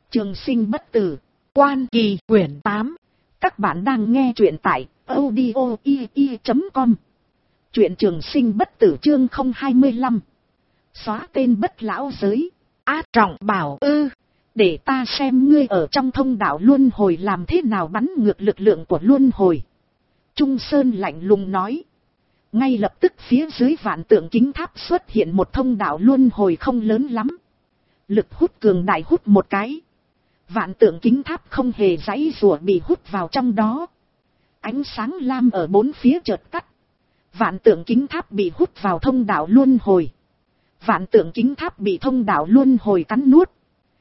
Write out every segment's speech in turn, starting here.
Trường sinh bất tử, Quan Kỳ quyển 8. Các bạn đang nghe truyện tại audio.com. Truyện Trường sinh bất tử chương 025. Xóa tên bất lão giới. Trọng bảo để ta xem ngươi ở trong thông đạo luân hồi làm thế nào bắn ngược lực lượng của luân hồi. Trung Sơn lạnh lùng nói. Ngay lập tức phía dưới vạn tượng kính tháp xuất hiện một thông đạo luân hồi không lớn lắm. Lực hút cường đại hút một cái. Vạn tượng kính tháp không hề giãy giụa bị hút vào trong đó. Ánh sáng lam ở bốn phía chợt tắt. Vạn tượng kính tháp bị hút vào thông đạo luân hồi. Vạn tượng kính tháp bị thông đạo luân hồi cắn nuốt.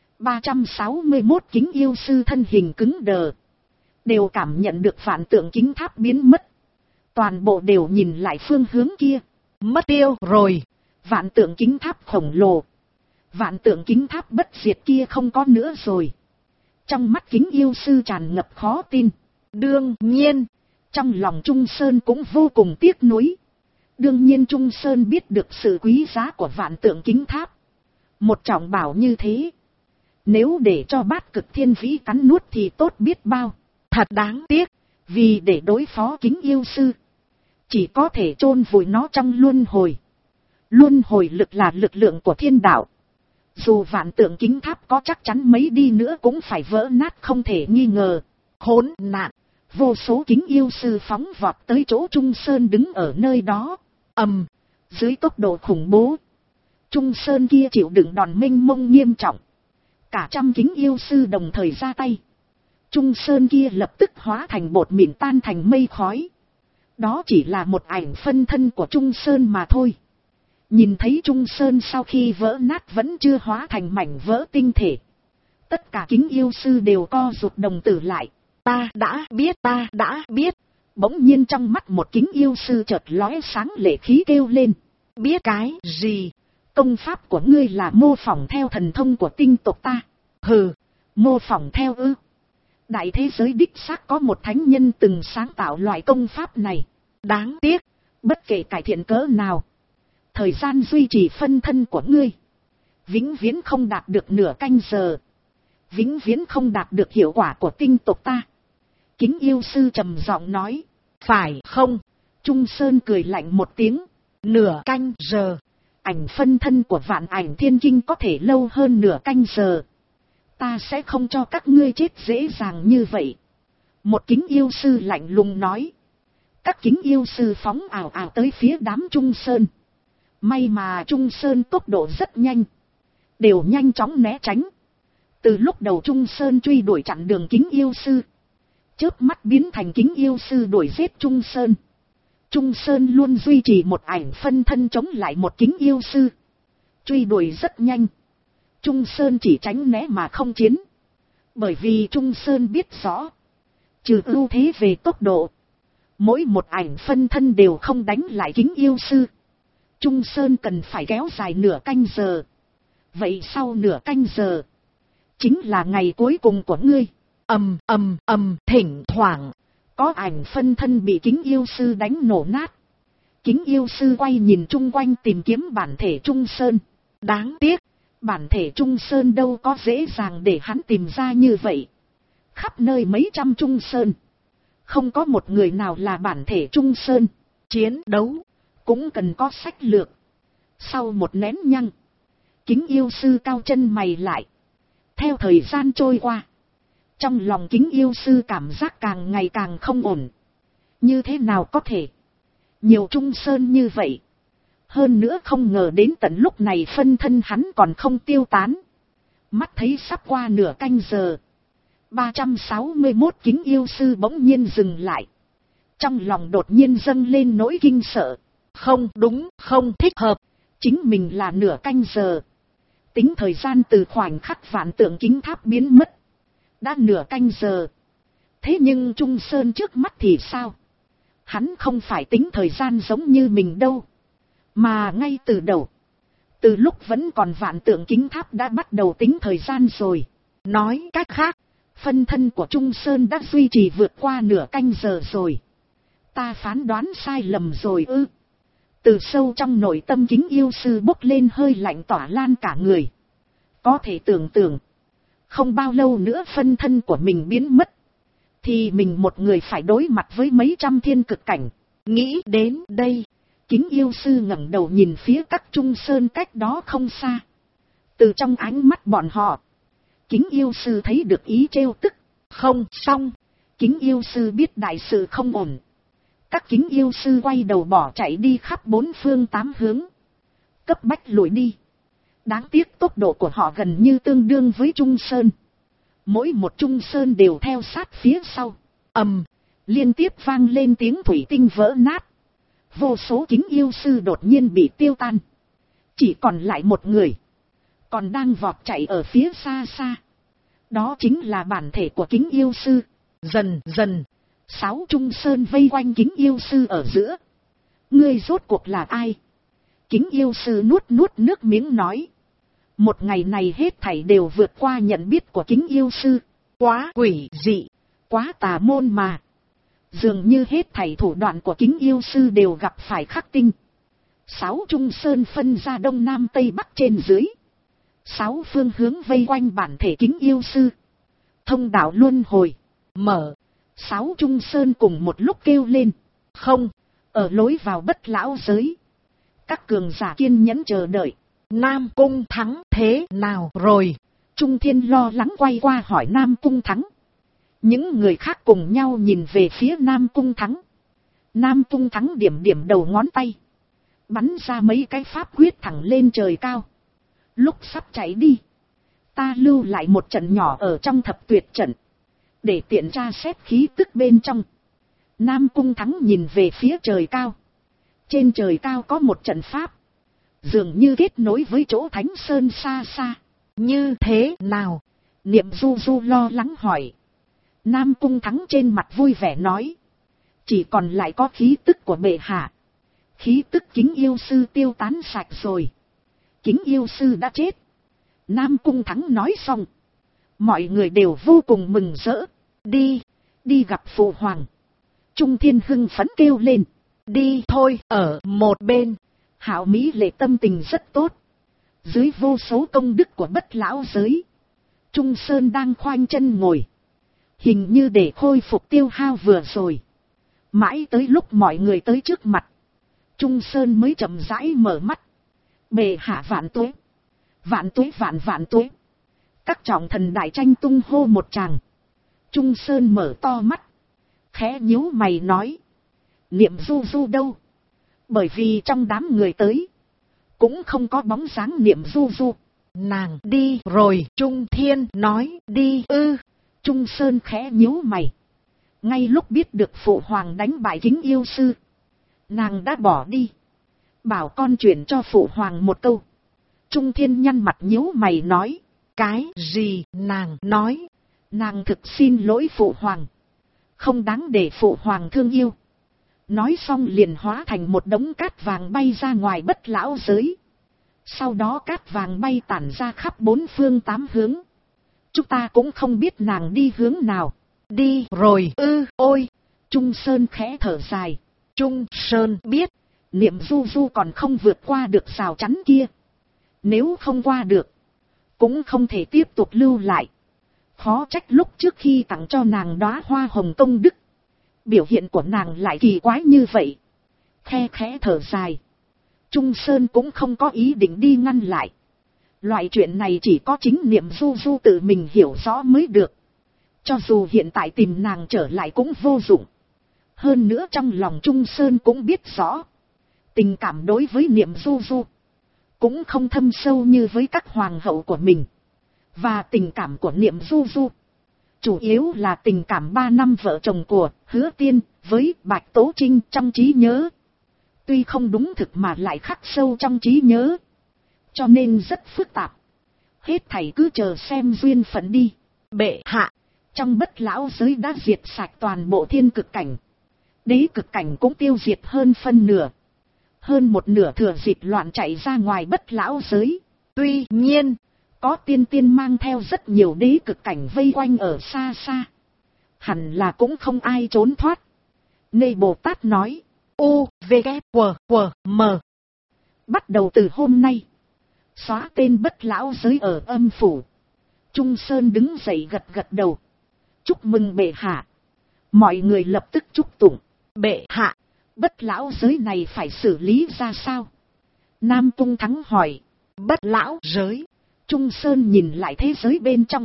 361 kính yêu sư thân hình cứng đờ. Đều cảm nhận được vạn tượng kính tháp biến mất. Toàn bộ đều nhìn lại phương hướng kia. Mất tiêu rồi. Vạn tượng kính tháp khổng lồ. Vạn tượng kính tháp bất diệt kia không có nữa rồi. Trong mắt kính yêu sư tràn ngập khó tin. Đương nhiên, trong lòng Trung Sơn cũng vô cùng tiếc nuối. Đương nhiên Trung Sơn biết được sự quý giá của vạn tượng kính tháp. Một trọng bảo như thế. Nếu để cho Bát Cực Thiên Vĩ cắn nuốt thì tốt biết bao. Thật đáng tiếc, vì để đối phó kính yêu sư. Chỉ có thể chôn vùi nó trong luân hồi. Luân hồi lực là lực lượng của thiên đạo. Dù vạn tượng kính tháp có chắc chắn mấy đi nữa cũng phải vỡ nát không thể nghi ngờ. Khốn nạn, vô số kính yêu sư phóng vọt tới chỗ Trung Sơn đứng ở nơi đó. Dưới tốc độ khủng bố. Trung Sơn kia chịu đựng đòn mênh mông nghiêm trọng. Cả trăm kính yêu sư đồng thời ra tay. Trung Sơn kia lập tức hóa thành bột mịn tan thành mây khói. Đó chỉ là một ảnh phân thân của Trung Sơn mà thôi. Nhìn thấy Trung Sơn sau khi vỡ nát vẫn chưa hóa thành mảnh vỡ tinh thể. Tất cả kính yêu sư đều co rụt đồng tử lại. Ta đã biết. Bỗng nhiên trong mắt một kính yêu sư chợt lóe sáng lệ khí kêu lên. Biết cái gì? Công pháp của ngươi là mô phỏng theo thần thông của tinh tộc ta. Hừ, mô phỏng theo ư? Đại thế giới đích xác có một thánh nhân từng sáng tạo loại công pháp này. Đáng tiếc, bất kể cải thiện cỡ nào. Thời gian duy trì phân thân của ngươi. Vĩnh viễn không đạt được nửa canh giờ. Vĩnh viễn không đạt được hiệu quả của tinh tộc ta. Kính yêu sư trầm giọng nói. Phải không? Trung Sơn cười lạnh một tiếng. Nửa canh giờ. Ảnh phân thân của Vạn Ảnh Thiên Kinh có thể lâu hơn nửa canh giờ. Ta sẽ không cho các ngươi chết dễ dàng như vậy. Một kính yêu sư lạnh lùng nói. Các kính yêu sư phóng ảo ảo tới phía đám Trung Sơn. May mà Trung Sơn tốc độ rất nhanh. Đều nhanh chóng né tránh. Từ lúc đầu Trung Sơn truy đuổi chặn đường kính yêu sư. Chớp mắt biến thành kính yêu sư đuổi giết Trung Sơn. Trung Sơn luôn duy trì một ảnh phân thân chống lại một kính yêu sư. Truy đuổi rất nhanh. Trung Sơn chỉ tránh né mà không chiến. Bởi vì Trung Sơn biết rõ. Trừ ưu thế về tốc độ. Mỗi một ảnh phân thân đều không đánh lại kính yêu sư. Trung Sơn cần phải kéo dài nửa canh giờ. Vậy sau nửa canh giờ. Chính là ngày cuối cùng của ngươi. Thỉnh thoảng. Có ảnh phân thân bị kính yêu sư đánh nổ nát. Kính yêu sư quay nhìn chung quanh tìm kiếm bản thể Trung Sơn. Đáng tiếc. Bản thể Trung Sơn đâu có dễ dàng để hắn tìm ra như vậy. Khắp nơi mấy trăm Trung Sơn. Không có một người nào là bản thể Trung Sơn. Chiến đấu. Cũng cần có sách lược. Sau một nén nhăng. Kính yêu sư cao chân mày lại. Theo thời gian trôi qua. Trong lòng kính yêu sư cảm giác càng ngày càng không ổn. Như thế nào có thể. Nhiều Trung Sơn như vậy. Hơn nữa không ngờ đến tận lúc này phân thân hắn còn không tiêu tán. Mắt thấy sắp qua nửa canh giờ. 361 kính yêu sư bỗng nhiên dừng lại. Trong lòng đột nhiên dâng lên nỗi kinh sợ. Không đúng, không thích hợp. Chính mình là nửa canh giờ. Tính thời gian từ khoảnh khắc vạn tượng kính tháp biến mất. Đã nửa canh giờ. Thế nhưng Trung Sơn trước mắt thì sao? Hắn không phải tính thời gian giống như mình đâu. Mà ngay từ đầu. Từ lúc vẫn còn vạn tượng kính tháp đã bắt đầu tính thời gian rồi. Nói cách khác. Phân thân của Trung Sơn đã duy trì vượt qua nửa canh giờ rồi. Ta phán đoán sai lầm rồi ư? Từ sâu trong nội tâm kính yêu sư bốc lên hơi lạnh tỏa lan cả người. Có thể tưởng tượng. Không bao lâu nữa phân thân của mình biến mất, thì mình một người phải đối mặt với mấy trăm thiên cực cảnh. Nghĩ đến đây, Kính yêu sư ngẩng đầu nhìn phía các trung sơn cách đó không xa. Từ trong ánh mắt bọn họ, Kính yêu sư thấy được ý trêu tức. Không xong, Kính yêu sư biết đại sự không ổn. Các Kính yêu sư quay đầu bỏ chạy đi khắp bốn phương tám hướng, cấp bách lùi đi. Đáng tiếc tốc độ của họ gần như tương đương với Trung Sơn. Mỗi một Trung Sơn đều theo sát phía sau. Ầm, liên tiếp vang lên tiếng thủy tinh vỡ nát. Vô số Kính yêu sư đột nhiên bị tiêu tan. Chỉ còn lại một người, còn đang vọt chạy ở phía xa xa. Đó chính là bản thể của Kính yêu sư. Dần dần, 6 Trung Sơn vây quanh Kính yêu sư ở giữa. Ngươi rốt cuộc là ai? Kính yêu sư nuốt nước miếng nói. Một ngày này hết thảy đều vượt qua nhận biết của Kính yêu sư. Quá quỷ dị, quá tà môn mà. Dường như hết thảy thủ đoạn của Kính yêu sư đều gặp phải khắc tinh. 6 Trung Sơn phân ra đông nam tây bắc trên dưới. 6 phương hướng vây quanh bản thể Kính yêu sư. Thông đạo luân hồi mở. 6 Trung Sơn cùng một lúc kêu lên. Không, ở lối vào bất lão giới. Các cường giả kiên nhẫn chờ đợi. Nam Cung Thắng thế nào rồi? Trung Thiên lo lắng quay qua hỏi Nam Cung Thắng. Những người khác cùng nhau nhìn về phía Nam Cung Thắng. Nam Cung Thắng điểm điểm đầu ngón tay, bắn ra mấy cái pháp quyết thẳng lên trời cao. Lúc sắp chạy đi, ta lưu lại một trận nhỏ ở trong thập tuyệt trận, để tiện tra xét khí tức bên trong. Nam Cung Thắng nhìn về phía trời cao. Trên trời cao có một trận pháp, dường như kết nối với chỗ Thánh Sơn xa xa. Như thế nào? Niệm Du Du lo lắng hỏi. Nam Cung Thắng trên mặt vui vẻ nói. Chỉ còn lại có khí tức của bệ hạ. Khí tức Kính yêu sư tiêu tán sạch rồi. Kính yêu sư đã chết. Nam Cung Thắng nói xong, mọi người đều vô cùng mừng rỡ. Đi gặp phụ hoàng. Trung Thiên hưng phấn kêu lên. Đi thôi. Ở một bên, Hạo Mỹ Lệ tâm tình rất tốt. Dưới vô số công đức của bất lão giới, Trung Sơn đang khoanh chân ngồi, hình như để khôi phục tiêu hao vừa rồi. Mãi tới lúc mọi người tới trước mặt, Trung Sơn mới chậm rãi mở mắt. Bệ hạ vạn tuế. Vạn tuế vạn tuế. Các trọng thần đại tranh tung hô một tràng. Trung Sơn mở to mắt, khẽ nhíu mày nói. Niệm Du Du đâu? Bởi vì trong đám người tới, cũng không có bóng dáng Niệm Du Du. Nàng đi rồi. Trung Thiên nói. Đi ư? Trung Sơn khẽ nhíu mày. Ngay lúc biết được phụ hoàng đánh bại Kính yêu sư, nàng đã bỏ đi, bảo con chuyển cho phụ hoàng một câu. Trung Thiên nhăn mặt nhíu mày nói. Cái gì? Nàng nói. Nàng thực xin lỗi phụ hoàng, không đáng để phụ hoàng thương yêu. Nói xong liền hóa thành một đống cát vàng bay ra ngoài bất lão giới. Sau đó cát vàng bay tản ra khắp bốn phương tám hướng. Chúng ta cũng không biết nàng đi hướng nào. Đi rồi ư? Ôi! Trung Sơn khẽ thở dài. Trung Sơn biết, Niệm Du Du còn không vượt qua được rào chắn kia. Nếu không qua được, cũng không thể tiếp tục lưu lại. Khó trách lúc trước khi tặng cho nàng đóa hoa hồng công đức, biểu hiện của nàng lại kỳ quái như vậy. Khe khẽ thở dài, Trung Sơn cũng không có ý định đi ngăn lại. Loại chuyện này chỉ có chính Niệm Du Du tự mình hiểu rõ mới được. Cho dù hiện tại tìm nàng trở lại cũng vô dụng. Hơn nữa trong lòng Trung Sơn cũng biết rõ, tình cảm đối với Niệm Du Du cũng không thâm sâu như với các hoàng hậu của mình. Và tình cảm của Niệm Du Du chủ yếu là tình cảm 3 năm vợ chồng của Hứa Tiên với Bạch Tố Trinh trong trí nhớ. Tuy không đúng thực mà lại khắc sâu trong trí nhớ, cho nên rất phức tạp. Hết thảy cứ chờ xem duyên phận đi. Bệ hạ, trong bất lão giới đã diệt sạch toàn bộ thiên cực cảnh. Đế cực cảnh cũng tiêu diệt hơn phân nửa. Hơn một nửa thừa dịp loạn chạy ra ngoài bất lão giới. Tuy nhiên, có tiên tiên mang theo rất nhiều đế cực cảnh vây quanh ở xa xa. Hẳn là cũng không ai trốn thoát. Nê Bồ Tát nói. U, V, K, W, W, M. Bắt đầu từ hôm nay, xóa tên bất lão giới ở âm phủ. Trung Sơn đứng dậy gật gật đầu. Chúc mừng bệ hạ. Mọi người lập tức chúc tụng. Bệ hạ, Bất lão giới này phải xử lý ra sao? Nam Cung Thắng hỏi. Bất lão giới. Trung Sơn nhìn lại thế giới bên trong.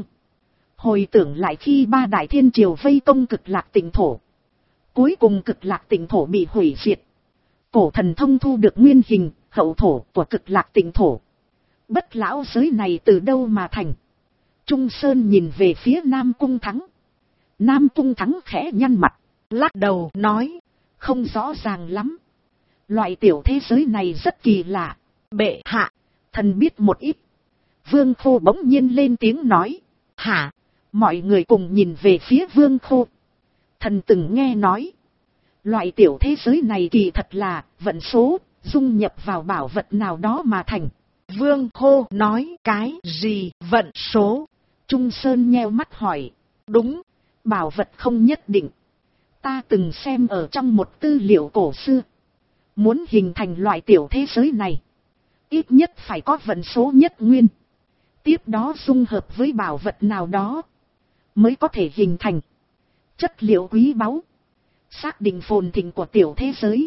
Hồi tưởng lại khi ba đại thiên triều vây công Cực Lạc Tỉnh thổ. Cuối cùng Cực Lạc Tỉnh thổ bị hủy diệt. Cổ thần thông thu được nguyên hình, hậu thổ của Cực Lạc Tỉnh thổ. Bất lão giới này từ đâu mà thành? Trung Sơn nhìn về phía Nam Cung Thắng. Nam Cung Thắng khẽ nhăn mặt, lắc đầu nói, không rõ ràng lắm. Loại tiểu thế giới này rất kỳ lạ. Bệ hạ, thần biết một ít. Vương Khô bỗng nhiên lên tiếng nói. Hả? Mọi người cùng nhìn về phía Vương Khô. Thần từng nghe nói. Loại tiểu thế giới này kỳ thật là vận số, dung nhập vào bảo vật nào đó mà thành. Vương Khô nói cái gì vận số? Trung Sơn nheo mắt hỏi. Đúng, bảo vật không nhất định. Ta từng xem ở trong một tư liệu cổ xưa. Muốn hình thành loại tiểu thế giới này, ít nhất phải có vận số nhất nguyên. Tiếp đó dung hợp với bảo vật nào đó, mới có thể hình thành chất liệu quý báu, xác định phồn thịnh của tiểu thế giới.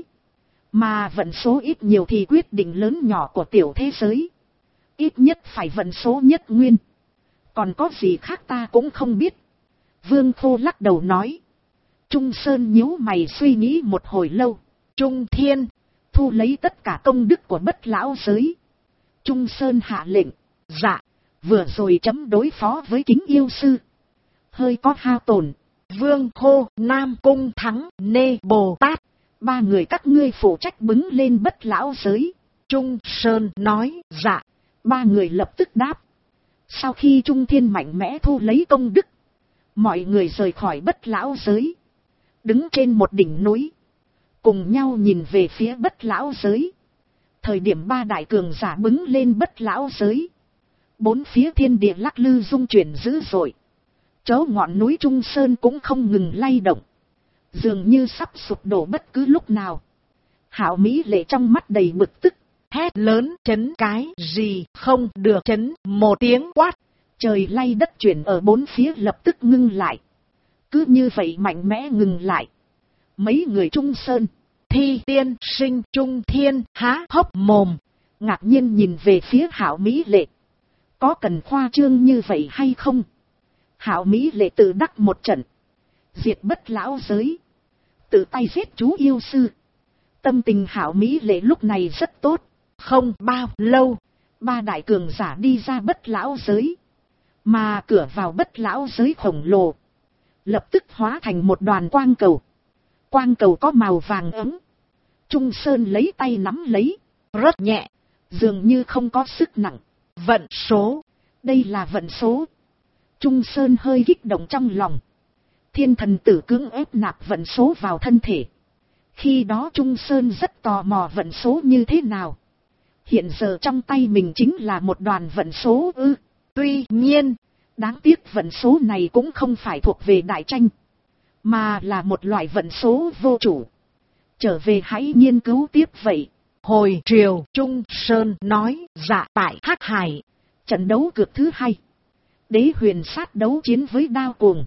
Mà vận số ít nhiều thì quyết định lớn nhỏ của tiểu thế giới. Ít nhất phải vận số nhất nguyên. Còn có gì khác ta cũng không biết. Vương Khô lắc đầu nói. Trung Sơn nhíu mày suy nghĩ một hồi lâu. Trung Thiên, thu lấy tất cả công đức của bất lão giới. Trung Sơn hạ lệnh. Dạ, vừa rồi chấm đối phó với Kính yêu sư, hơi có hao tổn. Vương Khô, Nam Cung Thắng, Nê Bồ Tát, ba người các ngươi phụ trách bứng lên bất lão giới. Trung Sơn nói. Dạ. Ba người lập tức đáp. Sau khi Trung Thiên mạnh mẽ thu lấy công đức, mọi người rời khỏi bất lão giới, đứng trên một đỉnh núi, cùng nhau nhìn về phía bất lão giới. Thời điểm ba đại cường giả bứng lên bất lão giới, bốn phía thiên địa lắc lư rung chuyển dữ dội. Chỗ ngọn núi Trung Sơn cũng không ngừng lay động, dường như sắp sụp đổ bất cứ lúc nào. Hạo Mỹ Lệ trong mắt đầy bực tức, hét lớn. Chấn cái gì không được chấn? Một tiếng quát, trời lay đất chuyển ở bốn phía lập tức ngưng lại. Cứ như vậy mạnh mẽ ngừng lại. Mấy người Trung Sơn, Thi Tiên Sinh, Trung Thiên há hốc mồm, ngạc nhiên nhìn về phía Hạo Mỹ Lệ. Có cần khoa trương như vậy hay không? Hạo Mỹ Lệ tự đắc một trận, diệt bất lão giới, tự tay giết chú yêu sư. Tâm tình Hạo Mỹ Lệ lúc này rất tốt. Không bao lâu, ba đại cường giả đi ra bất lão giới, mà cửa vào bất lão giới khổng lồ lập tức hóa thành một đoàn quang cầu. Quang cầu có màu vàng ấm. Trung Sơn lấy tay nắm lấy, rất nhẹ, dường như không có sức nặng. Vận số, đây là vận số. Trung Sơn hơi kích động trong lòng. Thiên thần tử cưỡng ép nạp vận số vào thân thể. Khi đó Trung Sơn rất tò mò vận số như thế nào. Hiện giờ trong tay mình chính là một đoàn vận số ư. Tuy nhiên, đáng tiếc vận số này cũng không phải thuộc về đại tranh, mà là một loại vận số vô chủ. Trở về hãy nghiên cứu tiếp vậy. Hồi triều Trung Sơn nói. Dạ. Tại Hắc Hải, trận đấu cược thứ hai, Đế Huyền Sát đấu chiến với Đao Cuồng.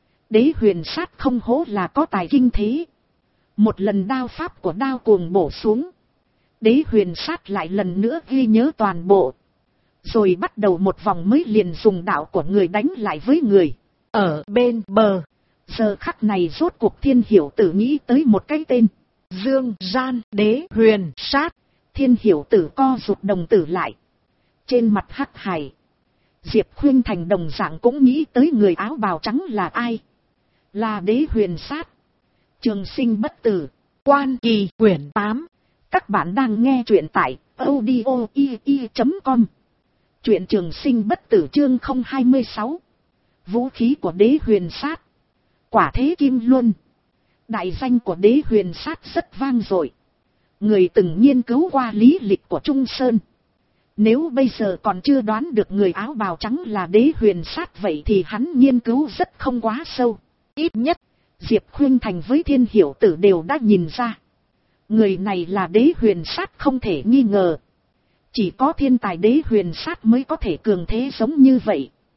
Đế Huyền Sát không hổ là có tài kinh thế. Một lần đao pháp của Đao Cuồng bổ xuống, Đế Huyền Sát lại lần nữa ghi nhớ toàn bộ, rồi bắt đầu một vòng mới liền dùng đạo của người đánh lại với người. Ở bên bờ, giờ khắc này rốt cuộc Thiên Hiểu Tử nghĩ tới một cái tên. Dương Gian Đế Huyền Sát. Thiên Hiểu Tử co rụt đồng tử lại. Trên mặt Hắc Hải, Diệp Khuyên Thành đồng dạng cũng nghĩ tới người áo bào trắng là ai. Là Đế Huyền Sát. Trường sinh bất tử. Quan Kỳ quyển 8. Các bạn đang nghe truyện tại audio.com. Truyện Trường Sinh bất tử chương 026. Vũ khí của Đế Huyền Sát. Quả thế kim luân. Đại danh của Đế Huyền Sát rất vang dội. Người từng nghiên cứu qua lý lịch của Trung Sơn. Nếu bây giờ còn chưa đoán được người áo bào trắng là Đế Huyền Sát, vậy thì hắn nghiên cứu rất không quá sâu. Ít nhất, Diệp Khuyên Thành với Thiên Hiểu Tử đều đã nhìn ra. Người này là Đế Huyền Sát không thể nghi ngờ. Chỉ có thiên tài Đế Huyền Sát mới có thể cường thế giống như vậy.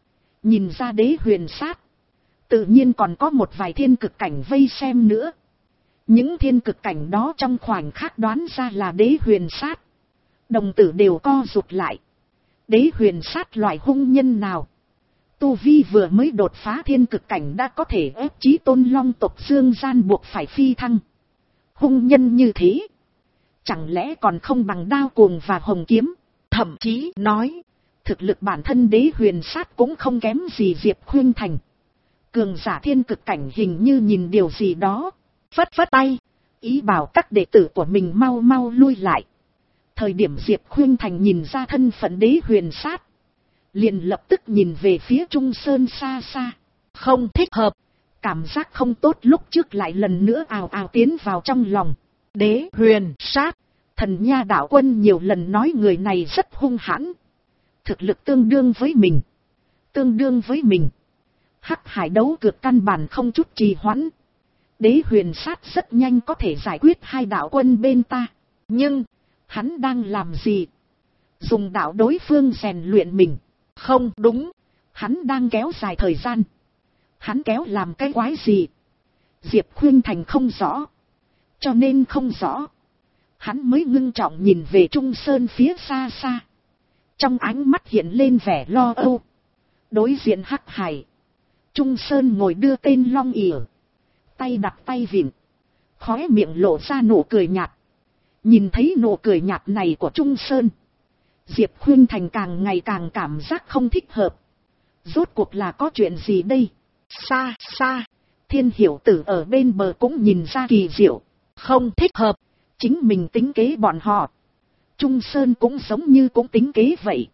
Nhìn ra đế huyền sát, tự nhiên còn có một vài thiên cực cảnh vây xem nữa. Những thiên cực cảnh đó trong khoảnh khắc đoán ra là đế huyền sát. Đồng tử đều co rụt lại. Đế huyền sát loại hung nhân nào? Tu Vi vừa mới đột phá thiên cực cảnh đã có thể ép chí tôn long tộc dương gian buộc phải phi thăng. Hung nhân như thế, chẳng lẽ còn không bằng đao cuồng và hồng kiếm? Thậm chí nói, thực lực bản thân đế huyền sát cũng không kém gì Diệp Khuynh Thành. Cường giả thiên cực cảnh hình như nhìn điều gì đó, phất phất tay, ý bảo các đệ tử của mình mau mau lui lại. Thời điểm Diệp Khuynh Thành nhìn ra thân phận đế huyền sát, liền lập tức nhìn về phía Trung Sơn xa xa. Không thích hợp, cảm giác không tốt lúc trước lại lần nữa ào ào tiến vào trong lòng. Đế huyền sát, Thần Nha đạo quân nhiều lần nói người này rất hung hãn. Thực lực tương đương với mình. Tương đương với mình. Hắc Hải đấu cược căn bản không chút trì hoãn. Đế huyền sát rất nhanh có thể giải quyết hai đạo quân bên ta. Nhưng, hắn đang làm gì? Dùng đạo đối phương rèn luyện mình. Không đúng, hắn đang kéo dài thời gian. Hắn kéo làm cái quái gì? Diệp Khuynh Thành không rõ. Cho nên không rõ. Hắn mới ngưng trọng nhìn về Trung Sơn phía xa xa. Trong ánh mắt hiện lên vẻ lo âu. Đối diện Hắc Hải, Trung Sơn ngồi đưa tên long ỉa, tay đặt tay vịn, khóe miệng lộ ra nụ cười nhạt. Nhìn thấy nụ cười nhạt này của Trung Sơn, Diệp Khuynh Thành càng ngày càng cảm giác không thích hợp. Rốt cuộc là có chuyện gì đây? Xa xa, Thiên Hiểu Tử ở bên bờ cũng nhìn ra kỳ diệu. Không thích hợp, chính mình tính kế bọn họ. Trung Sơn cũng giống như cũng tính kế vậy.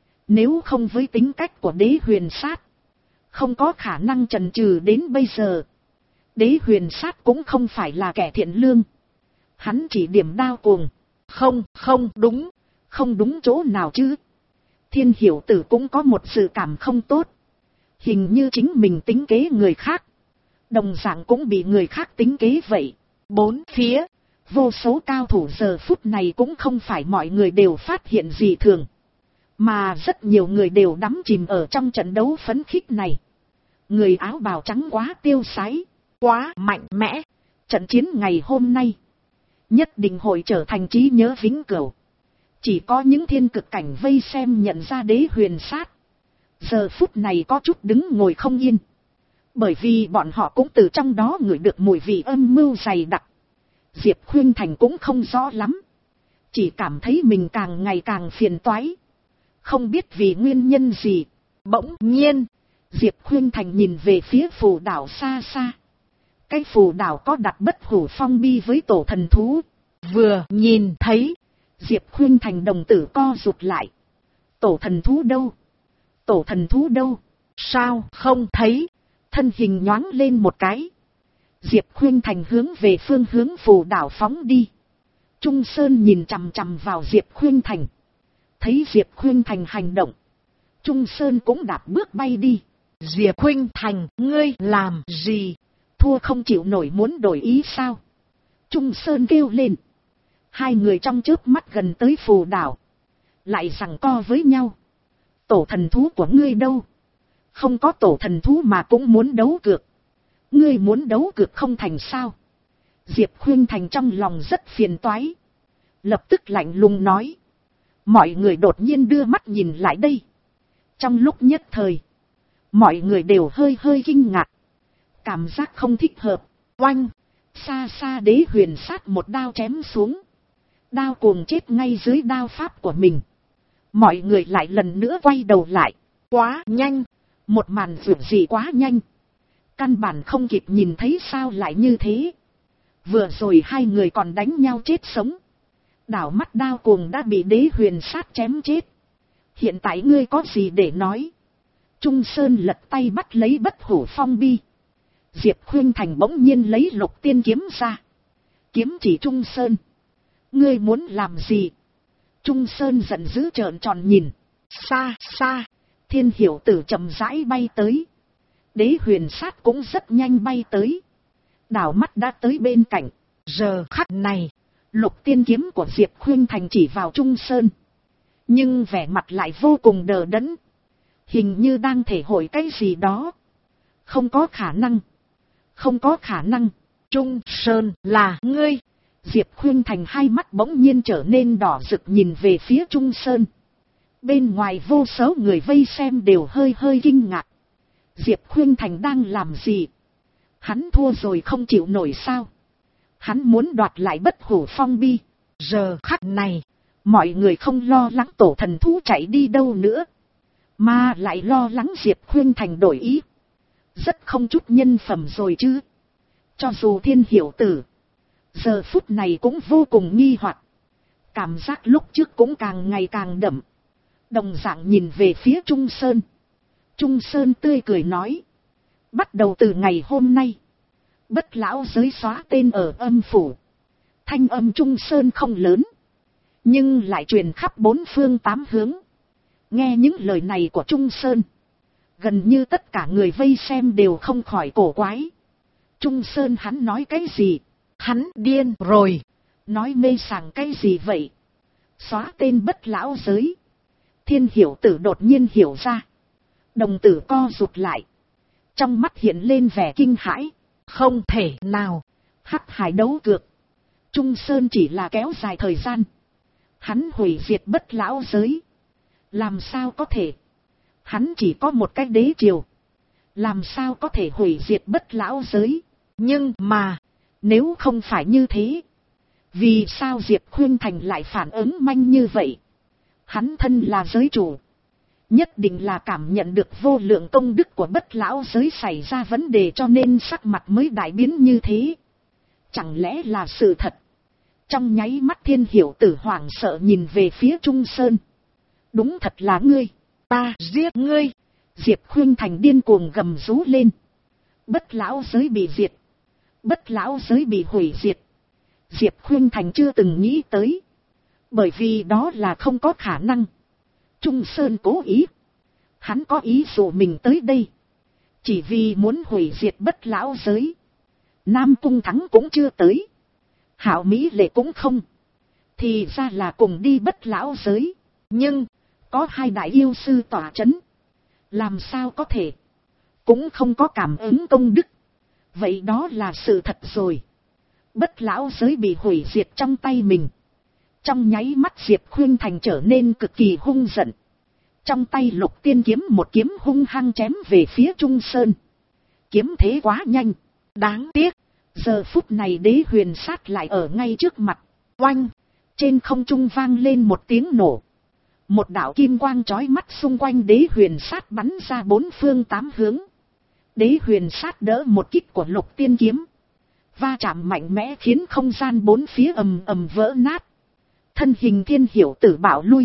Nếu không với tính cách của đế huyền sát, không có khả năng chần chừ đến bây giờ. Đế huyền sát cũng không phải là kẻ thiện lương. Hắn chỉ điểm đao cuồng. Không đúng. Không đúng chỗ nào chứ. Thiên Hiểu Tử cũng có một sự cảm không tốt. Hình như chính mình tính kế người khác, đồng dạng cũng bị người khác tính kế vậy. Bốn phía, vô số cao thủ giờ phút này cũng không phải mọi người đều phát hiện gì thường. Mà rất nhiều người đều đắm chìm ở trong trận đấu phấn khích này. Người áo bào trắng quá tiêu sái, quá mạnh mẽ. Trận chiến ngày hôm nay nhất định hội trở thành trí nhớ vĩnh cửu. Chỉ có những thiên cực cảnh vây xem nhận ra đế huyền sát giờ phút này có chút đứng ngồi không yên. Bởi vì bọn họ cũng từ trong đó ngửi được mùi vị âm mưu dày đặc. Diệp Khuynh Thành cũng không rõ lắm. Chỉ cảm thấy mình càng ngày càng phiền toái. Không biết vì nguyên nhân gì. Bỗng nhiên, Diệp Khuynh Thành nhìn về phía phù đảo xa xa. Cái phù đảo có đặt bất hủ phong bi với tổ thần thú. Vừa nhìn thấy, Diệp Khuynh Thành đồng tử co rụt lại. Tổ thần thú đâu? Tổ thần thú đâu? Sao không thấy? Thân hình nhoáng lên một cái. Diệp Khuynh Thành hướng về phương hướng phù đảo phóng đi. Trung Sơn nhìn chằm chằm vào Diệp Khuynh Thành. Thấy Diệp Khuynh Thành hành động, Trung Sơn cũng đạp bước bay đi. Diệp Khuynh Thành, ngươi làm gì? Thua không chịu nổi muốn đổi ý sao? Trung Sơn kêu lên. Hai người trong chớp mắt gần tới phù đảo, lại giằng co với nhau. Tổ thần thú của ngươi đâu? Không có tổ thần thú mà cũng muốn đấu cược. Ngươi muốn đấu cược không thành sao? Diệp Khuynh Thành trong lòng rất phiền toái. Lập tức lạnh lùng nói. Mọi người đột nhiên đưa mắt nhìn lại đây. Trong lúc nhất thời, mọi người đều hơi hơi kinh ngạc. Cảm giác không thích hợp. Oanh! Xa xa đế huyền sát một đao chém xuống. Đao cuồng chết ngay dưới đao pháp của mình. Mọi người lại lần nữa quay đầu lại. Quá nhanh! Một màn vượt gì quá nhanh. Căn bản không kịp nhìn thấy sao lại như thế. Vừa rồi hai người còn đánh nhau chết sống. Đảo mắt đao cuồng đã bị đế huyền sát chém chết. Hiện tại ngươi có gì để nói? Trung Sơn lật tay bắt lấy bất hủ phong bi. Diệp Khuynh Thành bỗng nhiên lấy lục tiên kiếm ra. Kiếm chỉ Trung Sơn. Ngươi muốn làm gì? Trung Sơn giận dữ trợn tròn nhìn. Xa xa, Thiên Hiểu Tử chậm rãi bay tới. Đế huyền sát cũng rất nhanh bay tới. Đảo mắt đã tới bên cạnh. Giờ khắc này, lục tiên kiếm của Diệp Khuynh Thành chỉ vào Trung Sơn. Nhưng vẻ mặt lại vô cùng đờ đẫn. Hình như đang thể hội cái gì đó. Không có khả năng. Không có khả năng. Trung Sơn là ngươi. Diệp Khuynh Thành hai mắt bỗng nhiên trở nên đỏ rực nhìn về phía Trung Sơn. Bên ngoài vô số người vây xem đều hơi hơi kinh ngạc. Diệp Khuynh Thành đang làm gì? Hắn thua rồi không chịu nổi sao? Hắn muốn đoạt lại Bất Hủ Phong Bi. Giờ khắc này, mọi người không lo lắng tổ thần thú chạy đi đâu nữa, mà lại lo lắng Diệp Khuynh Thành đổi ý. Rất không chút nhân phẩm rồi chứ. Cho dù Thiên Hiểu Tử giờ phút này cũng vô cùng nghi hoặc. Cảm giác lúc trước cũng càng ngày càng đậm. Đồng dạng nhìn về phía Trung Sơn. Trung Sơn tươi cười nói. Bắt đầu từ ngày hôm nay, Bất lão giới xóa tên ở âm phủ. Thanh âm Trung Sơn không lớn, nhưng lại truyền khắp bốn phương tám hướng. Nghe những lời này của Trung Sơn, gần như tất cả người vây xem đều không khỏi cổ quái. Trung Sơn hắn nói cái gì? Hắn điên rồi. Nói mê sảng cái gì vậy? Xóa tên Bất lão giới. Thiên Hiểu Tử đột nhiên hiểu ra. Đồng tử co rụt lại. Trong mắt hiện lên vẻ kinh hãi. Không thể nào. Hắc hải đấu cược. Trung Sơn chỉ là kéo dài thời gian. Hắn hủy diệt Bất lão giới. Làm sao có thể? Hắn chỉ có một cái đế triều. Làm sao có thể hủy diệt Bất lão giới? Nhưng mà, nếu không phải như thế, vì sao Diệp Khuynh Thành lại phản ứng manh như vậy? Hắn thân là giới chủ, nhất định là cảm nhận được vô lượng công đức của Bất lão giới xảy ra vấn đề, cho nên sắc mặt mới đại biến như thế. Chẳng lẽ là sự thật? Trong nháy mắt Thiên Hiểu Tử hoảng sợ nhìn về phía Trung Sơn. Đúng thật là ngươi, ta giết ngươi. Diệp Khuynh Thành điên cuồng gầm rú lên. Bất lão giới bị diệt, Bất lão giới bị hủy diệt. Diệp Khuynh Thành chưa từng nghĩ tới, bởi vì đó là không có khả năng. Trung Sơn cố ý. Hắn có ý dụ mình tới đây, chỉ vì muốn hủy diệt Bất lão giới. Nam Cung Thắng cũng chưa tới, Hạo Mỹ Lệ cũng không. Thì ra là cùng đi Bất lão giới. Nhưng, có hai đại yêu sư tỏa chấn. Làm sao có thể? Cũng không có cảm ứng công đức. Vậy đó là sự thật rồi. Bất lão giới bị hủy diệt trong tay mình. Trong nháy mắt Diệp Khuynh Thành trở nên cực kỳ hung giận. Trong tay Lục Tiên kiếm một kiếm hung hăng chém về phía Trung Sơn. Kiếm thế quá nhanh. Đáng tiếc, giờ phút này Đế Huyền Sát lại ở ngay trước mặt. Oanh! Trên không trung vang lên một tiếng nổ. Một đạo kim quang chói mắt xung quanh Đế Huyền Sát bắn ra bốn phương tám hướng. Đế Huyền Sát đỡ một kích của Lục Tiên kiếm. Va chạm mạnh mẽ khiến không gian bốn phía ầm ầm vỡ nát. Thân hình Thiên Hiểu Tử bạo lui.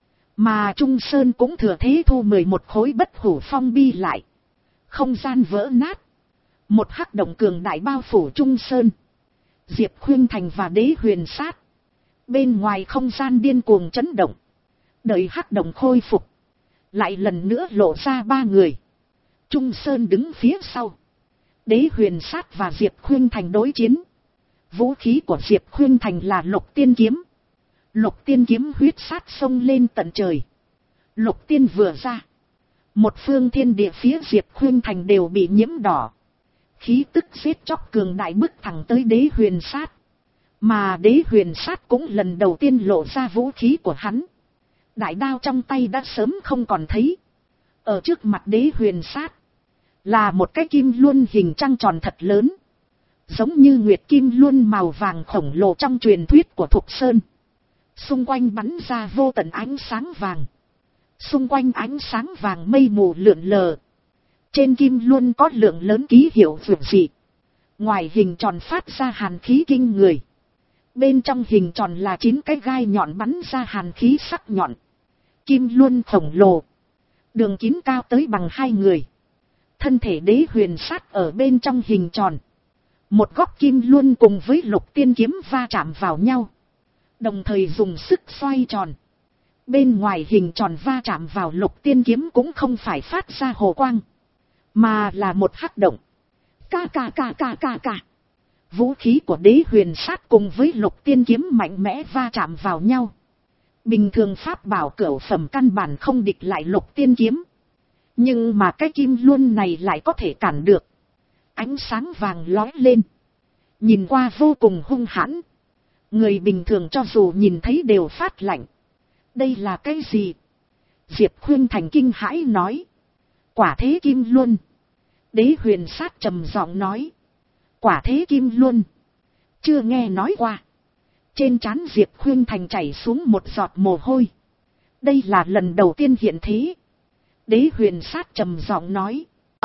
Mà Trung Sơn cũng thừa thế thu 11 khối Bất hủ phong bi lại. Không gian vỡ nát. Một hắc động cường đại bao phủ Trung Sơn, Diệp Khuynh Thành và Đế Huyền Sát. Bên ngoài không gian điên cuồng chấn động. Đợi hắc động khôi phục, lại lần nữa lộ ra ba người. Trung Sơn đứng phía sau. Đế Huyền Sát và Diệp Khuynh Thành đối chiến. Vũ khí của Diệp Khuynh Thành là Lục Tiên kiếm. Lục Tiên kiếm huyết sát xông lên tận trời. Lục Tiên vừa ra, một phương thiên địa phía Diệp Khuynh Thành đều bị nhiễm đỏ. Khí tức giết chóc cường đại bước thẳng tới Đế Huyền Sát. Mà Đế Huyền Sát cũng lần đầu tiên lộ ra vũ khí của hắn. Đại đao trong tay đã sớm không còn thấy. Ở trước mặt Đế Huyền Sát là một cái kim luân hình trăng tròn thật lớn, giống như nguyệt kim luân màu vàng khổng lồ trong truyền thuyết của Thục Sơn. Xung quanh bắn ra vô tận ánh sáng vàng. Xung quanh ánh sáng vàng mây mù lượn lờ. Trên kim luân có lượng lớn ký hiệu vượt dị. Ngoài hình tròn phát ra hàn khí kinh người. Bên trong hình tròn là 9 cái gai nhọn bắn ra hàn khí sắc nhọn. Kim luân khổng lồ, đường kính cao tới bằng 2 người. Thân thể Đế Huyền Sát ở bên trong hình tròn. Một góc kim luân cùng với Lục Tiên kiếm va chạm vào nhau, đồng thời dùng sức xoay tròn. Bên ngoài hình tròn va chạm vào Lục Tiên kiếm cũng không phải phát ra hồ quang, mà là một hắc động. Ca. Vũ khí của Đế Huyền Sát cùng với Lục Tiên kiếm mạnh mẽ va chạm vào nhau. Bình thường pháp bảo cửu phẩm căn bản không địch lại Lục Tiên kiếm. Nhưng mà cái kim luân này lại có thể cản được. Ánh sáng vàng lóe lên. Nhìn qua vô cùng hung hãn. Người bình thường cho dù nhìn thấy đều phát lạnh. Đây là cái gì? Diệp Khuynh Thành kinh hãi nói. Quả thế kim luân. Đế Huyền Sát trầm giọng nói. Quả thế kim luân. Chưa nghe nói qua. Trên trán Diệp Khuynh Thành chảy xuống một giọt mồ hôi. Đây là lần đầu tiên hiện thế. Đế Huyền Sát trầm giọng nói.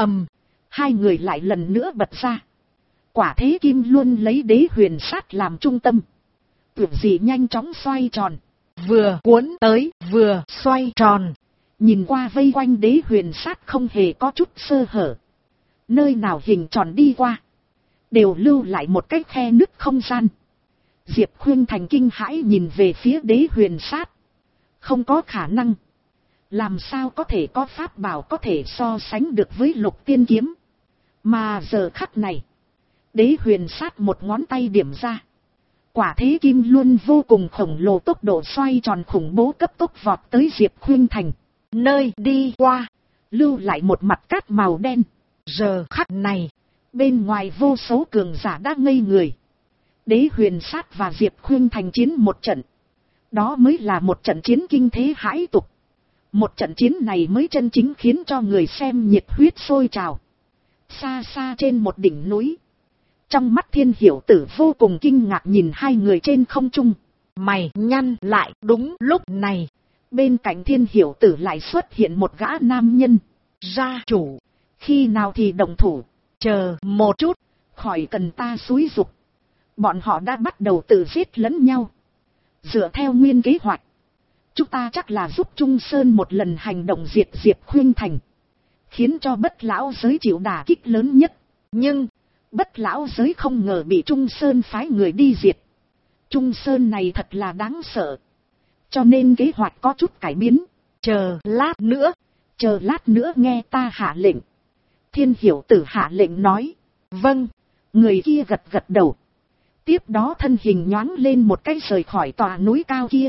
Hai người lại lần nữa bật ra. Quả thế kim luân lấy Đế Huyền Sát làm trung tâm. Tưởng gì nhanh chóng xoay tròn. Vừa cuốn tới vừa xoay tròn. Nhìn qua vây quanh Đế Huyền Sát không hề có chút sơ hở. Nơi nào hình tròn đi qua. Đều lưu lại một cái khe nứt không gian. Diệp Khuynh Thành kinh hãi nhìn về phía Đế Huyền Sát. Không có khả năng. Làm sao có thể có pháp bảo có thể so sánh được với Lục Tiên Kiếm. Mà giờ khắc này. Đế Huyền Sát một ngón tay điểm ra. Quả thế kim luân vô cùng khổng lồ tốc độ xoay tròn khủng bố cấp tốc vọt tới Diệp Khuynh Thành. Nơi đi qua. Lưu lại một mặt cát màu đen. Giờ khắc này. Bên ngoài vô số cường giả đã ngây người. Đế Huyền Sát và Diệp Khuynh Thành chiến một trận. Đó mới là một trận chiến kinh thế hãi tục. Một trận chiến này mới chân chính khiến cho người xem nhiệt huyết sôi trào. Xa xa trên một đỉnh núi. Trong mắt Thiên Hiểu Tử vô cùng kinh ngạc nhìn hai người trên không trung. Mày nhăn lại. Đúng lúc này. Bên cạnh Thiên Hiểu Tử lại xuất hiện một gã nam nhân. Gia chủ. Khi nào thì động thủ. Chờ một chút. Khỏi cần ta xúi giục. Bọn họ đã bắt đầu tự giết lẫn nhau. Dựa theo nguyên kế hoạch. Chúng ta chắc là giúp Trung Sơn một lần hành động diệt Diệp Khuynh Thành. Khiến cho Bất Lão Giới chịu đả kích lớn nhất. Nhưng. Bất Lão Giới không ngờ bị Trung Sơn phái người đi diệt. Trung Sơn này thật là đáng sợ. Cho nên kế hoạch có chút cải biến. Chờ lát nữa nghe ta hạ lệnh. Thiên Hiểu Tử hạ lệnh nói. Vâng. Người kia gật gật đầu. Tiếp đó thân hình nhoáng lên một cái rời khỏi tòa núi cao kia.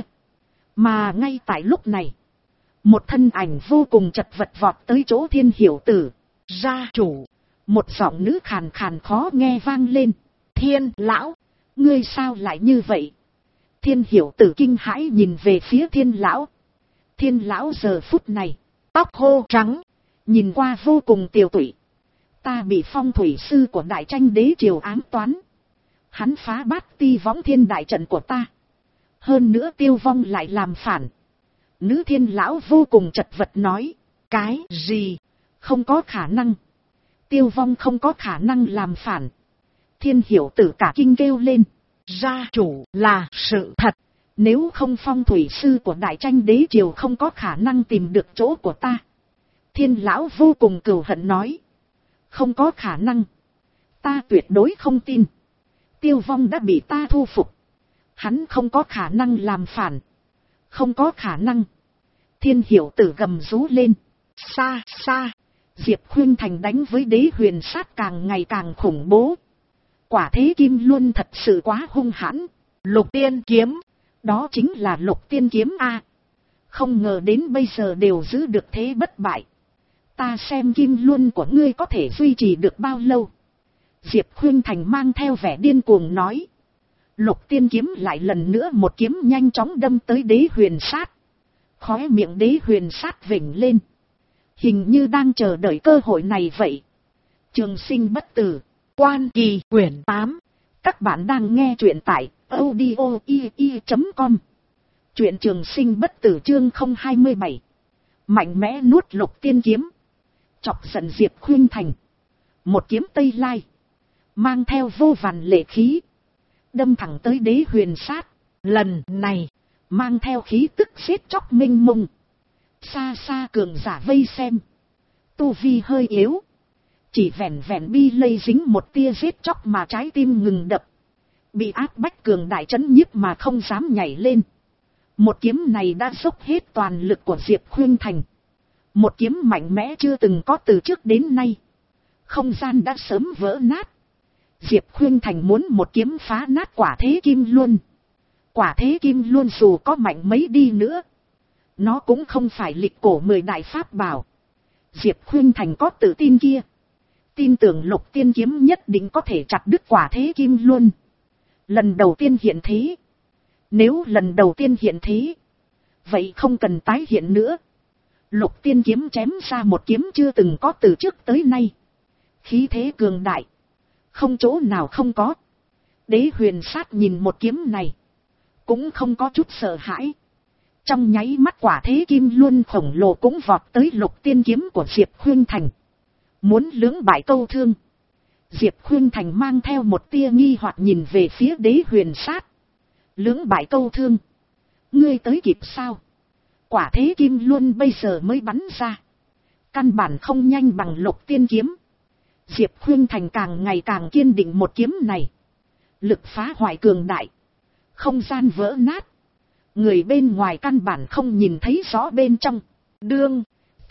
Mà ngay tại lúc này. Một thân ảnh vô cùng chật vật vọt tới chỗ Thiên Hiểu Tử. Gia chủ. Một giọng nữ khàn khàn khó nghe vang lên. Thiên lão. Ngươi sao lại như vậy? Thiên Hiểu Tử kinh hãi nhìn về phía Thiên lão. Thiên lão giờ phút này. Tóc hô trắng. Nhìn qua vô cùng tiều tụy. Ta bị phong thủy sư của Đại Tranh Đế triều ám toán. Hắn phá Bát Ti Võng Thiên đại trận của ta. Hơn nữa Tiêu Vong lại làm phản. Nữ Thiên lão vô cùng chật vật nói. Cái gì? Không có khả năng. Tiêu Vong không có khả năng làm phản. Thiên Hiểu Tử cả kinh kêu lên. Gia chủ là sự thật. Nếu không phong thủy sư của Đại Tranh Đế triều không có khả năng tìm được chỗ của ta. Thiên lão vô cùng cừu hận nói. Không có khả năng. Ta tuyệt đối không tin. Tiêu Vong đã bị ta thu phục. Hắn không có khả năng làm phản. Không có khả năng. Thiên Hiểu Tử gầm rú lên. Xa xa. Diệp Khuynh Thành đánh với Đế Huyền Sát càng ngày càng khủng bố. Quả thế kim luân thật sự quá hung hãn. Lục Tiên Kiếm. Đó chính là Lục Tiên Kiếm A. Không ngờ đến bây giờ đều giữ được thế bất bại. Ta xem kim luân của ngươi có thể duy trì được bao lâu. Diệp Khuynh Thành mang theo vẻ điên cuồng nói. Lục Tiên Kiếm lại lần nữa một kiếm nhanh chóng đâm tới Đế Huyền Sát. Khóe miệng Đế Huyền Sát vểnh lên. Hình như đang chờ đợi cơ hội này vậy. Trường Sinh Bất Tử. Quan Kỳ quyển 8. Các bạn đang nghe truyện tại audio.com. Truyện Trường Sinh Bất Tử chương 027. Mạnh mẽ nuốt Lục Tiên Kiếm. Chọc giận Diệp Khuynh Thành. Một kiếm Tây Lai. Mang theo vô vàn lệ khí. Đâm thẳng tới Đế Huyền Sát. Lần này. Mang theo khí tức giết chóc mênh mông. Xa xa cường giả vây xem. Tu vi hơi yếu. Chỉ vẻn vẻn bi lây dính một tia giết chóc mà trái tim ngừng đập. Bị áp bách cường đại chấn nhiếp mà không dám nhảy lên. Một kiếm này đã dốc hết toàn lực của Diệp Khuynh Thành. Một kiếm mạnh mẽ chưa từng có từ trước đến nay. Không gian đã sớm vỡ nát. Diệp Khuynh Thành muốn một kiếm phá nát quả thế kim luân. Quả thế kim luân dù có mạnh mấy đi nữa. Nó cũng không phải lịch cổ 10 đại pháp bảo. Diệp Khuynh Thành có tự tin kia. Tin tưởng Lục Tiên Kiếm nhất định có thể chặt đứt quả thế kim luân. Lần đầu tiên hiện thế. Nếu lần đầu tiên hiện thế, vậy không cần tái hiện nữa. Lục Tiên Kiếm chém ra một kiếm chưa từng có từ trước tới nay. Khí thế cường đại, không chỗ nào không có. Đế Huyền Sát nhìn một kiếm này, cũng không có chút sợ hãi. Trong nháy mắt quả thế kim luân khổng lồ cũng vọt tới Lục Tiên Kiếm của Diệp Khuynh Thành. Muốn lưỡng bại câu thương. Diệp Khuynh Thành mang theo một tia nghi hoặc nhìn về phía Đế Huyền Sát. Lưỡng bại câu thương? Ngươi tới kịp sao? Quả thế kim luân bây giờ mới bắn ra. Căn bản không nhanh bằng Lục Tiên Kiếm. Diệp Khuynh Thành càng ngày càng kiên định một kiếm này. Lực phá hoại cường đại. Không gian vỡ nát. Người bên ngoài căn bản không nhìn thấy rõ bên trong. Đương.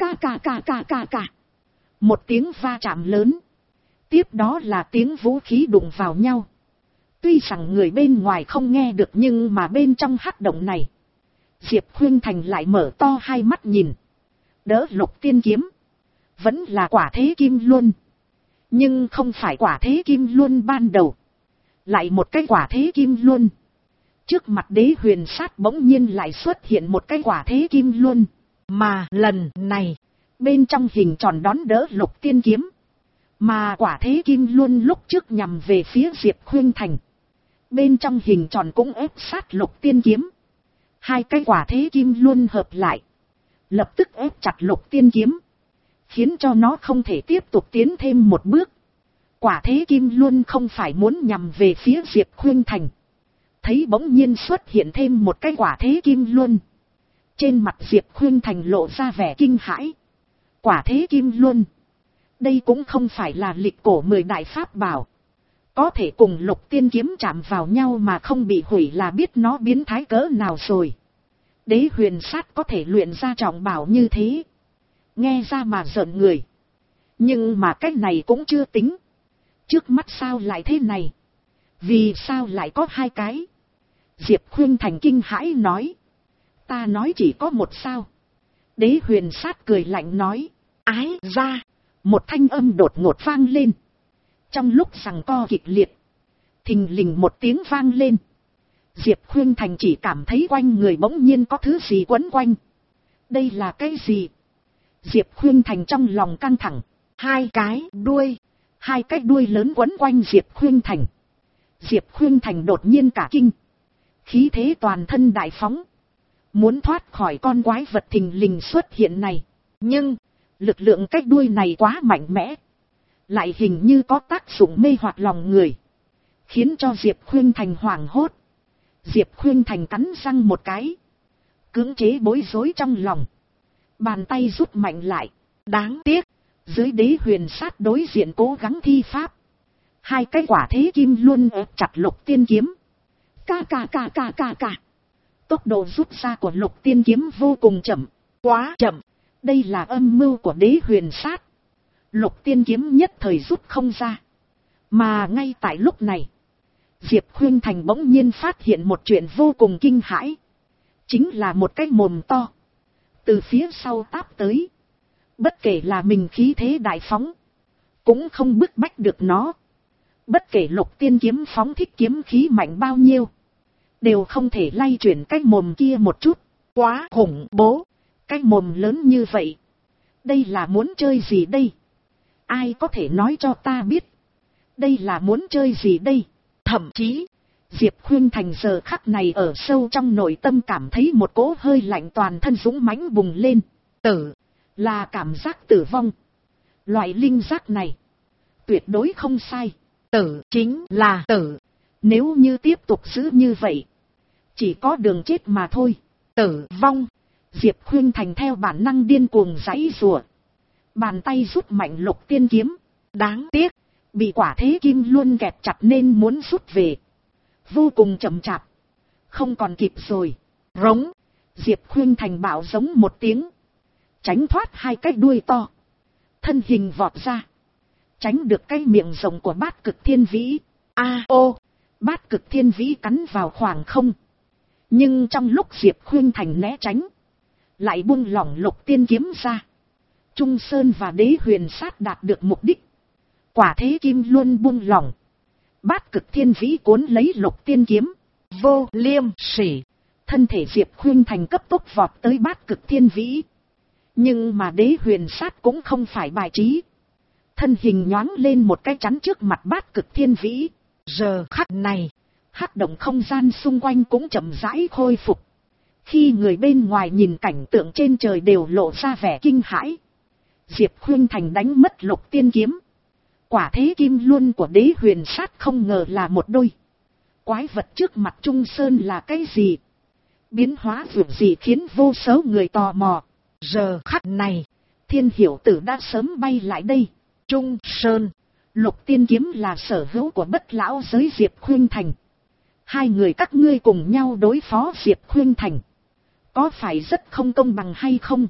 Ca. Một tiếng va chạm lớn. Tiếp đó là tiếng vũ khí đụng vào nhau. Tuy rằng người bên ngoài không nghe được nhưng mà bên trong hắc động này, Diệp Khuynh Thành lại mở to hai mắt nhìn. Đỡ Lục Tiên Kiếm. Vẫn là quả thế kim luân. Nhưng không phải quả thế kim luân ban đầu. Lại một cái quả thế kim luân. Trước mặt Đế Huyền Sát bỗng nhiên lại xuất hiện một cái quả thế kim luân. Mà lần này, bên trong hình tròn đón đỡ Lục Tiên Kiếm. Mà quả thế kim luân lúc trước nhằm về phía Diệp Khuynh Thành. Bên trong hình tròn cũng ép sát Lục Tiên Kiếm. Hai cái quả thế kim luân hợp lại. Lập tức ép chặt Lục Tiên Kiếm. Khiến cho nó không thể tiếp tục tiến thêm một bước. Quả thế kim luân không phải muốn nhằm về phía Diệp Khuynh Thành. Thấy bỗng nhiên xuất hiện thêm một cái quả thế kim luân. Trên mặt Diệp Khuynh Thành lộ ra vẻ kinh hãi. Quả thế kim luân. Đây cũng không phải là lịch cổ 10 đại pháp bảo. Có thể cùng Lục Tiên Kiếm chạm vào nhau mà không bị hủy là biết nó biến thái cỡ nào rồi. Đế Huyền Sát có thể luyện ra trọng bảo như thế. Nghe ra mà giận người. Nhưng mà cái này cũng chưa tính. Trước mắt sao lại thế này? Vì sao lại có hai cái? Diệp Khuynh Thành kinh hãi nói. Ta nói chỉ có một sao. Đế Huyền Sát cười lạnh nói. Ái ra. Một thanh âm đột ngột vang lên. Trong lúc giằng co kịch liệt, thình lình một tiếng vang lên. Diệp Khuynh Thành chỉ cảm thấy quanh người bỗng nhiên có thứ gì quấn quanh. Đây là cái gì? Diệp Khuynh Thành trong lòng căng thẳng. Hai cái đuôi lớn quấn quanh Diệp Khuynh Thành. Diệp Khuynh Thành đột nhiên cả kinh. Khí thế toàn thân đại phóng. Muốn thoát khỏi con quái vật thình lình xuất hiện này. Nhưng lực lượng cái đuôi này quá mạnh mẽ. Lại hình như có tác dụng mê hoặc lòng người. Khiến cho Diệp Khuynh Thành hoảng hốt. Diệp Khuynh Thành cắn răng một cái. Cưỡng chế bối rối trong lòng. Bàn tay rút mạnh lại. Đáng tiếc. Dưới Đế Huyền Sát đối diện cố gắng thi pháp. Hai cái quả thế kim luôn ép chặt Lục Tiên Kiếm. Ca. Tốc độ rút ra của Lục Tiên Kiếm vô cùng chậm. Quá chậm. Đây là âm mưu của Đế Huyền Sát. Lục Tiên Kiếm nhất thời rút không ra. Mà ngay tại lúc này, Diệp Khuynh Thành bỗng nhiên phát hiện một chuyện vô cùng kinh hãi. Chính là một cái mồm to. Từ phía sau táp tới. Bất kể là mình khí thế đại phóng, cũng không bức bách được nó. Bất kể Lục Tiên Kiếm phóng thích kiếm khí mạnh bao nhiêu, đều không thể lay chuyển cái mồm kia một chút. Quá khủng bố. Cái mồm lớn như vậy. Đây là muốn chơi gì đây? Ai có thể nói cho ta biết. Đây là muốn chơi gì đây? Thậm chí, Diệp Khuynh Thành giờ khắc này ở sâu trong nội tâm cảm thấy một cỗ hơi lạnh toàn thân dũng mãnh bùng lên. Tử, là cảm giác tử vong. Loại linh giác này, tuyệt đối không sai. Tử chính là tử. Nếu như tiếp tục giữ như vậy, chỉ có đường chết mà thôi. Tử vong. Diệp Khuynh Thành theo bản năng điên cuồng giãy giụa. Bàn tay rút mạnh Lục Tiên Kiếm. Đáng tiếc, bị quả thế kim luôn kẹp chặt nên muốn rút về. Vô cùng chậm chạp. Không còn kịp rồi. Rống. Diệp Khuynh Thành bạo giống một tiếng. Tránh thoát hai cái đuôi to. Thân hình vọt ra. Tránh được cái miệng rồng của Bát Cực Thiên Vĩ. Bát Cực Thiên Vĩ cắn vào khoảng không. Nhưng trong lúc Diệp Khuynh Thành né tránh, lại buông lỏng Lục Tiên Kiếm ra. Trung Sơn và Đế Huyền Sát đạt được mục đích. Quả thế kim luân buông lỏng. Bát Cực Thiên Vĩ cuốn lấy Lục Tiên Kiếm. Vô liêm sỉ. Thân thể Diệp Khuynh Thành cấp tốc vọt tới Bát Cực Thiên Vĩ. Nhưng mà Đế Huyền Sát cũng không phải bài trí. Thân hình nhoáng lên một cái chắn trước mặt Bát Cực Thiên Vĩ. Giờ khắc này, hắc động không gian xung quanh cũng chậm rãi khôi phục. Khi người bên ngoài nhìn cảnh tượng trên trời đều lộ ra vẻ kinh hãi. Diệp Khuynh Thành đánh mất Lục Tiên Kiếm. Quả thế kim luân của Đế Huyền Sát không ngờ là một đôi. Quái vật trước mặt Trung Sơn là cái gì? Biến hóa vượt gì khiến vô số người tò mò. Giờ khắc này, Thiên Hiểu Tử đã sớm bay lại đây. Trung Sơn, Lục Tiên Kiếm là sở hữu của Bất Lão Giới Diệp Khuynh Thành. Hai người các ngươi cùng nhau đối phó Diệp Khuynh Thành. Có phải rất không công bằng hay không?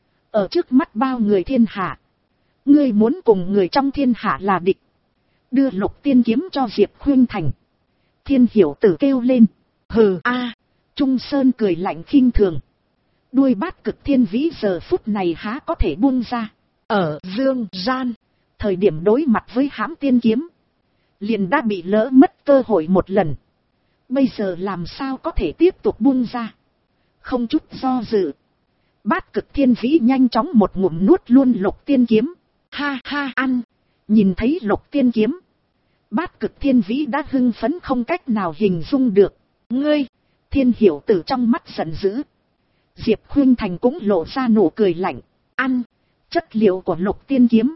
Ở trước mắt bao người thiên hạ, ngươi muốn cùng người trong thiên hạ là địch. Đưa Lục Tiên Kiếm cho Diệp Khuynh Thành. Thiên Hiểu Tử kêu lên. Hừ a. Trung Sơn cười lạnh khinh thường. Đuôi Bát Cực Thiên Vĩ giờ phút này há có thể buông ra. Ở dương gian, thời điểm đối mặt với Hãm Tiên Kiếm, liền đã bị lỡ mất cơ hội một lần. Bây giờ làm sao có thể tiếp tục buông ra? Không chút do dự, Bát Cực Thiên Vĩ nhanh chóng một ngụm nuốt luôn Lục Tiên Kiếm. Ha ha ăn. Nhìn thấy Lục Tiên Kiếm, Bát Cực Thiên Vĩ đã hưng phấn không cách nào hình dung được. Ngươi! Thiên Hiểu Tử trong mắt giận dữ. Diệp Khuynh Thành cũng lộ ra nụ cười lạnh. Ăn! Chất liệu của Lục Tiên Kiếm.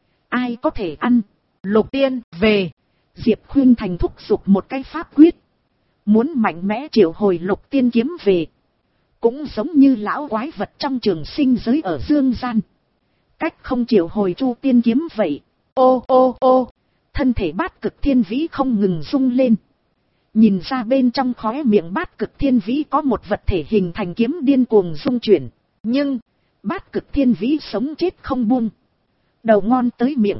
Ai có thể ăn? Lục Tiên về! Diệp Khuynh Thành thúc giục một cái pháp quyết. Muốn mạnh mẽ triệu hồi Lục Tiên Kiếm về. Cũng giống như lão quái vật trong trường sinh giới ở dương gian. Cách không triệu hồi Chu Tiên Kiếm vậy. Ô ô ô! Thân thể Bát Cực Thiên Vĩ không ngừng rung lên. Nhìn ra bên trong khóe miệng Bát Cực Thiên Vĩ có một vật thể hình thành kiếm điên cuồng rung chuyển. Nhưng, Bát Cực Thiên Vĩ sống chết không buông. Đầu ngon tới miệng.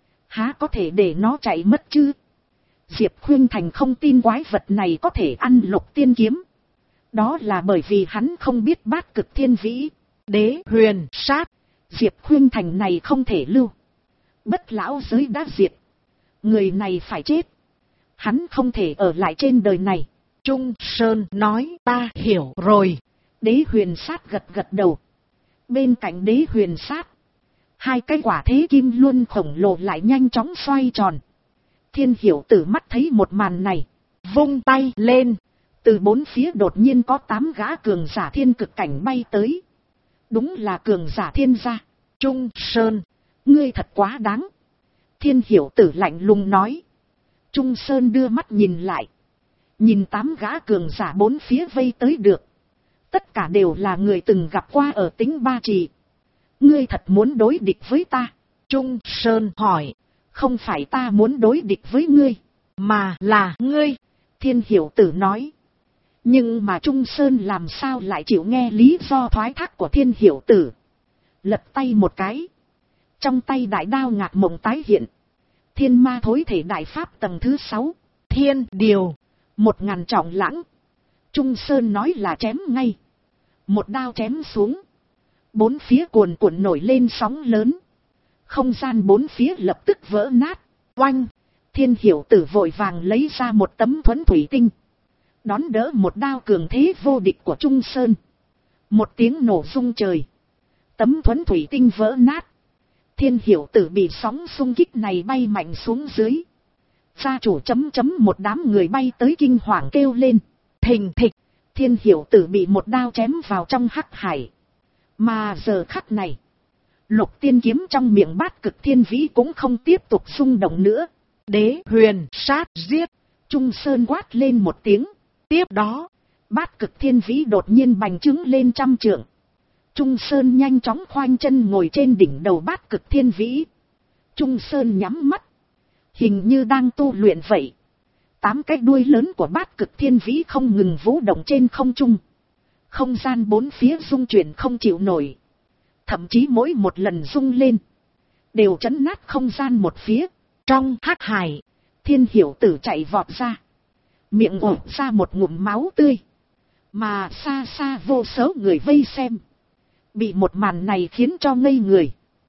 Há có thể để nó chạy mất chứ? Diệp Khuynh Thành không tin quái vật này có thể ăn Lục Tiên Kiếm. Đó là bởi vì hắn không biết Bát Cực Thiên Vĩ. Đế Huyền Sát. Diệp Khuynh Thành này không thể lưu. Bất Lão Giới đã diệt. Người này phải chết. Hắn không thể ở lại trên đời này. Trung Sơn nói ta hiểu rồi. Đế Huyền Sát gật gật đầu. Bên cạnh Đế Huyền Sát, hai cái quả thế kim luân khổng lồ lại nhanh chóng xoay tròn. Thiên Hiểu Tử mắt thấy một màn này, vung tay lên. Từ bốn phía đột nhiên có 8 gã cường giả thiên cực cảnh bay tới. Đúng là cường giả thiên gia. Trung Sơn, ngươi thật quá đáng. Thiên Hiểu Tử lạnh lùng nói. Trung Sơn đưa mắt nhìn lại. Nhìn 8 gã cường giả bốn phía vây tới được. Tất cả đều là người từng gặp qua ở Tính Ba Trì. Ngươi thật muốn đối địch với ta? Trung Sơn hỏi. Không phải ta muốn đối địch với ngươi, mà là ngươi. Thiên Hiểu Tử nói. Nhưng mà Trung Sơn làm sao lại chịu nghe lý do thoái thác của Thiên Hiểu Tử. Lật tay một cái. Trong tay đại đao ngạc mộng tái hiện. Thiên ma thối thể đại pháp tầng thứ 6. Thiên điều. 1000 trọng lãng. Trung Sơn nói là chém ngay. Một đao chém xuống. Bốn phía cuồn cuộn nổi lên sóng lớn. Không gian bốn phía lập tức vỡ nát. Oanh. Thiên Hiểu Tử vội vàng lấy ra một tấm thuẫn thủy tinh. Đón đỡ một đao cường thế vô địch của Trung Sơn. Một tiếng nổ rung trời. Tấm thuẫn thủy tinh vỡ nát. Thiên Hiểu Tử bị sóng xung kích này bay mạnh xuống dưới. Gia chủ một đám người bay tới kinh hoàng kêu lên. Thình thịch. Thiên Hiểu Tử bị một đao chém vào trong hắc hải. Mà giờ khắc này, Lục Tiên Kiếm trong miệng Bát Cực Thiên Vĩ cũng không tiếp tục xung động nữa. Đế Huyền Sát giết. Trung Sơn quát lên một tiếng. Tiếp đó, Bát Cực Thiên Vĩ đột nhiên bành trướng lên 100 trượng. Trung Sơn nhanh chóng khoanh chân ngồi trên đỉnh đầu Bát Cực Thiên Vĩ. Trung Sơn nhắm mắt, hình như đang tu luyện vậy. 8 cái đuôi lớn của Bát Cực Thiên Vĩ không ngừng vũ động trên không trung. Không gian bốn phía rung chuyển không chịu nổi. Thậm chí mỗi một lần rung lên, đều chấn nát không gian một phía. Trong hắc hải, Thiên Hiểu Tử chạy vọt ra. Miệng ổ ra một ngụm máu tươi. Mà xa xa vô số người vây xem. Bị một màn này khiến cho ngây người.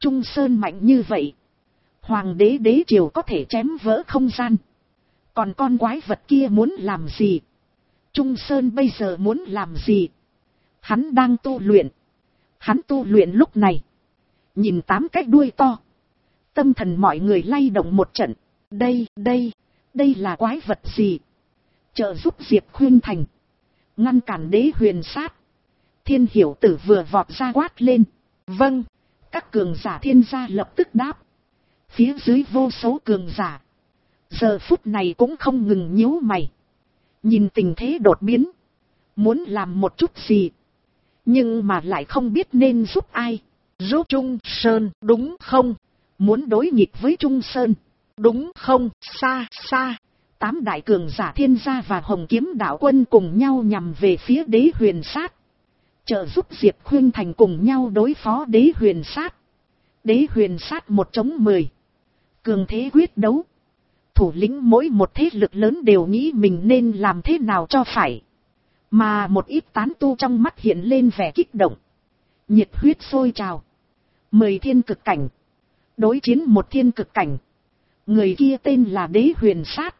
Trung Sơn mạnh như vậy. Hoàng đế đế triều có thể chém vỡ không gian. Còn con quái vật kia muốn làm gì? Trung Sơn bây giờ muốn làm gì? Hắn đang tu luyện. Hắn tu luyện lúc này. Nhìn 8 cái đuôi to. Tâm thần mọi người lay động một trận. Đây là quái vật gì? Trợ giúp Diệp Khuynh Thành. Ngăn cản đế huyền sát. Thiên Hiểu Tử vừa vọt ra quát lên. Vâng. Các cường giả thiên gia lập tức đáp. Phía dưới vô số cường giả. Giờ phút này cũng không ngừng nhíu mày. Nhìn tình thế đột biến. Muốn làm một chút gì. Nhưng mà lại không biết nên giúp ai. Giúp Trung Sơn đúng không? Muốn đối nghịch với Trung Sơn. Đúng không? Xa. 8 đại cường giả thiên gia và Hồng Kiếm đạo quân cùng nhau nhằm về phía đế huyền sát. Trợ giúp Diệp Khuynh Thành cùng nhau đối phó đế huyền sát. Đế huyền sát 1-10. Cường thế quyết đấu. Thủ lĩnh mỗi một thế lực lớn đều nghĩ mình nên làm thế nào cho phải. Mà một ít tán tu trong mắt hiện lên vẻ kích động. Nhiệt huyết sôi trào. 10 thiên cực cảnh. Đối chiến một thiên cực cảnh. Người kia tên là đế huyền sát.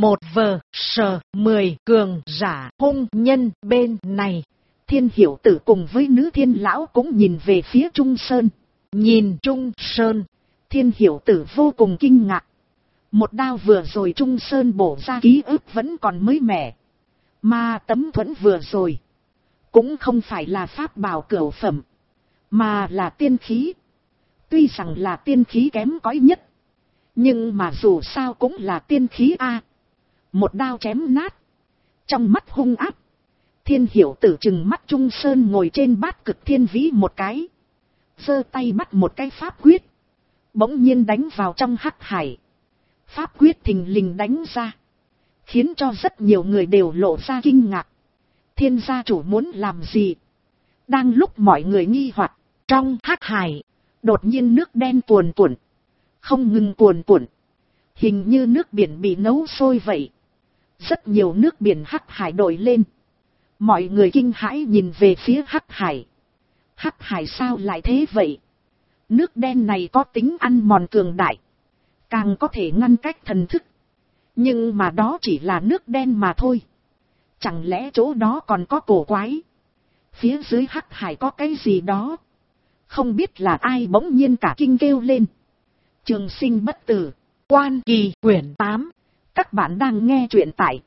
10 cường giả hung nhân bên này. Thiên Hiểu Tử cùng với Nữ Thiên Lão cũng nhìn về phía Trung Sơn. Nhìn Trung Sơn. Thiên Hiểu Tử vô cùng kinh ngạc. Một đao vừa rồi Trung Sơn bổ ra ký ức vẫn còn mới mẻ. Mà tấm thuẫn vừa rồi. Cũng không phải là pháp bảo cửu phẩm. Mà là tiên khí. Tuy rằng là tiên khí kém cỏi nhất. Nhưng mà dù sao cũng là tiên khí a. Một đao chém nát. Trong mắt hung áp. Thiên Hiểu Tử trừng mắt Trung Sơn ngồi trên bát cực thiên vĩ một cái. Giơ tay bắt một cái pháp quyết. Bỗng nhiên đánh vào trong hắc hải. Pháp quyết thình lình đánh ra. Khiến cho rất nhiều người đều lộ ra kinh ngạc. Thiên gia chủ muốn làm gì? Đang lúc mọi người nghi hoặc, trong hắc hải, đột nhiên nước đen cuồn cuộn. Không ngừng cuồn cuộn. Hình như nước biển bị nấu sôi vậy. Rất nhiều nước biển hắc hải nổi lên. Mọi người kinh hãi nhìn về phía hắc hải. Hắc hải sao lại thế vậy? Nước đen này có tính ăn mòn cường đại. Càng có thể ngăn cách thần thức. Nhưng mà đó chỉ là nước đen mà thôi. Chẳng lẽ chỗ đó còn có cổ quái? Phía dưới hắc hải có cái gì đó? Không biết là ai bỗng nhiên cả kinh kêu lên. Trường Sinh Bất Tử, Quan Kỳ quyển 8. Các bạn đang nghe truyện tại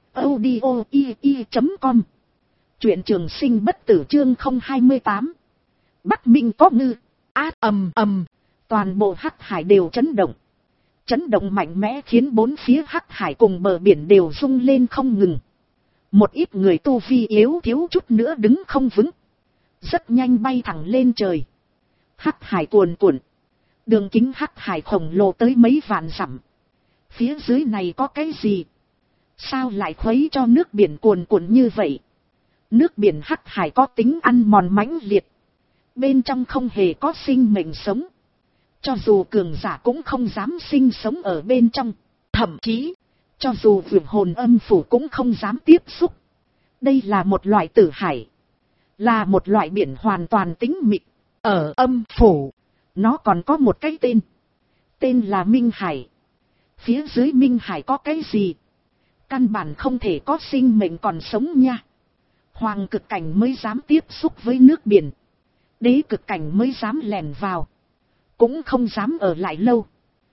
audio.com. Truyện Trường Sinh Bất Tử chương 028. Bắc Minh có ngư. Át ầm. Toàn bộ hắc hải đều chấn động. Chấn động mạnh mẽ khiến bốn phía hắc hải cùng bờ biển đều rung lên không ngừng. Một ít người tu vi yếu thiếu chút nữa đứng không vững. Rất nhanh bay thẳng lên trời. Hắc hải cuồn cuộn. Đường kính hắc hải khổng lồ tới mấy vạn dặm. Phía dưới này có cái gì? Sao lại khuấy cho nước biển cuồn cuộn như vậy? Nước biển hắc hải có tính ăn mòn mãnh liệt. Bên trong không hề có sinh mệnh sống. Cho dù cường giả cũng không dám sinh sống ở bên trong. Thậm chí, cho dù vượt hồn âm phủ cũng không dám tiếp xúc. Đây là một loại tử hải. Là một loại biển hoàn toàn tĩnh mịch. Ở âm phủ, nó còn có một cái tên. Tên là Minh Hải. Phía dưới Minh Hải có cái gì? Căn bản không thể có sinh mệnh còn sống nha. Hoàng cực cảnh mới dám tiếp xúc với nước biển. Đế cực cảnh mới dám lèn vào. Cũng không dám ở lại lâu.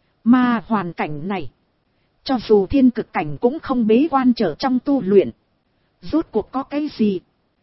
Mà hoàn cảnh này, cho dù thiên cực cảnh cũng không bế quan trở trong tu luyện. Rốt cuộc có cái gì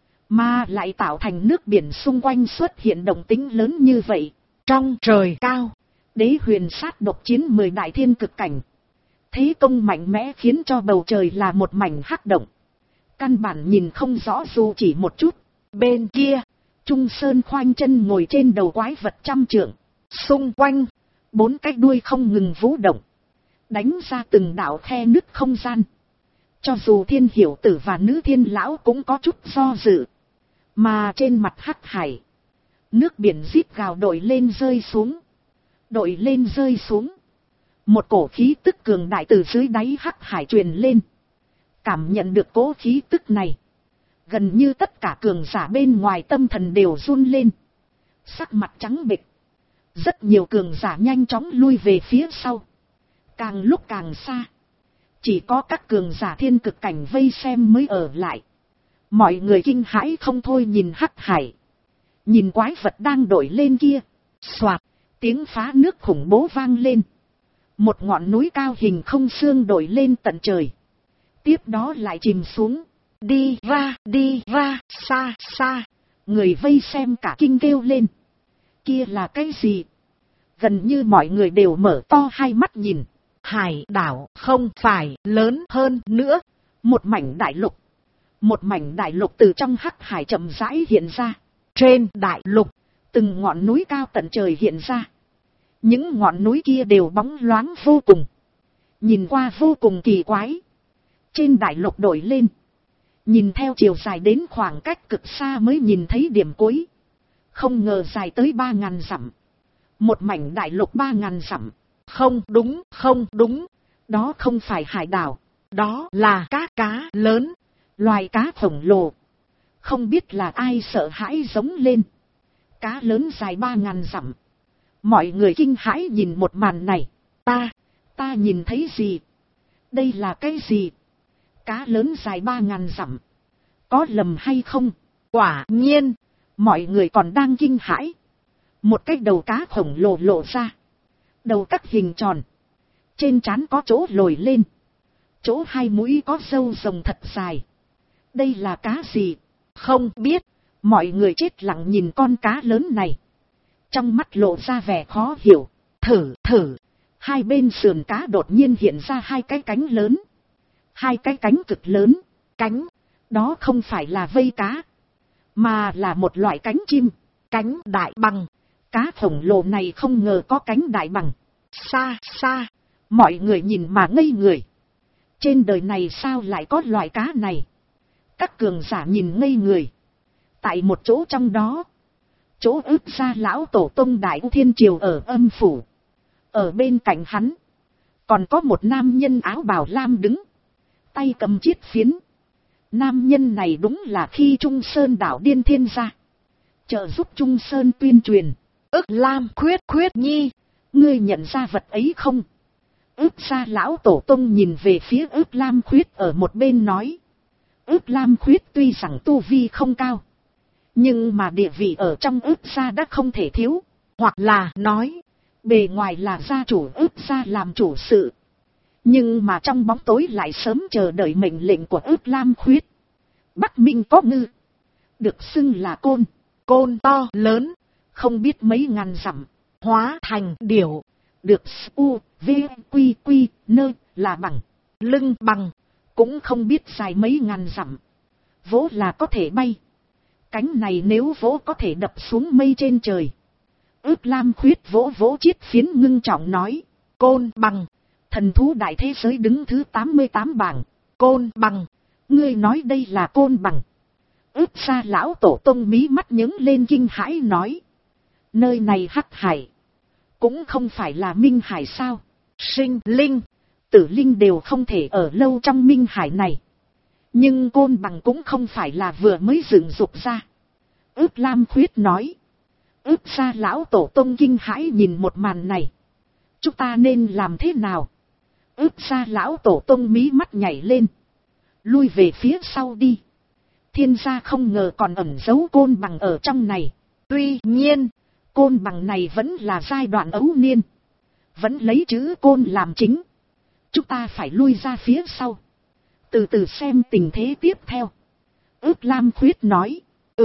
mà lại tạo thành nước biển xung quanh xuất hiện động tĩnh lớn như vậy? Trong trời cao, đế huyền sát độc chiến 10 đại thiên cực cảnh. Thế công mạnh mẽ khiến cho bầu trời là một mảnh hắc động. Căn bản nhìn không rõ dù chỉ một chút. Bên kia, Trung Sơn khoanh chân ngồi trên đầu quái vật 100 trượng. Xung quanh, 4 cái đuôi không ngừng vũ động. Đánh ra từng đạo khe nứt không gian. Cho dù Thiên Hiểu Tử và Nữ Thiên Lão cũng có chút do dự. Mà trên mặt hắc hải, nước biển rít gào đội lên rơi xuống. Đội lên rơi xuống. Một cổ khí tức cường đại từ dưới đáy hắc hải truyền lên. Cảm nhận được cỗ khí tức này, gần như tất cả cường giả bên ngoài tâm thần đều run lên. Sắc mặt trắng bệch. Rất nhiều cường giả nhanh chóng lui về phía sau. Càng lúc càng xa. Chỉ có các cường giả thiên cực cảnh vây xem mới ở lại. Mọi người kinh hãi không thôi nhìn hắc hải. Nhìn quái vật đang đổi lên kia. Xoạt, tiếng phá nước khủng bố vang lên. Một ngọn núi cao hình không xương đổi lên tận trời. Tiếp đó lại chìm xuống. Đi ra, xa, xa. Người vây xem cả kinh kêu lên. Kia là cái gì? Gần như mọi người đều mở to hai mắt nhìn. Hải đảo không phải lớn hơn nữa. Một mảnh đại lục. Một mảnh đại lục từ trong hắc hải chậm rãi hiện ra. Trên đại lục, từng ngọn núi cao tận trời hiện ra. Những ngọn núi kia đều bóng loáng vô cùng. Nhìn qua vô cùng kỳ quái. Trên đại lục đổi lên. Nhìn theo chiều dài đến khoảng cách cực xa mới nhìn thấy điểm cuối. Không ngờ dài tới 3.000 dặm. Một mảnh đại lục 3.000 dặm. Không đúng. Đó không phải hải đảo. Đó là cá lớn. Loài cá khổng lồ. Không biết là ai sợ hãi giống lên. Cá lớn dài 3.000 dặm. Mọi người kinh hãi nhìn một màn này. Ta nhìn thấy gì? Đây là cái gì? Cá lớn dài 3.000 dặm. Có lầm hay không? Quả nhiên. Mọi người còn đang kinh hãi. Một cái đầu cá khổng lồ lộ ra. Đầu cắt hình tròn. Trên trán có chỗ lồi lên. Chỗ hai mũi có râu rồng thật dài. Đây là cá gì? Không biết. Mọi người chết lặng nhìn con cá lớn này. Trong mắt lộ ra vẻ khó hiểu. Thử. Hai bên sườn cá đột nhiên hiện ra hai cái cánh lớn. Hai cái cánh cực lớn. Cánh. Đó không phải là vây cá. Mà là một loại cánh chim. Cánh đại bằng. Cá khổng lồ này không ngờ có cánh đại bằng. Xa. Mọi người nhìn mà ngây người. Trên đời này sao lại có loại cá này? Các cường giả nhìn ngây người. Tại một chỗ trong đó. Chỗ ước ra lão tổ tông Đại U Thiên Triều ở âm phủ. Ở bên cạnh hắn. Còn có một nam nhân áo bào lam đứng. Tay cầm chiết phiến. Nam nhân này đúng là khi Trung Sơn đảo Điên Thiên gia. Trợ giúp Trung Sơn tuyên truyền. Ước Lam Khuyết Nhi. Ngươi nhận ra vật ấy không? Ước ra lão tổ tông nhìn về phía Ước Lam Khuyết ở một bên nói. Ước Lam Khuyết tuy rằng tu vi không cao. Nhưng mà địa vị ở trong ước gia đã không thể thiếu. Hoặc là nói. Bề ngoài là gia chủ ước gia làm chủ sự. Nhưng mà trong bóng tối lại sớm chờ đợi mệnh lệnh của Ước Lam Khuyết. Bắc Minh có ngư. Được xưng là côn to lớn. Không biết mấy ngàn dặm. Hóa thành điểu. Được u, v, quy, nơ là bằng. Lưng bằng. Cũng không biết dài mấy ngàn dặm. Vỗ là có thể bay. Cánh này nếu vỗ có thể đập xuống mây trên trời. Ước Lam Khuyết vỗ chiết phiến ngưng trọng nói. Côn bằng. Thần thú đại thế giới đứng thứ 88 bảng. Côn bằng. Ngươi nói đây là côn bằng. Ước ra lão tổ tông mí mắt nhướng lên kinh hãi nói. Nơi này hắc hải. Cũng không phải là minh hải sao. Sinh linh. Tử linh đều không thể ở lâu trong minh hải này. Nhưng côn bằng cũng không phải là vừa mới dựng dục ra. Ước Lam Khuyết nói. Ước ra lão tổ tông kinh hãi nhìn một màn này. Chúng ta nên làm thế nào? Ước ra lão tổ tông mí mắt nhảy lên. Lui về phía sau đi. Thiên gia không ngờ còn ẩn giấu côn bằng ở trong này. Tuy nhiên, côn bằng này vẫn là giai đoạn ấu niên. Vẫn lấy chữ côn làm chính. Chúng ta phải lui ra phía sau. Từ từ xem tình thế tiếp theo. Ước Lam Khuyết nói.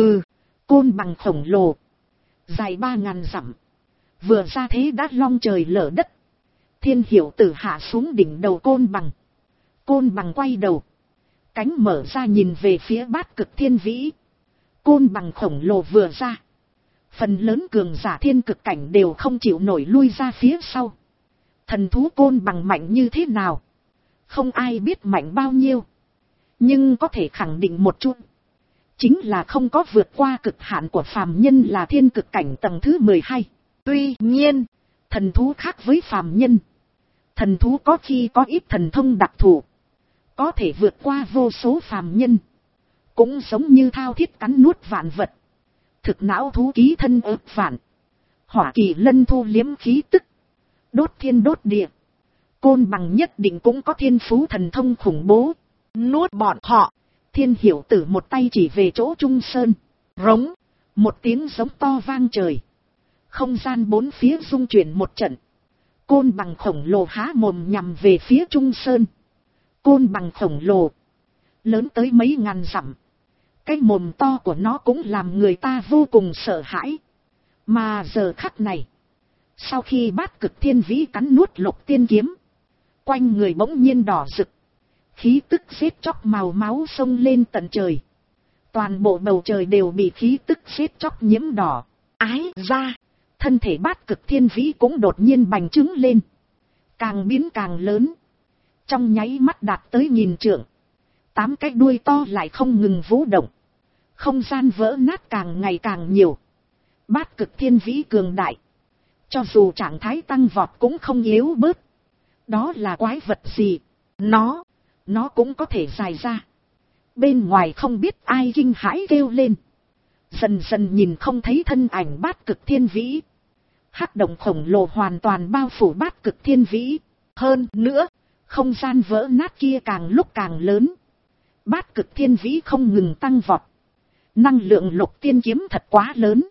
Côn bằng khổng lồ. Dài 3.000 dặm. Vừa ra thế đã long trời lở đất. Thiên Hiểu Tử hạ xuống đỉnh đầu côn bằng. Côn bằng quay đầu. Cánh mở ra nhìn về phía Bát Cực Thiên Vĩ. Côn bằng khổng lồ vừa ra. Phần lớn cường giả thiên cực cảnh đều không chịu nổi lui ra phía sau. Thần thú côn bằng mạnh như thế nào? Không ai biết mạnh bao nhiêu. Nhưng có thể khẳng định một chút. Chính là không có vượt qua cực hạn của phàm nhân là thiên cực cảnh tầng thứ 12. Tuy nhiên, thần thú khác với phàm nhân. Thần thú có khi có ít thần thông đặc thù. Có thể vượt qua vô số phàm nhân. Cũng giống như thao thiết cắn nuốt vạn vật. Thực não thú ký thân ức vạn. Hỏa Kỳ Lân thu liếm khí tức, đốt thiên đốt địa. Côn Bằng nhất định cũng có thiên phú thần thông khủng bố. Nuốt bọn họ. Thiên Hiểu Tử một tay chỉ về chỗ Trung Sơn. Rống. Một tiếng giống to vang trời. Không gian bốn phía rung chuyển một trận. Côn Bằng khổng lồ há mồm nhằm về phía Trung Sơn. Côn Bằng khổng lồ, lớn tới mấy ngàn dặm. Cái mồm to của nó cũng làm người ta vô cùng sợ hãi. Mà giờ khắc này, sau khi Bát Cực Thiên Vĩ cắn nuốt Lục Tiên Kiếm, quanh người bỗng nhiên đỏ rực. Khí tức giết chóc màu máu xông lên tận trời. Toàn bộ bầu trời đều bị khí tức giết chóc nhiễm đỏ. Ái ra, thân thể Bát Cực Thiên Vĩ cũng đột nhiên bành trướng lên. Càng biến càng lớn. Trong nháy mắt đạt tới 1000 trượng. 8 cái đuôi to lại không ngừng vũ động. Không gian vỡ nát càng ngày càng nhiều. Bát Cực Thiên Vĩ cường đại. Cho dù trạng thái tăng vọt cũng không yếu bớt. Đó là quái vật gì? Nó cũng có thể dài ra. Bên ngoài không biết ai kinh hãi kêu lên. Dần dần nhìn không thấy thân ảnh Bát Cực Thiên Vĩ. Hắc động khổng lồ hoàn toàn bao phủ Bát Cực Thiên Vĩ. Hơn nữa, không gian vỡ nát kia càng lúc càng lớn. Bát Cực Thiên Vĩ không ngừng tăng vọt. Năng lượng Lục Tiên Kiếm thật quá lớn.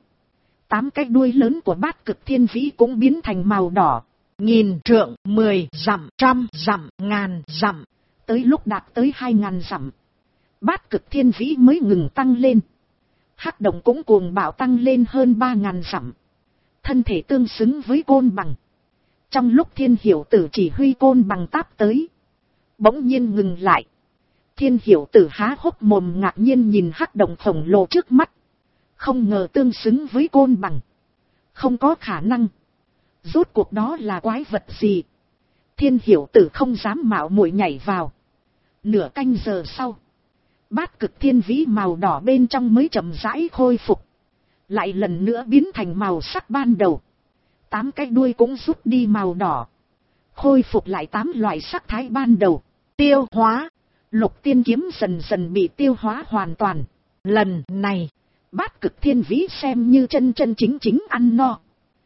8 cái đuôi lớn của Bát Cực Thiên Vĩ cũng biến thành màu đỏ. 1000 trượng, 10 dặm, 100 dặm, 1000 dặm. Tới lúc đạt tới 2000 dặm, Bát Cực Thiên Vĩ mới ngừng tăng lên. Hắc động cũng cuồng bạo tăng lên hơn 3000 dặm. Thân thể tương xứng với Côn Bằng. Trong lúc Thiên Hiểu Tử chỉ huy Côn Bằng táp tới, bỗng nhiên ngừng lại. Thiên Hiểu Tử há hốc mồm ngạc nhiên nhìn hắc động khổng lồ trước mắt. Không ngờ tương xứng với Côn Bằng. Không có khả năng. Rốt cuộc đó là quái vật gì? Thiên Hiểu Tử không dám mạo muội nhảy vào. Nửa canh giờ sau, Bát Cực Thiên Vĩ màu đỏ bên trong mới chậm rãi khôi phục. Lại lần nữa biến thành màu sắc ban đầu. 8 cái đuôi cũng rút đi màu đỏ. Khôi phục lại 8 loại sắc thái ban đầu. Tiêu hóa. Lục Tiên Kiếm dần dần bị tiêu hóa hoàn toàn. Lần này, Bát Cực Thiên Vĩ xem như chân chân chính chính ăn no.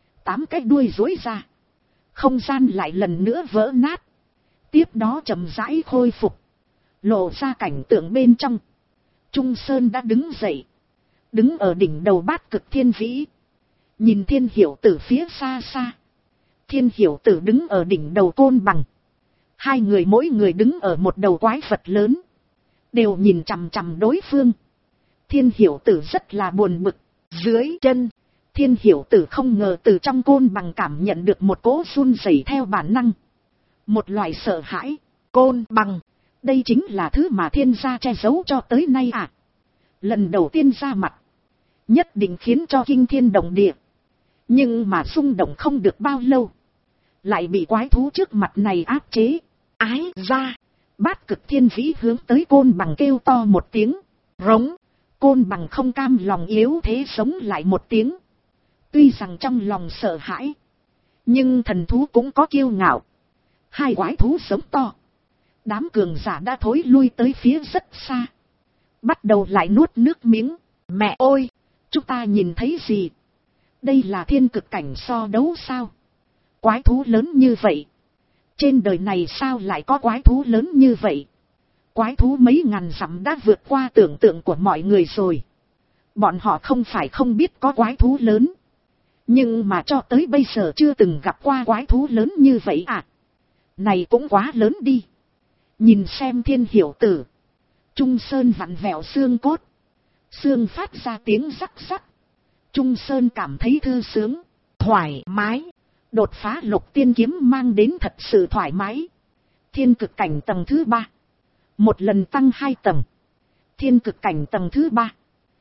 8 cái đuôi duỗi ra. Không gian lại lần nữa vỡ nát. Tiếp đó chậm rãi khôi phục. Lộ ra cảnh tượng bên trong. Trung Sơn đã đứng dậy. Đứng ở đỉnh đầu Bát Cực Thiên Vĩ. Nhìn Thiên Hiểu Tử phía xa xa. Thiên Hiểu Tử đứng ở đỉnh đầu Côn Bằng. Hai người mỗi người đứng ở một đầu quái vật lớn. Đều nhìn chằm chằm đối phương. Thiên Hiểu Tử rất là buồn bực. Dưới chân, Thiên Hiểu Tử không ngờ từ trong Côn Bằng cảm nhận được một cỗ run rẩy theo bản năng. Một loại sợ hãi. Côn Bằng, đây chính là thứ mà thiên gia che giấu cho tới nay à. Lần đầu tiên ra mặt, nhất định khiến cho kinh thiên động địa. Nhưng mà rung động không được bao lâu, lại bị quái thú trước mặt này áp chế. Ái ra, Bát Cực Thiên Vĩ hướng tới Côn Bằng kêu to một tiếng. Rống. Côn Bằng không cam lòng yếu thế sống lại một tiếng. Tuy rằng trong lòng sợ hãi, nhưng thần thú cũng có kiêu ngạo. Hai quái thú sống to. Đám cường giả đã thối lui tới phía rất xa. Bắt đầu lại nuốt nước miếng. Mẹ ơi, chúng ta nhìn thấy gì? Đây là thiên cực cảnh so đấu sao? Quái thú lớn như vậy. Trên đời này sao lại có quái thú lớn như vậy? Quái thú mấy ngàn dặm đã vượt qua tưởng tượng của mọi người rồi. Bọn họ không phải không biết có quái thú lớn. Nhưng mà cho tới bây giờ chưa từng gặp qua quái thú lớn như vậy à? Này cũng quá lớn đi. Nhìn xem Thiên Hiểu Tử. Trung Sơn vặn vẹo xương cốt. Xương phát ra tiếng rắc rắc. Trung Sơn cảm thấy thư sướng, thoải mái. Đột phá Lục Tiên Kiếm mang đến thật sự thoải mái. Thiên cực cảnh tầng thứ 3. Một lần tăng 2 tầng. Thiên cực cảnh tầng thứ 3.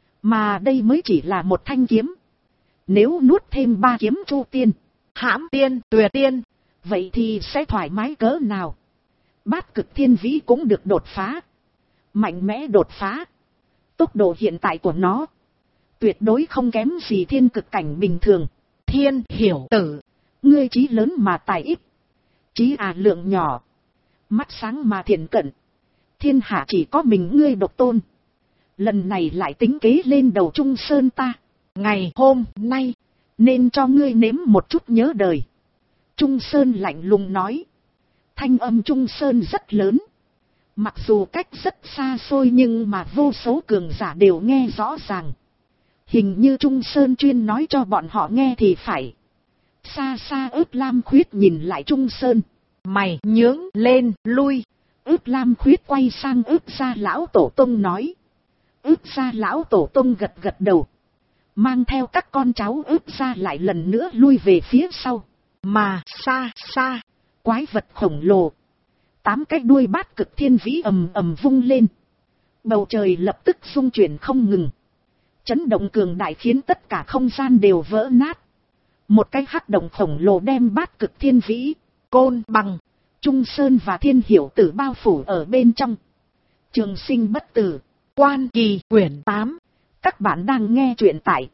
Mà đây mới chỉ là một thanh kiếm. Nếu nuốt thêm 3 kiếm Chu Tiên, Hãm Tiên, Tuyệt Tiên, vậy thì sẽ thoải mái cỡ nào? Bát Cực Thiên Vĩ cũng được đột phá. Mạnh mẽ đột phá. Tốc độ hiện tại của nó tuyệt đối không kém gì thiên cực cảnh bình thường. Thiên Hiểu Tử, ngươi trí lớn mà tài ít. Trí lượng nhỏ. Mắt sáng mà thiện cận. Thiên hạ chỉ có mình ngươi độc tôn. Lần này lại tính kế lên đầu Trung Sơn ta. Ngày hôm nay, Nên cho ngươi nếm một chút nhớ đời. Trung Sơn lạnh lùng nói. Thanh âm Trung Sơn rất lớn. Mặc dù cách rất xa xôi nhưng mà vô số cường giả đều nghe rõ ràng. Hình như Trung Sơn chuyên nói cho bọn họ nghe thì phải. Xa xa Ước Lam Khuyết nhìn lại Trung Sơn. Mày nhướng lên, lui. Ước Lam Khuyết quay sang Ước gia lão tổ tông nói. Ước gia lão tổ tông gật gật đầu. Mang theo các con cháu Ước gia lại lần nữa lui về phía sau. Mà xa xa, quái vật khổng lồ. 8 cái đuôi bát cực thiên vĩ ầm ầm vung lên. Bầu trời lập tức rung chuyển không ngừng. Chấn động cường đại khiến tất cả không gian đều vỡ nát. Một cái hắc động khổng lồ đem bát cực thiên vĩ, Côn Bằng, Trung Sơn và Thiên Hiểu Tử bao phủ ở bên trong. Trường Sinh bất tử, Quan Kỳ quyển 8. Các bạn đang nghe truyện tại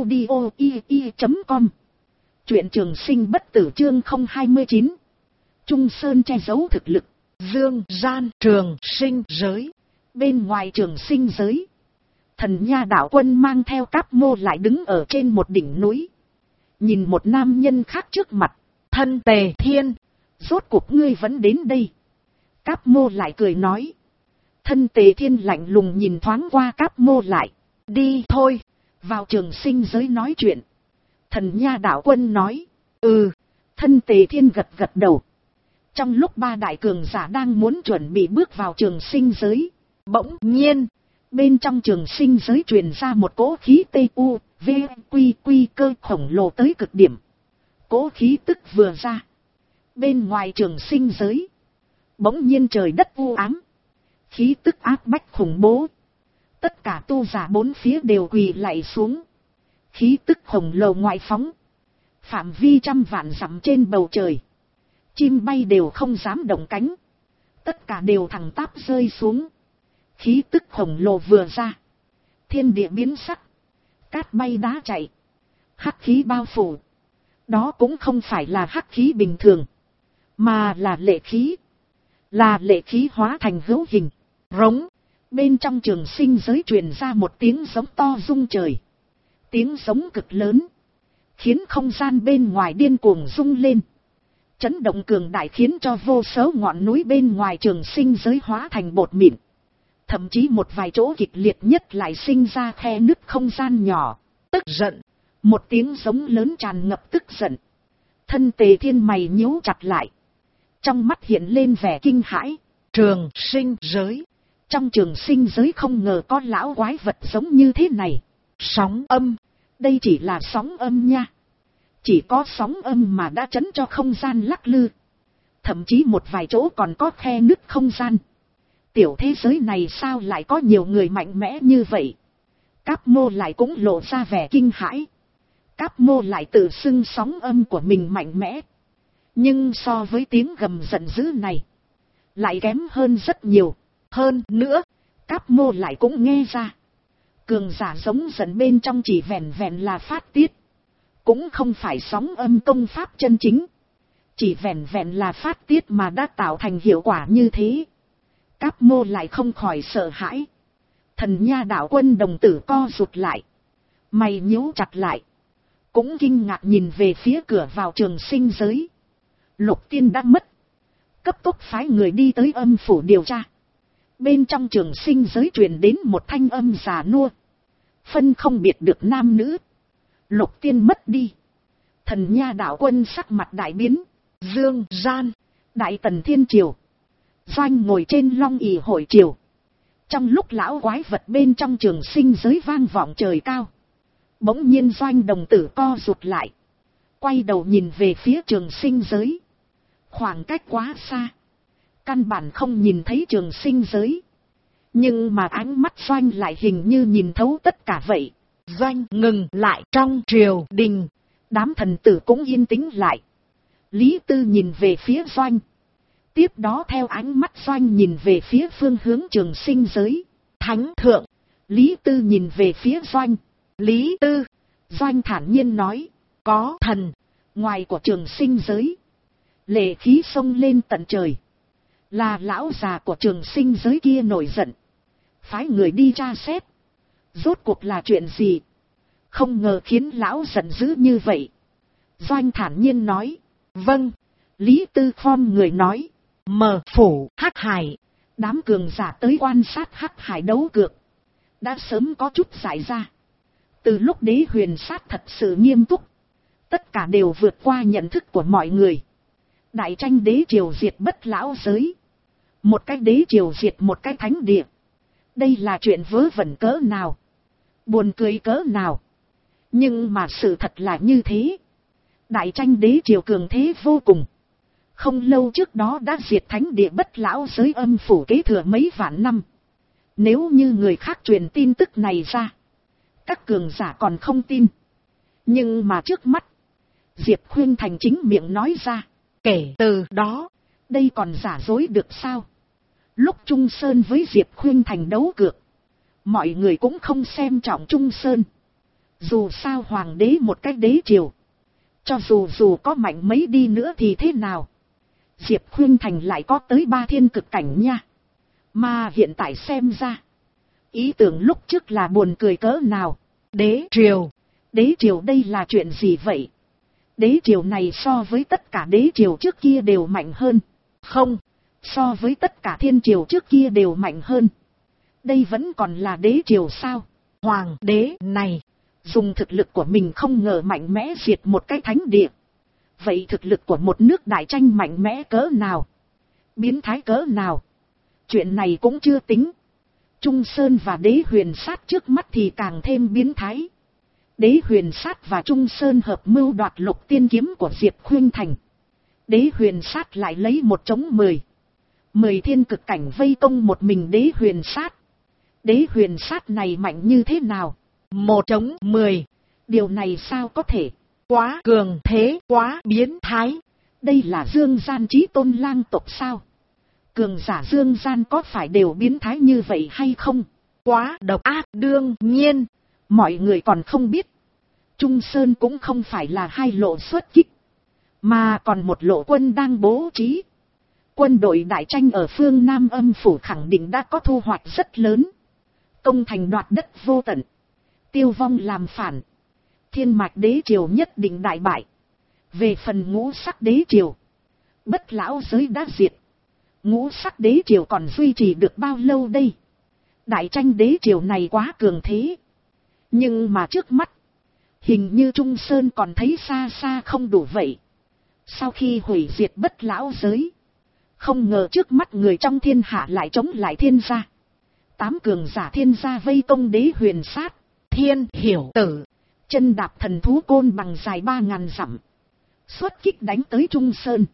audio.com. Truyện Trường Sinh bất tử chương 029. Trung Sơn che giấu thực lực. Dương gian Trường Sinh giới. Bên ngoài Trường Sinh giới, Thần Nha đạo quân mang theo Cáp Mô lại đứng ở trên một đỉnh núi. Nhìn một nam nhân khác trước mặt. Thân Tề Thiên, rốt cuộc ngươi vẫn đến đây. Cáp Mô lại cười nói. Thân Tề Thiên lạnh lùng nhìn thoáng qua Cáp Mô lại. Đi thôi, vào Trường Sinh giới nói chuyện. Thần Nha đạo quân nói. Thân Tề Thiên gật gật đầu. Trong lúc 3 đại cường giả đang muốn chuẩn bị bước vào Trường Sinh giới, bỗng nhiên, bên trong Trường Sinh giới truyền ra một cỗ khí TU, V, Quy, Quy cơ khổng lồ tới cực điểm. Cỗ khí tức vừa ra. Bên ngoài Trường Sinh giới, bỗng nhiên trời đất u ám. Khí tức áp bách khủng bố. Tất cả tu giả bốn phía đều quỳ lạy xuống. Khí tức khổng lồ ngoại phóng. Phạm vi trăm vạn dặm trên bầu trời. Chim bay đều không dám động cánh. Tất cả đều thẳng tắp rơi xuống. Khí tức khổng lồ vừa ra. Thiên địa biến sắc. Cát bay đá chạy. Hắc khí bao phủ. Đó cũng không phải là hắc khí bình thường. Mà là lệ khí. Là lệ khí hóa thành hữu hình. Rống. Bên trong Trường Sinh giới truyền ra một tiếng giống to rung trời. Tiếng giống cực lớn. Khiến không gian bên ngoài điên cuồng rung lên. Chấn động cường đại khiến cho vô số ngọn núi bên ngoài Trường Sinh giới hóa thành bột mịn. Thậm chí một vài chỗ kịch liệt nhất lại sinh ra khe nứt không gian nhỏ. Tức giận. Một tiếng giống lớn tràn ngập tức giận. Thân Tề Thiên mày nhíu chặt lại. Trong mắt hiện lên vẻ kinh hãi. Trường Sinh giới. Trong Trường Sinh giới không ngờ có lão quái vật giống như thế này. Sóng âm. Đây chỉ là sóng âm nha. Chỉ có sóng âm mà đã chấn cho không gian lắc lư. Thậm chí một vài chỗ còn có khe nứt không gian. Tiểu thế giới này sao lại có nhiều người mạnh mẽ như vậy? Cáp Mô lại cũng lộ ra vẻ kinh hãi. Cáp Mô lại tự xưng sóng âm của mình mạnh mẽ. Nhưng so với tiếng gầm giận dữ này, lại kém hơn rất nhiều. Hơn nữa, Cáp Mô lại cũng nghe ra. Cường giả giống giận bên trong chỉ vẹn vẹn là phát tiết. Cũng không phải sóng âm công pháp chân chính. Chỉ vẹn vẹn là phát tiết mà đã tạo thành hiệu quả như thế. Cáp Mô lại không khỏi sợ hãi. Thần Nha đạo quân đồng tử co rụt lại. Mày nhíu chặt lại. Cũng kinh ngạc nhìn về phía cửa vào Trường Sinh giới. Lục Tiên đã mất. Cấp tốc phái người đi tới âm phủ điều tra. Bên trong Trường Sinh giới truyền đến một thanh âm già nua. Phân không biệt được nam nữ. Lục Tiên mất đi. Thần Nha đạo quân sắc mặt đại biến. Dương gian. Đại Tần Thiên Triều. Doanh ngồi trên long ỷ hội triều. Trong lúc lão quái vật bên trong Trường Sinh giới vang vọng trời cao. Bỗng nhiên Doanh đồng tử co rụt lại. Quay đầu nhìn về phía Trường Sinh giới. Khoảng cách quá xa. Căn bản không nhìn thấy Trường Sinh giới. Nhưng mà ánh mắt Doanh lại hình như nhìn thấu tất cả vậy. Doanh ngừng lại trong triều đình. Đám thần tử cũng yên tĩnh lại. Lý Tư nhìn về phía Doanh. Tiếp đó theo ánh mắt Doanh nhìn về phía phương hướng Trường Sinh giới. Thánh thượng. Lý Tư nhìn về phía Doanh. Lý Tư. Doanh thản nhiên nói. Có thần. Ngoài của Trường Sinh giới. Lệ khí xông lên tận trời. Là lão già của Trường Sinh giới kia nổi giận. Phái người đi tra xét. Rốt cuộc là chuyện gì? Không ngờ khiến lão giận dữ như vậy. Doanh thản nhiên nói. Vâng. Lý Tư khom người nói. Mờ phủ Hắc Hải. Đám cường giả tới quan sát Hắc Hải đấu cược đã sớm có chút giải ra. Từ lúc Đế Huyền Sát thật sự nghiêm túc, tất cả đều vượt qua nhận thức của mọi người. Đại tranh đế triều diệt bất lão giới, một cái đế triều diệt một cái thánh địa. Đây là chuyện vớ vẩn cỡ nào, buồn cười cỡ nào. Nhưng mà sự thật là như thế. Đại tranh đế triều cường thế vô cùng. Không lâu trước đó đã diệt thánh địa bất lão giới âm phủ kế thừa mấy vạn năm. Nếu như người khác truyền tin tức này ra, các cường giả còn không tin. Nhưng mà trước mắt, Diệp Khuynh Thành chính miệng nói ra. Kể từ đó, đây còn giả dối được sao? Lúc Trung Sơn với Diệp Khuynh Thành đấu cược, mọi người cũng không xem trọng Trung Sơn. Dù sao hoàng đế một cái đế triều, cho dù có mạnh mấy đi nữa thì thế nào? Diệp Khuynh Thành lại có tới 3 thiên cực cảnh nha. Mà hiện tại xem ra, ý tưởng lúc trước là buồn cười cỡ nào. Đế triều đây là chuyện gì vậy? Đế triều này so với tất cả đế triều trước kia đều mạnh hơn. Không, so với tất cả thiên triều trước kia đều mạnh hơn. Đây vẫn còn là đế triều sao? Hoàng đế này, dùng thực lực của mình không ngờ mạnh mẽ diệt một cái thánh địa. Vậy thực lực của một nước đại tranh mạnh mẽ cỡ nào? Biến thái cỡ nào? Chuyện này cũng chưa tính. Trung Sơn và Đế Huyền Sát trước mắt thì càng thêm biến thái. Đế Huyền Sát và Trung Sơn hợp mưu đoạt Lục Tiên Kiếm của Diệp Khuynh Thành. Đế Huyền Sát lại lấy 1-10 thiên cực cảnh vây công một mình Đế Huyền Sát. Đế Huyền Sát này mạnh như thế nào? 1-10. Điều này sao có thể? Quá cường thế, quá biến thái. Đây là Dương Gian Chí Tôn lang tộc sao? Cường giả Dương Gian có phải đều biến thái như vậy hay không? Quá độc ác. Đương nhiên, mọi người còn không biết. Trung Sơn cũng không phải là 2 lộ xuất kích, mà còn một lộ quân đang bố trí. Quân đội đại tranh ở phương Nam âm phủ khẳng định đã có thu hoạch rất lớn. Công thành đoạt đất vô tận, tiêu vong làm phản. Thiên mạch đế triều nhất định đại bại. Về phần ngũ sắc đế triều, bất lão giới đã diệt. Ngũ sắc đế triều còn duy trì được bao lâu đây? Đại tranh đế triều này quá cường thế. Nhưng mà trước mắt, hình như Trung Sơn còn thấy xa xa không đủ vậy. Sau khi hủy diệt bất lão giới, không ngờ trước mắt người trong thiên hạ lại chống lại thiên gia. 8 cường giả thiên gia vây công Đế Huyền Sát. Thiên Hiểu Tử chân đạp thần thú côn bằng dài 3000 dặm, xuất kích đánh tới Trung Sơn.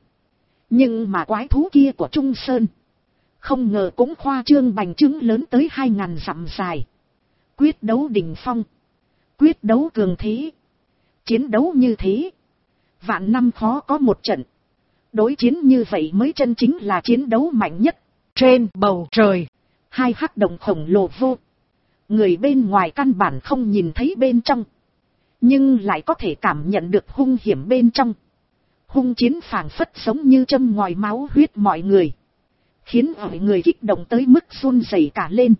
Nhưng mà quái thú kia của Trung Sơn, không ngờ cũng khoa trương bành trướng lớn tới 2000 dặm dài. Quyết đấu đỉnh phong, quyết đấu cường thế, chiến đấu như thế, vạn năm khó có một trận. Đối chiến như vậy mới chân chính là chiến đấu mạnh nhất. Trên bầu trời, 2 hắc động khổng lồ vô. Người bên ngoài căn bản không nhìn thấy bên trong, nhưng lại có thể cảm nhận được hung hiểm bên trong. Hung chiến phảng phất giống như châm ngòi máu huyết mọi người, khiến mọi người kích động tới mức run rẩy cả lên.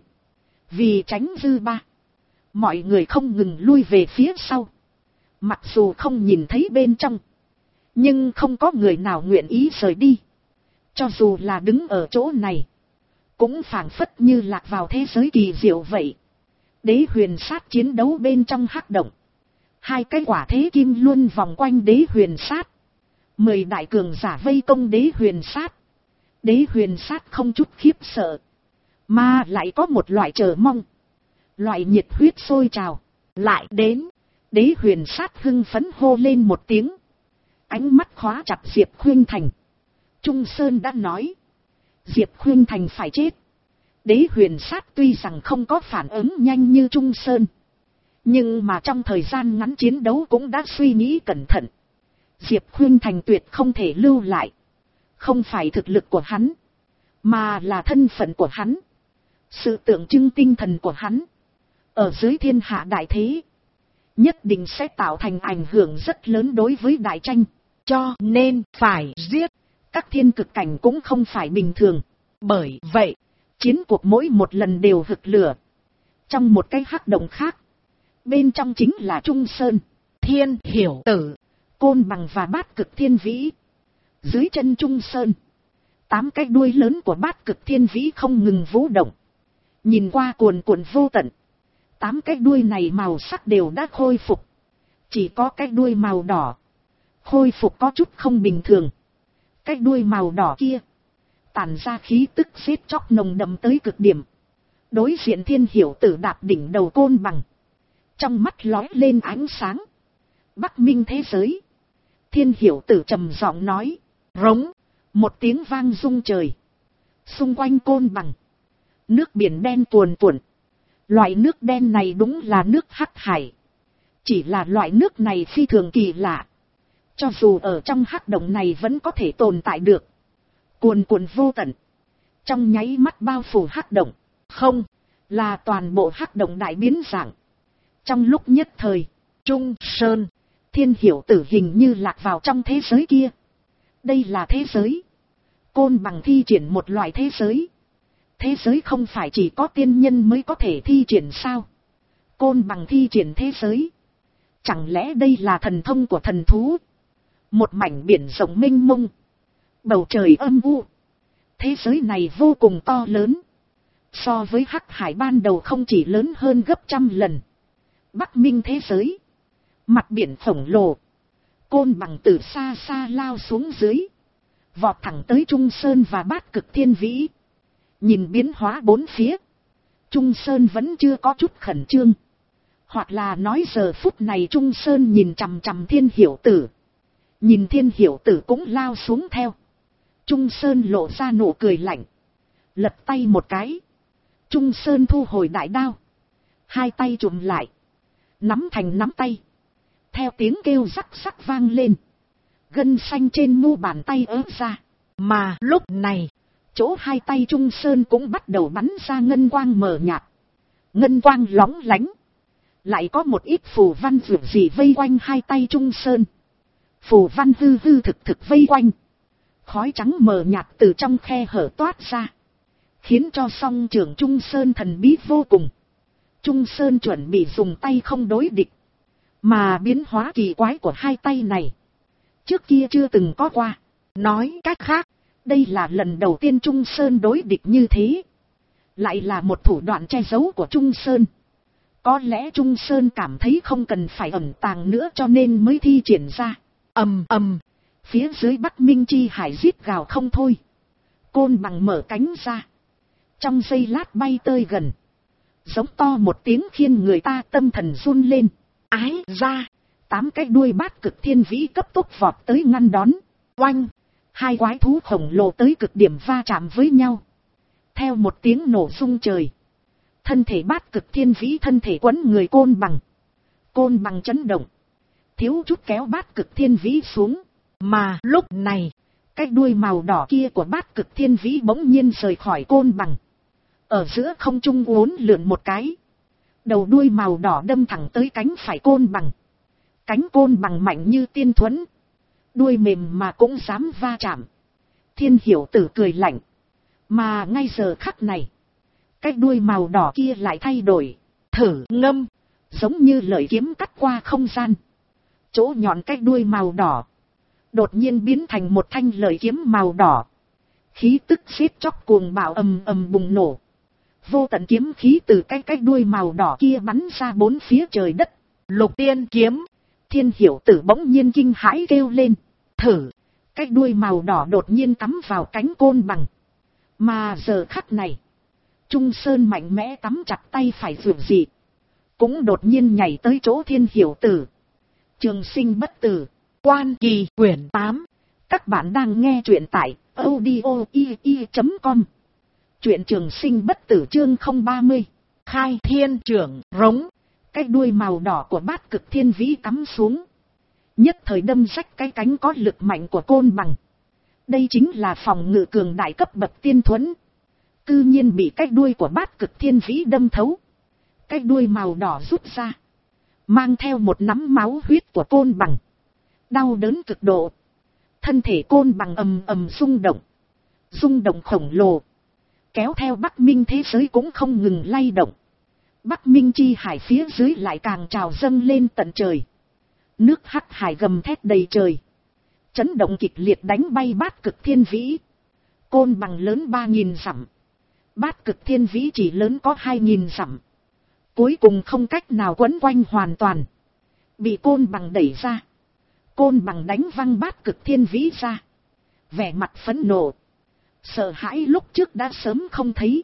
Vì tránh dư ba, mọi người không ngừng lui về phía sau. Mặc dù không nhìn thấy bên trong, nhưng không có người nào nguyện ý rời đi. Cho dù là đứng ở chỗ này, cũng phảng phất như lạc vào thế giới kỳ diệu vậy. Đế Huyền Sát chiến đấu bên trong hắc động. 2 cái quả thế kim luôn vòng quanh Đế Huyền Sát. 10 đại cường giả vây công Đế Huyền Sát. Đế Huyền Sát không chút khiếp sợ, mà lại có một loại chờ mong, loại nhiệt huyết sôi trào. Lại đến. Đế Huyền Sát hưng phấn hô lên một tiếng, ánh mắt khóa chặt Diệp Khuynh Thành. Trung Sơn đã nói, Diệp Khuynh Thành phải chết. Đế Huyền Sát tuy rằng không có phản ứng nhanh như Trung Sơn, nhưng mà trong thời gian ngắn chiến đấu cũng đã suy nghĩ cẩn thận. Diệp Khuynh Thành tuyệt không thể lưu lại. Không phải thực lực của hắn, mà là thân phận của hắn, sự tượng trưng tinh thần của hắn. Ở dưới thiên hạ đại thế, nhất định sẽ tạo thành ảnh hưởng rất lớn đối với đại tranh. Cho nên phải giết. Các thiên cực cảnh cũng không phải bình thường. Bởi vậy, chiến cuộc mỗi một lần đều hực lửa. Trong một cái hắc động khác, Bên trong chính là Trung Sơn, Thiên Hiểu Tử, Côn Bằng và Bát Cực Thiên Vĩ. Dưới chân Trung Sơn, 8 cái đuôi lớn của Bát Cực Thiên Vĩ không ngừng vũ động. Nhìn qua cuồn cuộn vô tận. 8 cái đuôi này màu sắc đều đã khôi phục. Chỉ có cái đuôi màu đỏ khôi phục có chút không bình thường. Cái đuôi màu đỏ kia tản ra khí tức giết chóc nồng đậm tới cực điểm. Đối diện Thiên Hiểu Tử đạp đỉnh đầu Côn Bằng, trong mắt lóe lên ánh sáng. Bắc Minh thế giới. Thiên Hiểu Tử trầm giọng nói. Rống. Một tiếng vang rung trời. Xung quanh Côn Bằng, nước biển đen cuồn cuộn. Loại nước đen này đúng là nước Hắc Hải. Chỉ là loại nước này phi thường kỳ lạ. Cho dù ở trong hắc động này vẫn có thể tồn tại được. Cuồn cuộn vô tận. Trong nháy mắt bao phủ hắc động. Không, là toàn bộ hắc động đại biến dạng. Trong lúc nhất thời, Trung Sơn, Thiên Hiểu Tử hình như lạc vào trong thế giới kia. Đây là thế giới. Côn Bằng thi triển một loại thế giới. Thế giới không phải chỉ có tiên nhân mới có thể thi triển sao? Côn Bằng thi triển thế giới. Chẳng lẽ đây là thần thông của thần thú? Một mảnh biển rộng mênh mông. Bầu trời âm u. Thế giới này vô cùng to lớn. So với Hắc Hải ban đầu không chỉ lớn hơn gấp 100 lần. Bắc Minh thế giới. Mặt biển khổng lồ. Côn Bằng từ xa xa lao xuống dưới. Vọt thẳng tới Trung Sơn và Bát Cực Thiên Vĩ. Nhìn biến hóa bốn phía. Trung Sơn vẫn chưa có chút khẩn trương. Hoặc là nói giờ phút này Trung Sơn nhìn chằm chằm Thiên Hiểu Tử. Nhìn Thiên Hiểu Tử cũng lao xuống theo. Trung Sơn lộ ra nụ cười lạnh. Lật tay một cái. Trung Sơn thu hồi đại đao. Hai tay chụm lại. Nắm thành nắm tay. Theo tiếng kêu rắc rắc vang lên. Gân xanh trên mu bàn tay ớt ra. Mà lúc này, chỗ hai tay Trung Sơn cũng bắt đầu bắn ra ngân quang mờ nhạt. Ngân quang lóng lánh. Lại có một ít phù văn rực rỡ vây quanh hai tay Trung Sơn. Phù văn hư hư thực thực vây quanh. Khói trắng mờ nhạt từ trong khe hở toát ra. Khiến cho song trưởng Trung Sơn thần bí vô cùng. Trung Sơn chuẩn bị dùng tay không đối địch. Mà biến hóa kỳ quái của hai tay này, trước kia chưa từng có qua. Nói cách khác, đây là lần đầu tiên Trung Sơn đối địch như thế. Lại là một thủ đoạn che giấu của Trung Sơn. Có lẽ Trung Sơn cảm thấy không cần phải ẩn tàng nữa cho nên mới thi triển ra. Ầm ầm. Phía dưới Bắc Minh chi hải rít gào không thôi. Côn Bằng mở cánh ra. Trong giây lát bay tơi gần. Giống to một tiếng khiến người ta tâm thần run lên. Ái ra. 8 cái đuôi Bát Cực Thiên Vĩ cấp tốc vọt tới ngăn đón. Oanh. Hai quái thú khổng lồ tới cực điểm va chạm với nhau. Theo một tiếng nổ rung trời. Thân thể Bát Cực Thiên Vĩ thân thể quấn người Côn Bằng. Côn Bằng chấn động. Thiếu chút kéo Bát Cực Thiên Vĩ xuống. Mà lúc này, cái đuôi màu đỏ kia của Bát Cực Thiên Vĩ bỗng nhiên rời khỏi Côn Bằng. Ở giữa không trung uốn lượn một cái. Đầu đuôi màu đỏ đâm thẳng tới cánh phải Côn Bằng. Cánh Côn Bằng mạnh như tiên thuẫn. Đuôi mềm mà cũng dám va chạm. Thiên Hiểu Tử cười lạnh. Mà ngay giờ khắc này, cái đuôi màu đỏ kia lại thay đổi. Thử ngâm. Giống như lợi kiếm cắt qua không gian. Chỗ nhọn cái đuôi màu đỏ đột nhiên biến thành một thanh lợi kiếm màu đỏ. Khí tức giết chóc cuồng bạo ầm ầm bùng nổ. Vô tận kiếm khí từ cái đuôi màu đỏ kia bắn ra bốn phía trời đất. Lục tiên kiếm. Thiên Hiểu Tử bỗng nhiên kinh hãi kêu lên. Thử. Cái đuôi màu đỏ đột nhiên cắm vào cánh Côn Bằng. Mà giờ khắc này, Trung Sơn mạnh mẽ cắm chặt tay phải rượu dị. Cũng đột nhiên nhảy tới chỗ Thiên Hiểu Tử. Trường sinh bất tử. Quan Kỳ quyển 8. Các bạn đang nghe truyện tại audio.com. Truyện trường sinh bất tử chương 030. Khai thiên trưởng rống. Cái đuôi màu đỏ của Bát Cực Thiên Vĩ cắm xuống. Nhất thời đâm rách cái cánh có lực mạnh của Côn Bằng. Đây chính là phòng ngự cường đại cấp bậc tiên thuẫn. Cư nhiên bị cái đuôi của Bát Cực Thiên Vĩ đâm thấu. Cái đuôi màu đỏ rút ra. Mang theo một nắm máu huyết của Côn Bằng. Đau đớn cực độ. Thân thể Côn Bằng ầm ầm rung động. Rung động khổng lồ. Kéo theo Bắc Minh thế giới cũng không ngừng lay động. Bắc Minh chi hải phía dưới lại càng trào dâng lên tận trời. Nước Hắc Hải gầm thét đầy trời. Chấn động kịch liệt đánh bay Bát Cực Thiên Vĩ. Côn Bằng lớn 3.000 dặm. Bát Cực Thiên Vĩ chỉ lớn có 2.000 dặm. Cuối cùng không cách nào quấn quanh hoàn toàn. Bị Côn Bằng đẩy ra. Côn Bằng đánh văng Bát Cực Thiên Vĩ ra. Vẻ mặt phẫn nộ. Sợ hãi lúc trước đã sớm không thấy.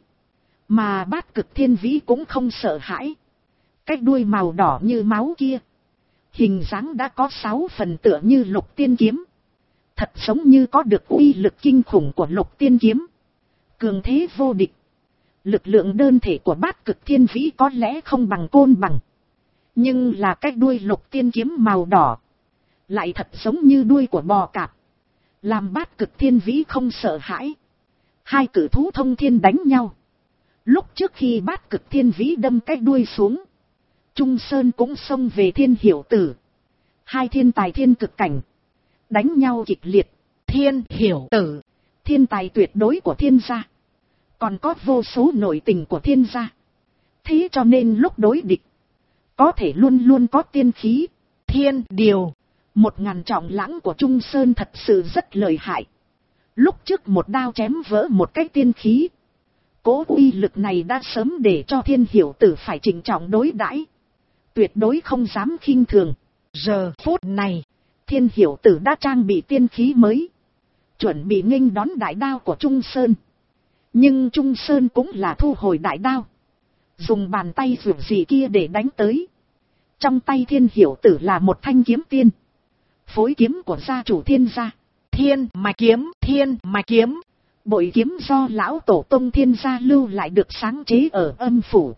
Mà Bát Cực Thiên Vĩ cũng không sợ hãi. Cái đuôi màu đỏ như máu kia. Hình dáng đã có 6 phần tựa như Lục Tiên Kiếm. Thật giống như có được uy lực kinh khủng của Lục Tiên Kiếm. Cường thế vô địch. Lực lượng đơn thể của Bát Cực Thiên Vĩ có lẽ không bằng Côn Bằng. Nhưng là cái đuôi Lục Tiên Kiếm màu đỏ. Lại thật giống như đuôi của bò cạp. Làm Bát Cực Thiên Vĩ không sợ hãi. Hai cử thú thông thiên đánh nhau. Lúc trước khi Bát Cực Thiên Vĩ đâm cái đuôi xuống. Trung Sơn cũng xông về Thiên Hiểu Tử. Hai thiên tài thiên cực cảnh. Đánh nhau kịch liệt. Thiên Hiểu Tử. Thiên tài tuyệt đối của Thiên gia. Còn có vô số nội tình của Thiên gia. Thế cho nên lúc đối địch. Có thể luôn luôn có tiên khí. Thiên điều. 1000 trọng lãng của Trung Sơn thật sự rất lợi hại. Lúc trước một đao chém vỡ một cái tiên khí. Cố uy lực này đã sớm để cho Thiên Hiểu Tử phải trịnh trọng đối đãi. Tuyệt đối không dám khinh thường. Giờ phút này, Thiên Hiểu Tử đã trang bị tiên khí mới. Chuẩn bị nghênh đón đại đao của Trung Sơn. Nhưng Trung Sơn cũng là thu hồi đại đao. Dùng bàn tay rượu gì kia để đánh tới. Trong tay Thiên Hiểu Tử là một thanh kiếm tiên. Phối kiếm của gia chủ Thiên gia. Thiên Mạch Kiếm. Thiên Mạch Kiếm. Bội kiếm do lão tổ tông Thiên gia lưu lại được sáng chế ở âm phủ.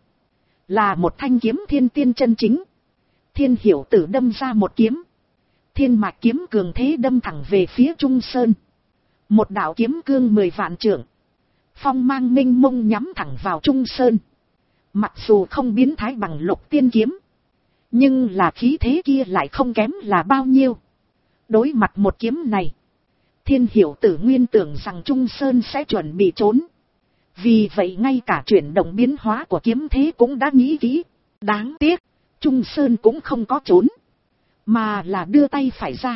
Là một thanh kiếm thiên tiên chân chính. Thiên Hiểu Tử đâm ra một kiếm. Thiên Mạch Kiếm cường thế đâm thẳng về phía Trung Sơn. Một đạo kiếm cương 10 vạn trượng. Phong mang minh mông nhắm thẳng vào Trung Sơn. Mặc dù không biến thái bằng Lục Tiên Kiếm. Nhưng là khí thế kia lại không kém là bao nhiêu. Đối mặt một kiếm này. Thiên Hiểu Tử nguyên tưởng rằng Trung Sơn sẽ chuẩn bị trốn. Vì vậy ngay cả chuyển động biến hóa của kiếm thế cũng đã nghĩ kỹ. Đáng tiếc, Trung Sơn cũng không có trốn. Mà là đưa tay phải ra.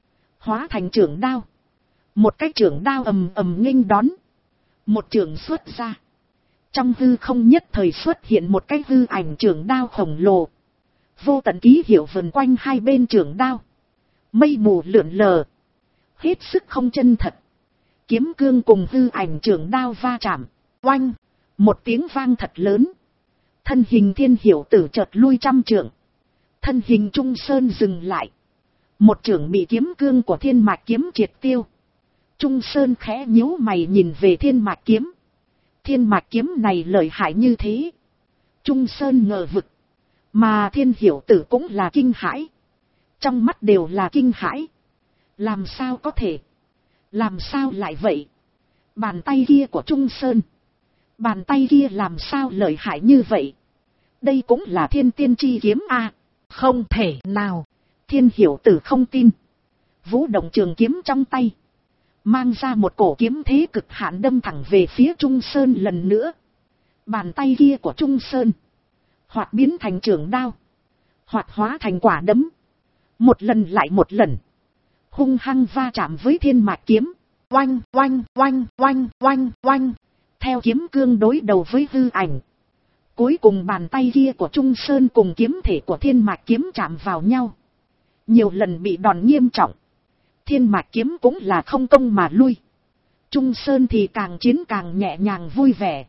Hóa thành chưởng đao. Một cái chưởng đao ầm ầm nghênh đón. Một chưởng xuất ra. Trong hư không nhất thời xuất hiện một cái hư ảnh chưởng đao khổng lồ. Vô tận ký hiệu vần quanh hai bên chưởng đao. Mây mù lượn lờ. Hết sức không chân thật. Kiếm cương cùng hư ảnh chưởng đao va chạm. Oanh. Một tiếng vang thật lớn. Thân hình Thiên Hiểu Tử chợt lui 100 trượng. Thân hình Trung Sơn dừng lại. Một chưởng bị kiếm cương của Thiên Mạch Kiếm triệt tiêu. Trung Sơn khẽ nhíu mày nhìn về Thiên Mạch Kiếm. Thiên Mạch Kiếm này lợi hại như thế. Trung Sơn ngờ vực. Mà Thiên Hiểu Tử cũng là kinh hãi. Trong mắt đều là kinh hãi. Làm sao có thể? Làm sao lại vậy? Bàn tay kia của Trung Sơn. Bàn tay kia làm sao lợi hại như vậy? Đây cũng là Thiên Tiên Chi Kiếm a? Không thể nào. Thiên Hiểu Tử không tin. Vũ động trường kiếm trong tay. Mang ra một cổ kiếm thế cực hạn đâm thẳng về phía Trung Sơn lần nữa. Bàn tay kia của Trung Sơn. Hoặc biến thành trường đao. Hoặc hóa thành quả đấm. Một lần lại một lần. Hung hăng va chạm với Thiên Mạch Kiếm. Oanh, oanh, oanh, oanh, oanh, oanh. Theo kiếm cương đối đầu với hư ảnh. Cuối cùng bàn tay kia của Trung Sơn cùng kiếm thể của Thiên Mạch Kiếm chạm vào nhau. Nhiều lần bị đòn nghiêm trọng. Thiên Mạch Kiếm cũng là không công mà lui. Trung Sơn thì càng chiến càng nhẹ nhàng vui vẻ.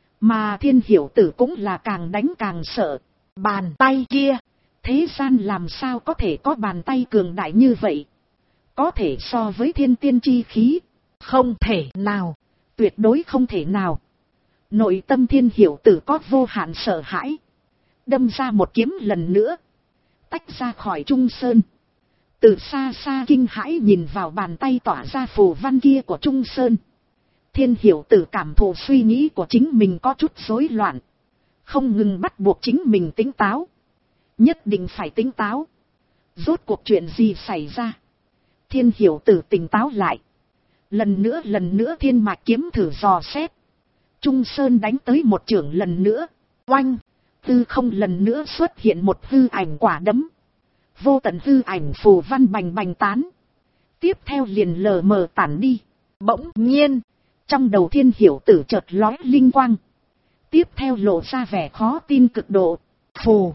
Mà Thiên Hiểu Tử cũng là càng đánh càng sợ. Bàn tay kia. Thế gian làm sao có thể có bàn tay cường đại như vậy? Có thể so với Thiên Tiên Chi Khí? Không thể nào. Tuyệt đối không thể nào. Nội tâm Thiên Hiểu Tử có vô hạn sợ hãi. Đâm ra một kiếm lần nữa. Tách ra khỏi Trung Sơn. Từ xa xa kinh hãi nhìn vào bàn tay tỏa ra phù văn kia của Trung Sơn. Thiên Hiểu Tử cảm thụ suy nghĩ của chính mình có chút rối loạn. Không ngừng bắt buộc chính mình tỉnh táo. Nhất định phải tỉnh táo. Rốt cuộc chuyện gì xảy ra? Thiên Hiểu Tử tỉnh táo lại. Lần nữa Thiên Mạch Kiếm thử dò xét. Trung Sơn đánh tới một chưởng lần nữa. Oanh! Tư không lần nữa xuất hiện một hư ảnh quả đấm. Vô tận hư ảnh phù văn bành bành tán. Tiếp theo liền lờ mờ tản đi. Bỗng nhiên, trong đầu Thiên Hiểu Tử chợt lóe linh quang. Tiếp theo lộ ra vẻ khó tin cực độ. Phù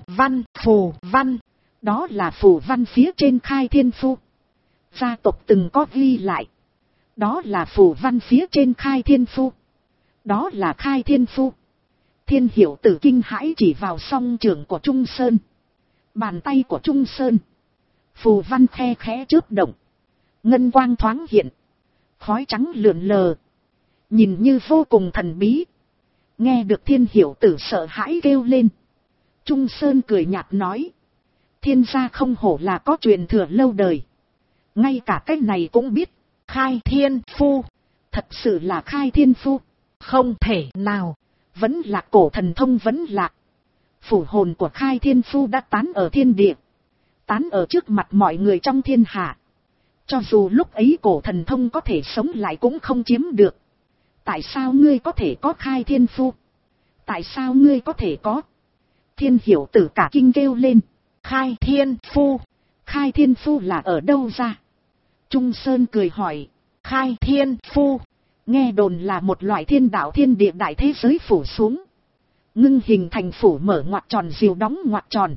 văn. Đó là phù văn phía trên Khai Thiên Phu. Gia tộc từng có ghi lại. Đó là phù văn phía trên Khai Thiên Phu. Đó là Khai Thiên Phu. Thiên Hiểu Tử kinh hãi chỉ vào song trường của Trung Sơn. Bàn tay của Trung Sơn. Phù văn khe khẽ chớp động. Ngân quang thoáng hiện. Khói trắng lượn lờ. Nhìn như vô cùng thần bí. Nghe được Thiên Hiểu Tử sợ hãi kêu lên. Trung Sơn cười nhạt nói. Thiên gia không hổ là có truyền thừa lâu đời. Ngay cả cái này cũng biết. Khai Thiên Phu. Thật sự là Khai Thiên Phu. Không thể nào. Vẫn là cổ thần thông vẫn lạc. Phủ hồn của Khai Thiên Phu đã tán ở thiên địa. Tán ở trước mặt mọi người trong thiên hạ. Cho dù lúc ấy cổ thần thông có thể sống lại cũng không chiếm được. Tại sao ngươi có thể có Khai Thiên Phu? Tại sao ngươi có thể có? Thiên Hiểu Tử cả kinh kêu lên. Khai Thiên Phu. Khai Thiên Phu là ở đâu ra? Trung Sơn cười hỏi. Khai Thiên Phu. Nghe đồn là một loại thiên đạo thiên địa đại thế giới phủ xuống. Ngưng hình thành phủ mở ngoặc tròn diều đóng ngoặc tròn.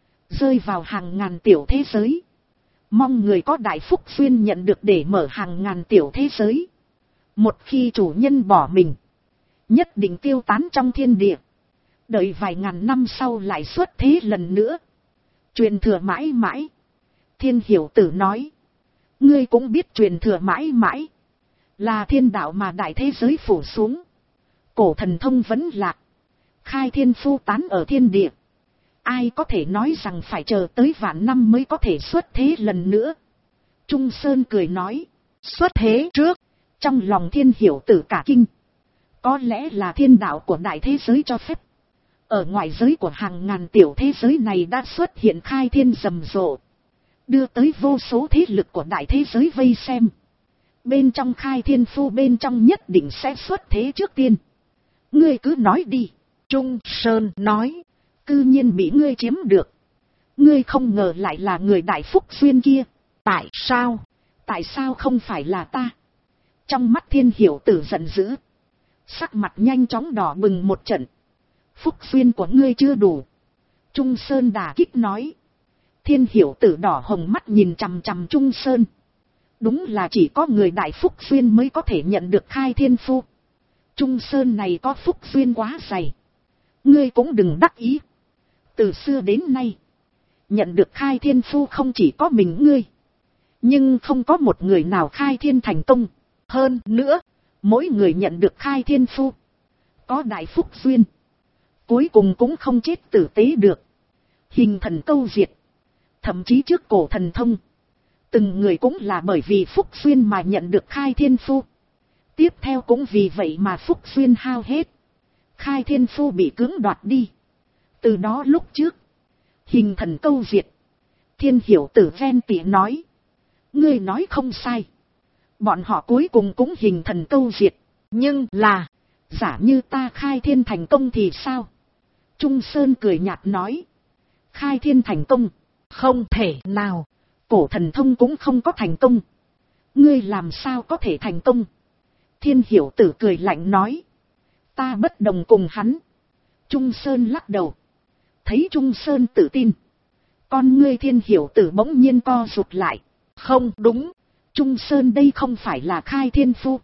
Rơi vào hàng ngàn tiểu thế giới. Mong người có đại phúc duyên nhận được để mở hàng ngàn tiểu thế giới. Một khi chủ nhân bỏ mình. Nhất định tiêu tán trong thiên địa. Đợi vài ngàn năm sau lại xuất thế lần nữa. Truyền thừa mãi mãi. Thiên Hiểu Tử nói. Ngươi cũng biết truyền thừa mãi mãi. Là thiên đạo mà đại thế giới phủ xuống. Cổ thần thông vẫn lạc. Khai Thiên Phu tán ở thiên địa. Ai có thể nói rằng phải chờ tới vạn năm mới có thể xuất thế lần nữa. Trung Sơn cười nói. Xuất thế trước. Trong lòng Thiên Hiểu Tử cả kinh. Có lẽ là thiên đạo của đại thế giới cho phép. Ở ngoài giới của hàng ngàn tiểu thế giới này đã xuất hiện khai thiên rầm rộ. Đưa tới vô số thế lực của đại thế giới vây xem. Bên trong Khai Thiên Phu bên trong nhất định sẽ xuất thế trước tiên. Ngươi cứ nói đi. Trung Sơn nói. Cư nhiên bị ngươi chiếm được. Ngươi không ngờ lại là người đại phúc duyên kia. Tại sao? Tại sao không phải là ta? Trong mắt Thiên Hiểu Tử giận dữ. Sắc mặt nhanh chóng đỏ bừng một trận. Phúc duyên của ngươi chưa đủ. Trung Sơn đả kích nói. Thiên Hiểu Tử đỏ hồng mắt nhìn chằm chằm Trung Sơn. Đúng là chỉ có người đại phúc duyên mới có thể nhận được Khai Thiên Phu. Trung Sơn này có phúc duyên quá dày. Ngươi cũng đừng đắc ý. Từ xưa đến nay, nhận được Khai Thiên Phu không chỉ có mình ngươi. Nhưng không có một người nào khai thiên thành công. Hơn nữa, mỗi người nhận được Khai Thiên Phu có đại phúc duyên, cuối cùng cũng không chết tử tế được. Hình thần câu diệt. Thậm chí trước cổ thần thông, từng người cũng là bởi vì phúc duyên mà nhận được Khai Thiên Phu. Tiếp theo cũng vì vậy mà phúc duyên hao hết. Khai Thiên Phu bị cưỡng đoạt đi. Từ đó lúc trước, hình thần câu diệt. Thiên Hiểu Tử ven tỉ nói. Ngươi nói không sai. Bọn họ cuối cùng cũng hình thần câu diệt. Nhưng là, giả như ta khai thiên thành công thì sao? Trung Sơn cười nhạt nói. Khai thiên thành công? Không thể nào. Cổ thần thông cũng không có thành công. Ngươi làm sao có thể thành công? Thiên Hiểu Tử cười lạnh nói. Ta bất đồng cùng hắn. Trung Sơn lắc đầu. Thấy Trung Sơn tự tin, con ngươi Thiên Hiểu Tử bỗng nhiên co rụt lại. Không đúng. Trung Sơn đây không phải là Khai Thiên Phu.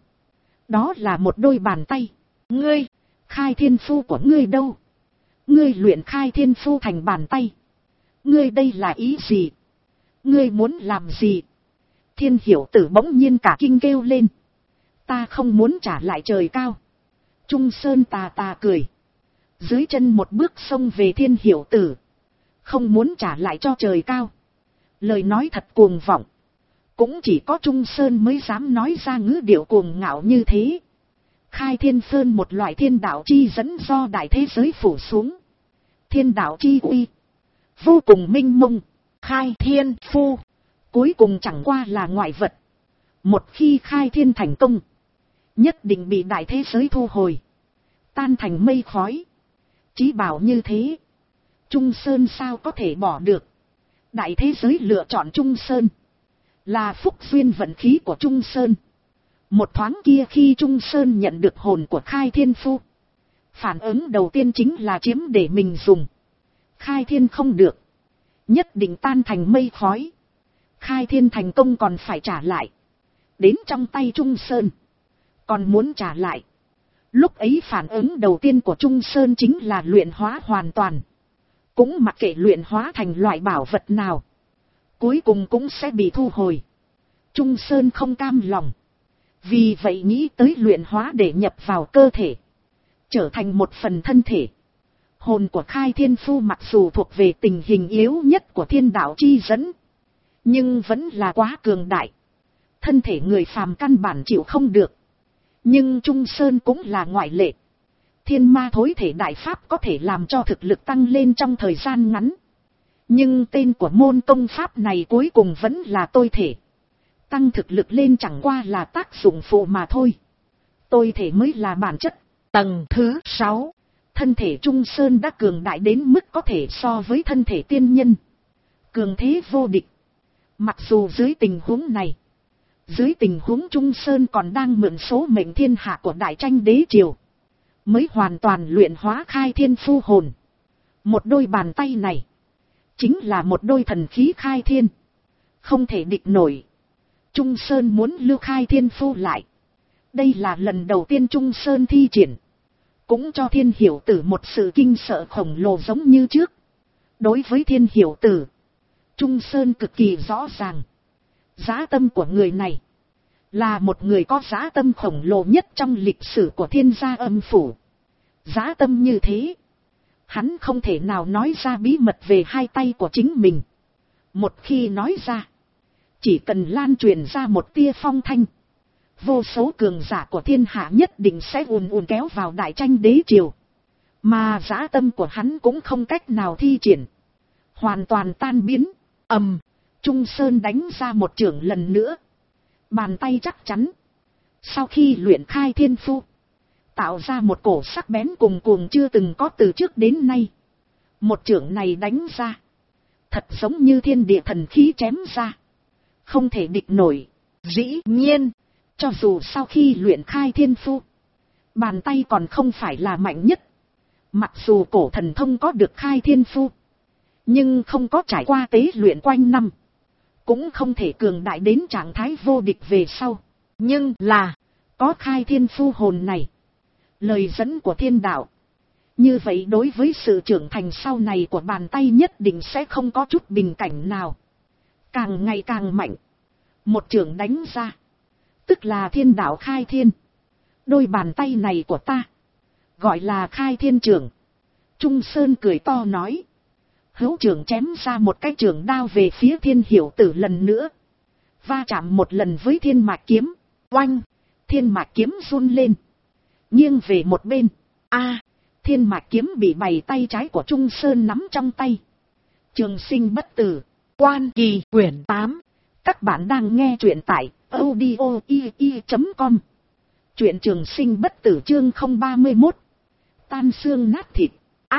Đó là một đôi bàn tay. Ngươi, Khai Thiên Phu của ngươi đâu? Ngươi luyện Khai Thiên Phu thành bàn tay. Ngươi đây là ý gì? Ngươi muốn làm gì? Thiên Hiểu Tử bỗng nhiên cả kinh kêu lên. Ta không muốn trả lại trời cao. Trung Sơn tà tà cười. Dưới chân một bước xông về Thiên Hiểu Tử. Không muốn trả lại cho trời cao. Lời nói thật cuồng vọng. Cũng chỉ có Trung Sơn mới dám nói ra ngữ điệu cuồng ngạo như thế. Khai Thiên Sơn một loại thiên đạo chi dẫn do đại thế giới phủ xuống. Thiên đạo chi uy vô cùng minh mông. Khai Thiên Phu cuối cùng chẳng qua là ngoại vật. Một khi khai thiên thành công, nhất định bị đại thế giới thu hồi, tan thành mây khói. Chí bảo như thế, Trung Sơn sao có thể bỏ được. Đại thế giới lựa chọn Trung Sơn. Là phúc duyên vận khí của Trung Sơn. Một thoáng kia khi Trung Sơn nhận được hồn của Khai Thiên Phu. Phản ứng đầu tiên chính là chiếm để mình dùng. Khai Thiên không được. Nhất định tan thành mây khói. Khai Thiên thành công còn phải trả lại. Đến trong tay Trung Sơn. Còn muốn trả lại. Lúc ấy phản ứng đầu tiên của Trung Sơn chính là luyện hóa hoàn toàn. Cũng mặc kệ luyện hóa thành loại bảo vật nào. Cuối cùng cũng sẽ bị thu hồi. Trung Sơn không cam lòng. Vì vậy nghĩ tới luyện hóa để nhập vào cơ thể. Trở thành một phần thân thể. Hồn của Khai Thiên Phu mặc dù thuộc về tình hình yếu nhất của thiên đạo chi dẫn. Nhưng vẫn là quá cường đại. Thân thể người phàm căn bản chịu không được. Nhưng Trung Sơn cũng là ngoại lệ. Thiên ma thối thể đại pháp có thể làm cho thực lực tăng lên trong thời gian ngắn. Nhưng tên của môn công pháp này cuối cùng vẫn là tôi thể. Tăng thực lực lên chẳng qua là tác dụng phụ mà thôi. Tôi thể mới là bản chất. Tầng thứ 6. Thân thể Trung Sơn đã cường đại đến mức có thể so với thân thể tiên nhân. Cường thế vô địch. Mặc dù dưới tình huống này. Dưới tình huống Trung Sơn còn đang mượn số mệnh thiên hạ của Đại Tranh Đế Triều. Mới hoàn toàn luyện hóa Khai Thiên Phu hồn. Một đôi bàn tay này. Chính là một đôi thần khí khai thiên. Không thể địch nổi. Trung Sơn muốn lưu Khai Thiên Phu lại. Đây là lần đầu tiên Trung Sơn thi triển. Cũng cho Thiên Hiểu Tử một sự kinh sợ khổng lồ giống như trước. Đối với Thiên Hiểu Tử. Trung Sơn cực kỳ rõ ràng. Dã tâm của người này. Là một người có dã tâm khổng lồ nhất trong lịch sử của Thiên gia âm phủ. Dã tâm như thế. Hắn không thể nào nói ra bí mật về hai tay của chính mình. Một khi nói ra. Chỉ cần lan truyền ra một tia phong thanh. Vô số cường giả của thiên hạ nhất định sẽ ùn ùn kéo vào Đại Tranh Đế Triều. Mà dã tâm của hắn cũng không cách nào thi triển. Hoàn toàn tan biến. Ầm. Trung Sơn đánh ra một chưởng lần nữa. Bàn tay chắc chắn. Sau khi luyện Khai Thiên Phu. Tạo ra một cổ sắc bén cùng cuồng chưa từng có từ trước đến nay. Một chưởng này đánh ra. Thật giống như thiên địa thần khí chém ra. Không thể địch nổi. Dĩ nhiên. Cho dù sau khi luyện Khai Thiên Phu. Bàn tay còn không phải là mạnh nhất. Mặc dù cổ thần thông có được Khai Thiên Phu. Nhưng không có trải qua tế luyện quanh năm. Cũng không thể cường đại đến trạng thái vô địch về sau. Nhưng là. Có Khai Thiên Phu hồn này. Lời dẫn của thiên đạo. Như vậy đối với sự trưởng thành sau này của bàn tay nhất định sẽ không có chút bình cảnh nào. Càng ngày càng mạnh. Một chưởng đánh ra. Tức là thiên đạo khai thiên. Đôi bàn tay này của ta. Gọi là Khai Thiên Chưởng. Trung Sơn cười to nói. Hữu chưởng chém ra một cái chưởng đao về phía Thiên Hiểu Tử lần nữa. Va chạm một lần với Thiên Mạch Kiếm. Oanh. Thiên Mạch Kiếm run lên. Nghiêng về một bên. Thiên Mạch Kiếm bị bảy tay trái của Trung Sơn nắm trong tay. Trường Sinh Bất Tử. Quan Kỳ quyển 8. Các bạn đang nghe truyện tại audio.com. Truyện Trường Sinh Bất Tử chương 031. Tan xương nát thịt.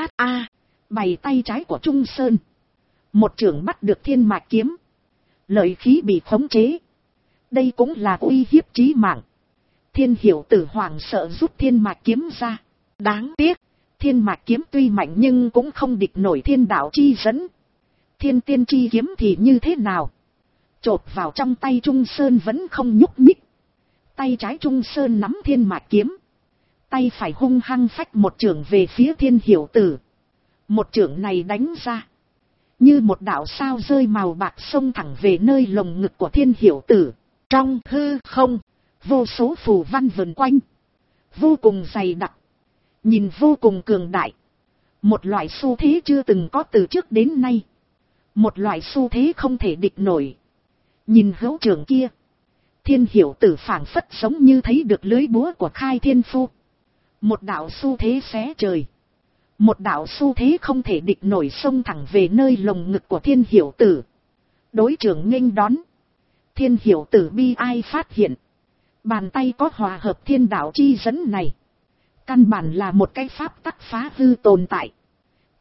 Bảy tay trái của Trung Sơn. Một chưởng bắt được Thiên Mạch Kiếm. Lợi khí bị khống chế. Đây cũng là uy hiếp chí mạng. Thiên Hiểu Tử hoảng sợ rút Thiên Mạch Kiếm ra. Đáng tiếc. Thiên Mạch Kiếm tuy mạnh nhưng cũng không địch nổi thiên đạo chi dẫn. Thiên tiên chi kiếm thì như thế nào? Chộp vào trong tay Trung Sơn vẫn không nhúc nhích. Tay trái Trung Sơn nắm Thiên Mạch Kiếm. Tay phải hung hăng phách một chưởng về phía Thiên Hiểu Tử. Một chưởng này đánh ra. Như một đạo sao rơi màu bạc xông thẳng về nơi lồng ngực của Thiên Hiểu Tử. Trong hư không. Vô số phù văn vần quanh. Vô cùng dày đặc. Nhìn vô cùng cường đại. Một loại xu thế chưa từng có từ trước đến nay. Một loại xu thế không thể địch nổi. Nhìn hữu trưởng kia. Thiên Hiểu Tử phảng phất giống như thấy được lưới búa của Khai Thiên Phu. Một đạo xu thế xé trời. Một đạo xu thế không thể địch nổi xông thẳng về nơi lồng ngực của Thiên Hiểu Tử. Đối trưởng nghênh đón. Thiên Hiểu Tử bi ai phát hiện. Bàn tay có hòa hợp thiên đạo chi dẫn này. Căn bản là một cái pháp tắc phá hư tồn tại.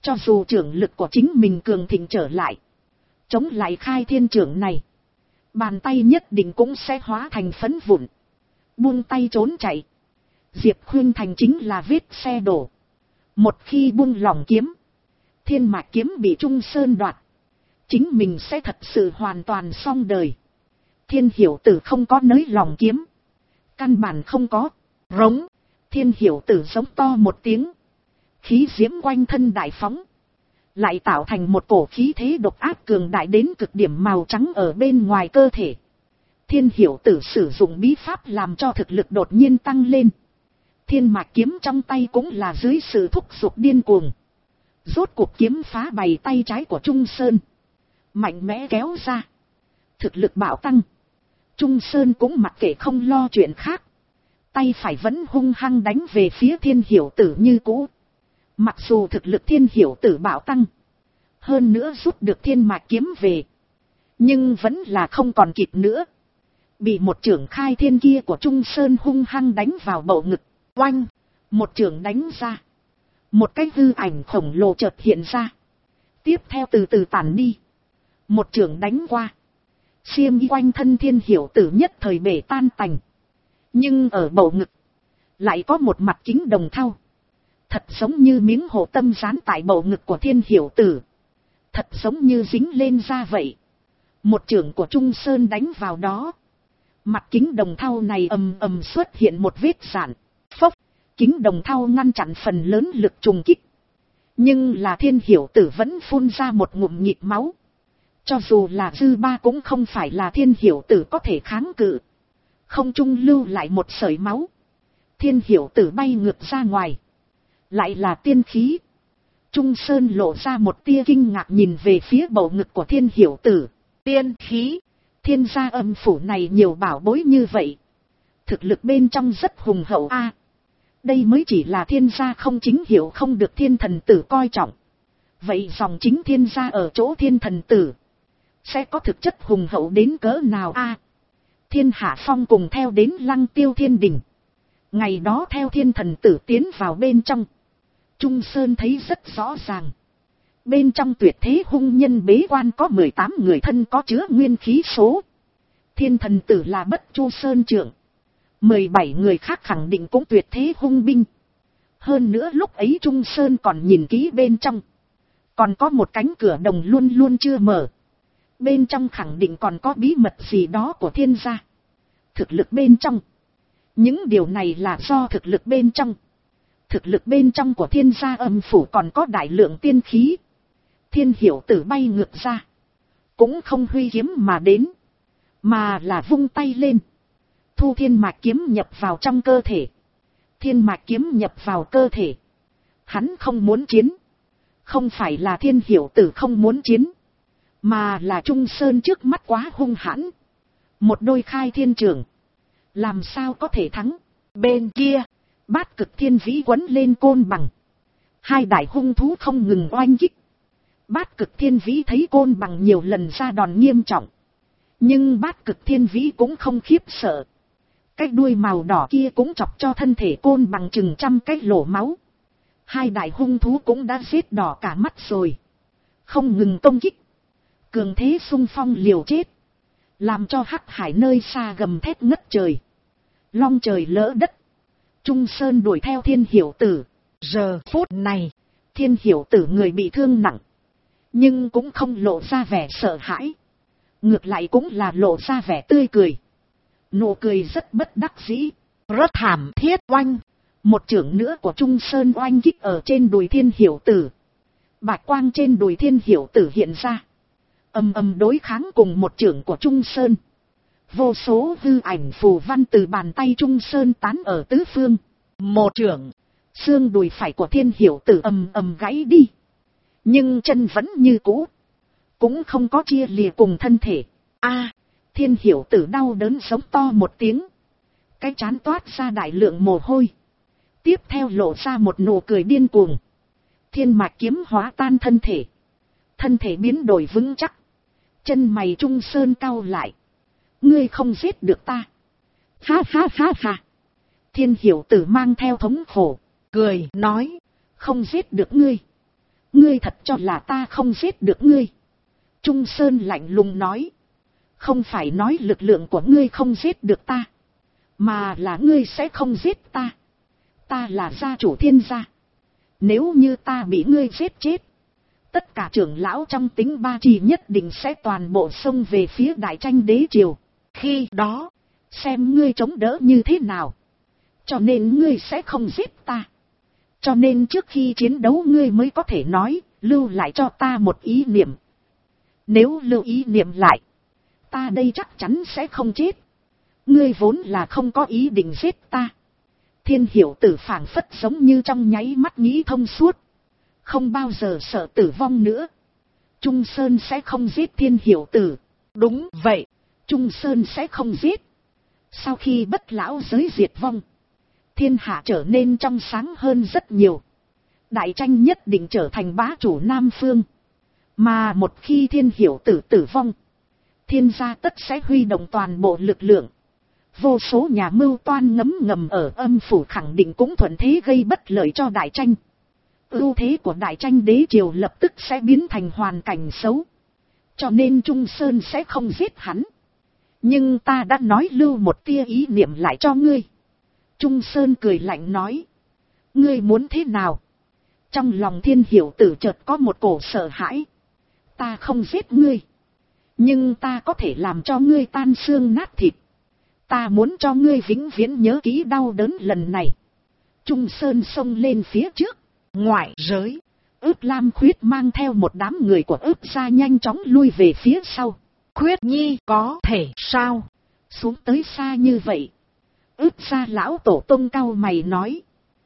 Cho dù trưởng lực của chính mình cường thịnh trở lại, chống lại khai thiên trưởng này, bàn tay nhất định cũng sẽ hóa thành phấn vụn, buông tay trốn chạy. Diệp Khuynh Thành chính là vết xe đổ. Một khi buông lỏng kiếm, thiên mạch kiếm bị Trung Sơn đoạt, chính mình sẽ thật sự hoàn toàn xong đời. Thiên Hiểu Tử không có nới lỏng kiếm, căn bản không có. Rống, Thiên Hiểu Tử giống to một tiếng, khí diễm quanh thân đại phóng, lại tạo thành một cổ khí thế độc áp cường đại đến cực điểm màu trắng ở bên ngoài cơ thể. Thiên Hiểu Tử sử dụng bí pháp làm cho thực lực đột nhiên tăng lên. Thiên mạch kiếm trong tay cũng là dưới sự thúc giục điên cuồng. Rốt cuộc kiếm phá bày tay trái của Trung Sơn, mạnh mẽ kéo ra. Thực lực bạo tăng. Trung Sơn cũng mặc kệ không lo chuyện khác, tay phải vẫn hung hăng đánh về phía Thiên Hiểu Tử như cũ. Mặc dù thực lực Thiên Hiểu Tử bạo tăng, hơn nữa rút được thiên mạch kiếm về, nhưng vẫn là không còn kịp nữa. Bị một chưởng khai thiên kia của Trung Sơn hung hăng đánh vào bầu ngực. Oanh! Một chưởng đánh ra, một cái hư ảnh khổng lồ chợt hiện ra, tiếp theo từ từ tản đi. Một chưởng đánh qua, xiêm y quanh thân Thiên Hiểu Tử nhất thời bể tan tành. Nhưng ở bầu ngực lại có một mặt kính đồng thau, thật giống như miếng hộ tâm dán tại bầu ngực của Thiên Hiểu Tử, thật giống như dính lên da vậy. Một chưởng của Trung Sơn đánh vào đó, mặt kính đồng thau này ầm ầm xuất hiện một vết rạn. Phốc, kính đồng thau ngăn chặn phần lớn lực trùng kích, nhưng là Thiên Hiểu Tử vẫn phun ra một ngụm nhịp máu. Cho dù là dư ba cũng không phải là Thiên Hiểu Tử có thể kháng cự. Không trung lưu lại một sợi máu, Thiên Hiểu Tử bay ngược ra ngoài. Lại là tiên khí. Trung Sơn lộ ra một tia kinh ngạc nhìn về phía bầu ngực của Thiên Hiểu Tử. Tiên khí, Thiên gia âm phủ này nhiều bảo bối như vậy, thực lực bên trong rất hùng hậu a. Đây mới chỉ là Thiên gia không chính hiệu không được Thiên thần tử coi trọng. Vậy dòng chính Thiên gia ở chỗ Thiên thần tử sẽ có thực chất hùng hậu đến cỡ nào a? Thiên Hạ Phong cùng theo đến Lăng Tiêu Thiên Đình. Ngày đó theo Thiên thần tử tiến vào bên trong, Trung Sơn thấy rất rõ ràng. Bên trong tuyệt thế hung nhân bế quan có 18 người thân có chứa nguyên khí số. Thiên thần tử là Bất Chu Sơn trưởng, 17 người khác khẳng định cũng tuyệt thế hung binh. Hơn nữa lúc ấy Trung Sơn còn nhìn kỹ bên trong, còn có một cánh cửa đồng luôn luôn chưa mở. Bên trong khẳng định còn có bí mật gì đó của Thiên gia. Thực lực bên trong, những điều này là do thực lực bên trong. Thực lực bên trong của Thiên gia âm phủ còn có đại lượng tiên khí. Thiên Hiểu Tử bay ngược ra, cũng không huy kiếm mà đến, mà là vung tay lên, thu thiên mạch kiếm nhập vào trong cơ thể. Thiên mạch kiếm nhập vào cơ thể, hắn không muốn chiến. Không phải là Thiên Hiểu Tử không muốn chiến, mà là Trung Sơn trước mắt quá hung hãn. Một đôi khai thiên trưởng, làm sao có thể thắng. Bên kia, Bát Cực Thiên Vĩ quấn lên côn bằng, hai đại hung thú không ngừng oanh kích. Bát Cực Thiên Vĩ thấy côn bằng nhiều lần ra đòn nghiêm trọng, nhưng Bát Cực Thiên Vĩ cũng không khiếp sợ. Cái đuôi màu đỏ kia cũng chọc cho thân thể côn bằng chừng trăm cái lỗ máu. Hai đại hung thú cũng đã giết đỏ cả mắt rồi, không ngừng công kích, cường thế xung phong liều chết, làm cho Hắc Hải nơi xa gầm thét ngất trời, long trời lỡ đất. Trung Sơn đuổi theo Thiên Hiểu Tử. Giờ phút này, Thiên Hiểu Tử người bị thương nặng, nhưng cũng không lộ ra vẻ sợ hãi, ngược lại cũng là lộ ra vẻ tươi cười. Nụ cười rất bất đắc dĩ. Rất thảm thiết. Oanh, một chưởng nữa của Trung Sơn oanh kích ở trên đùi Thiên Hiểu Tử. Bạch quang trên đùi Thiên Hiểu Tử hiện ra, ầm ầm đối kháng cùng một chưởng của Trung Sơn. Vô số hư ảnh phù văn từ bàn tay Trung Sơn tán ở tứ phương. Một chưởng, xương đùi phải của Thiên Hiểu Tử ầm ầm gãy đi, nhưng chân vẫn như cũ, cũng không có chia lìa cùng thân thể. A, Thiên Hiểu Tử đau đớn giống to một tiếng, cái trán toát ra đại lượng mồ hôi, tiếp theo lộ ra một nụ cười điên cuồng. Thiên mạch kiếm hóa tan thân thể biến đổi vững chắc. Chân mày Trung Sơn cau lại. Ngươi không giết được ta. Ha ha ha ha. Thiên Hiểu Tử mang theo thống khổ cười nói, không giết được ngươi, Ngươi thật cho là ta không giết được ngươi? Trung Sơn lạnh lùng nói. Không phải nói lực lượng của ngươi không giết được ta, mà là ngươi sẽ không giết ta. Ta là gia chủ Thiên gia. Nếu như ta bị ngươi giết chết, tất cả trưởng lão trong Tính Ba Trì nhất định sẽ toàn bộ xông về phía Đại Tranh đế triều. Khi đó, xem ngươi chống đỡ như thế nào. Cho nên ngươi sẽ không giết ta. Cho nên trước khi chiến đấu ngươi mới có thể nói, lưu lại cho ta một ý niệm. Nếu lưu ý niệm lại, ta đây chắc chắn sẽ không chết. Ngươi vốn là không có ý định giết ta. Thiên Hiểu Tử phảng phất giống như trong nháy mắt nghĩ thông suốt, không bao giờ sợ tử vong nữa. Trung Sơn sẽ không giết Thiên Hiểu Tử. Đúng vậy, Trung Sơn sẽ không giết. Sau khi Bất Lão giới diệt vong, thiên hạ trở nên trong sáng hơn rất nhiều. Đại Tranh nhất định trở thành bá chủ Nam Phương. Mà một khi Thiên Hiểu Tử tử vong, Thiên gia tất sẽ huy động toàn bộ lực lượng. Vô số nhà mưu toan ngấm ngầm ở âm phủ khẳng định cũng thuận thế gây bất lợi cho Đại Tranh. Ưu thế của Đại Tranh đế triều lập tức sẽ biến thành hoàn cảnh xấu. Cho nên Trung Sơn sẽ không giết hắn. Nhưng ta đã nói lưu một tia ý niệm lại cho ngươi. Trung Sơn cười lạnh nói. Ngươi muốn thế nào? Trong lòng Thiên Hiểu Tử chợt có một cổ sợ hãi. Ta không giết ngươi, nhưng ta có thể làm cho ngươi tan xương nát thịt. Ta muốn cho ngươi vĩnh viễn nhớ kỹ đau đớn lần này. Trung Sơn xông lên phía trước. Ngoại giới, Ước Lam Khuyết mang theo một đám người của Ước gia nhanh chóng lui về phía sau. Khuyết Nhi, có thể sao? Xuống tới xa như vậy. Ước gia lão tổ tông cau mày nói.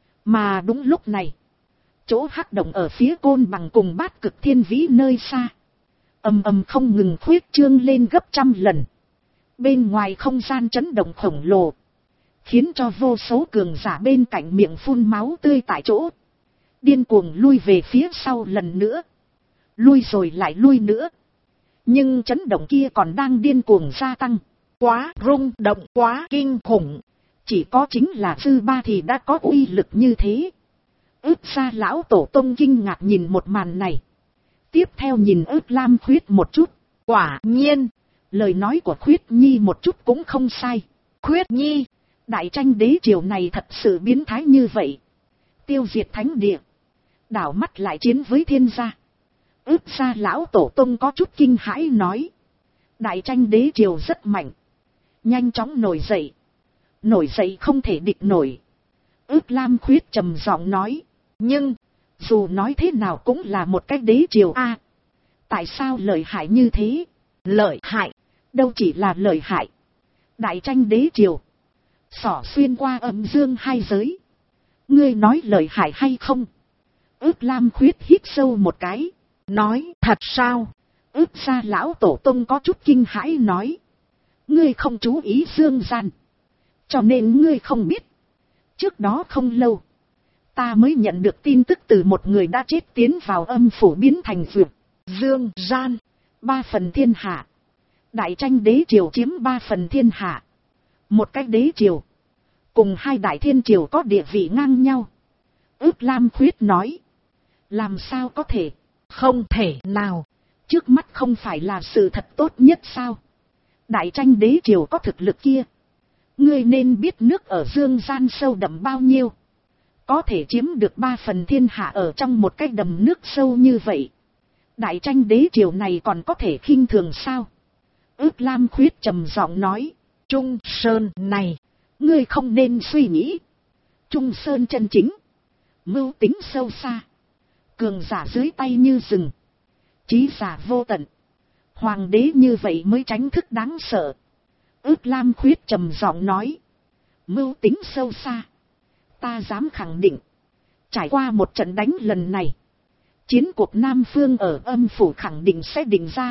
Mà đúng lúc này, chỗ hắc động ở phía Côn Bằng cùng Bát Cực Thiên Vĩ nơi xa, ầm ầm không ngừng khuyết trương lên gấp trăm lần. Bên ngoài không gian chấn động khổng lồ, khiến cho vô số cường giả bên cạnh miệng phun máu tươi tại chỗ, điên cuồng lui về phía sau lần nữa. Lui rồi lại lui nữa. Nhưng chấn động kia còn đang điên cuồng gia tăng. Quá rung động, quá kinh khủng. Chỉ có chính là Dư Ba thì đã có uy lực như thế. Ước gia lão tổ tông kinh ngạc nhìn một màn này. Tiếp theo nhìn Ước Lam Khuyết một chút. Quả nhiên, lời nói của Khuyết Nhi một chút cũng không sai. Khuyết Nhi, Đại Tranh đế triều này thật sự biến thái như vậy. Tiêu diệt thánh địa, đảo mắt lại chiến với Thiên gia. Ước gia lão tổ tông có chút kinh hãi nói. Đại Tranh đế triều rất mạnh, nhanh chóng nổi dậy. Nổi dậy không thể địch nổi. Ước Lam Khuyết trầm giọng nói. Nhưng, dù nói thế nào cũng là một cái đế triều a. Tại sao lợi hại như thế? Lợi hại? Đâu chỉ là lợi hại. Đại Tranh đế triều, xỏ xuyên qua âm dương hai giới. Ngươi nói lợi hại hay không? Ước Lam Khuyết hít sâu một cái. Nói thật sao? Ước gia lão tổ tông có chút kinh hãi nói. Ngươi không chú ý dương gian, cho nên ngươi không biết. Trước đó không lâu, ta mới nhận được tin tức từ một người đã chết tiến vào âm phủ biến thành vượt. Dương gian, 3 phần thiên hạ. Đại Tranh đế triều chiếm 3 phần thiên hạ. Một cái đế triều cùng 2 đại thiên triều có địa vị ngang nhau. Ước Lam Khuyết nói. Làm sao có thể? Không thể nào. Trước mắt không phải là sự thật tốt nhất sao? Đại Tranh đế triều có thực lực kia. Ngươi nên biết nước ở dương gian sâu đậm bao nhiêu. Có thể chiếm được 3 phần thiên hạ ở trong một cái đầm nước sâu như vậy. Đại Tranh đế triều này còn có thể khinh thường sao? Ước Lam Khuyết trầm giọng nói. Trung Sơn này, ngươi không nên suy nghĩ. Trung Sơn chân chính, mưu tính sâu xa, cường giả dưới tay như rừng, trí giả vô tận. Hoàng đế như vậy mới tránh thức đáng sợ. Ước Lam Khuyết trầm giọng nói. Mưu tính sâu xa, ta dám khẳng định. Trải qua một trận đánh lần này, chiến cuộc Nam Phương ở âm phủ khẳng định sẽ định ra.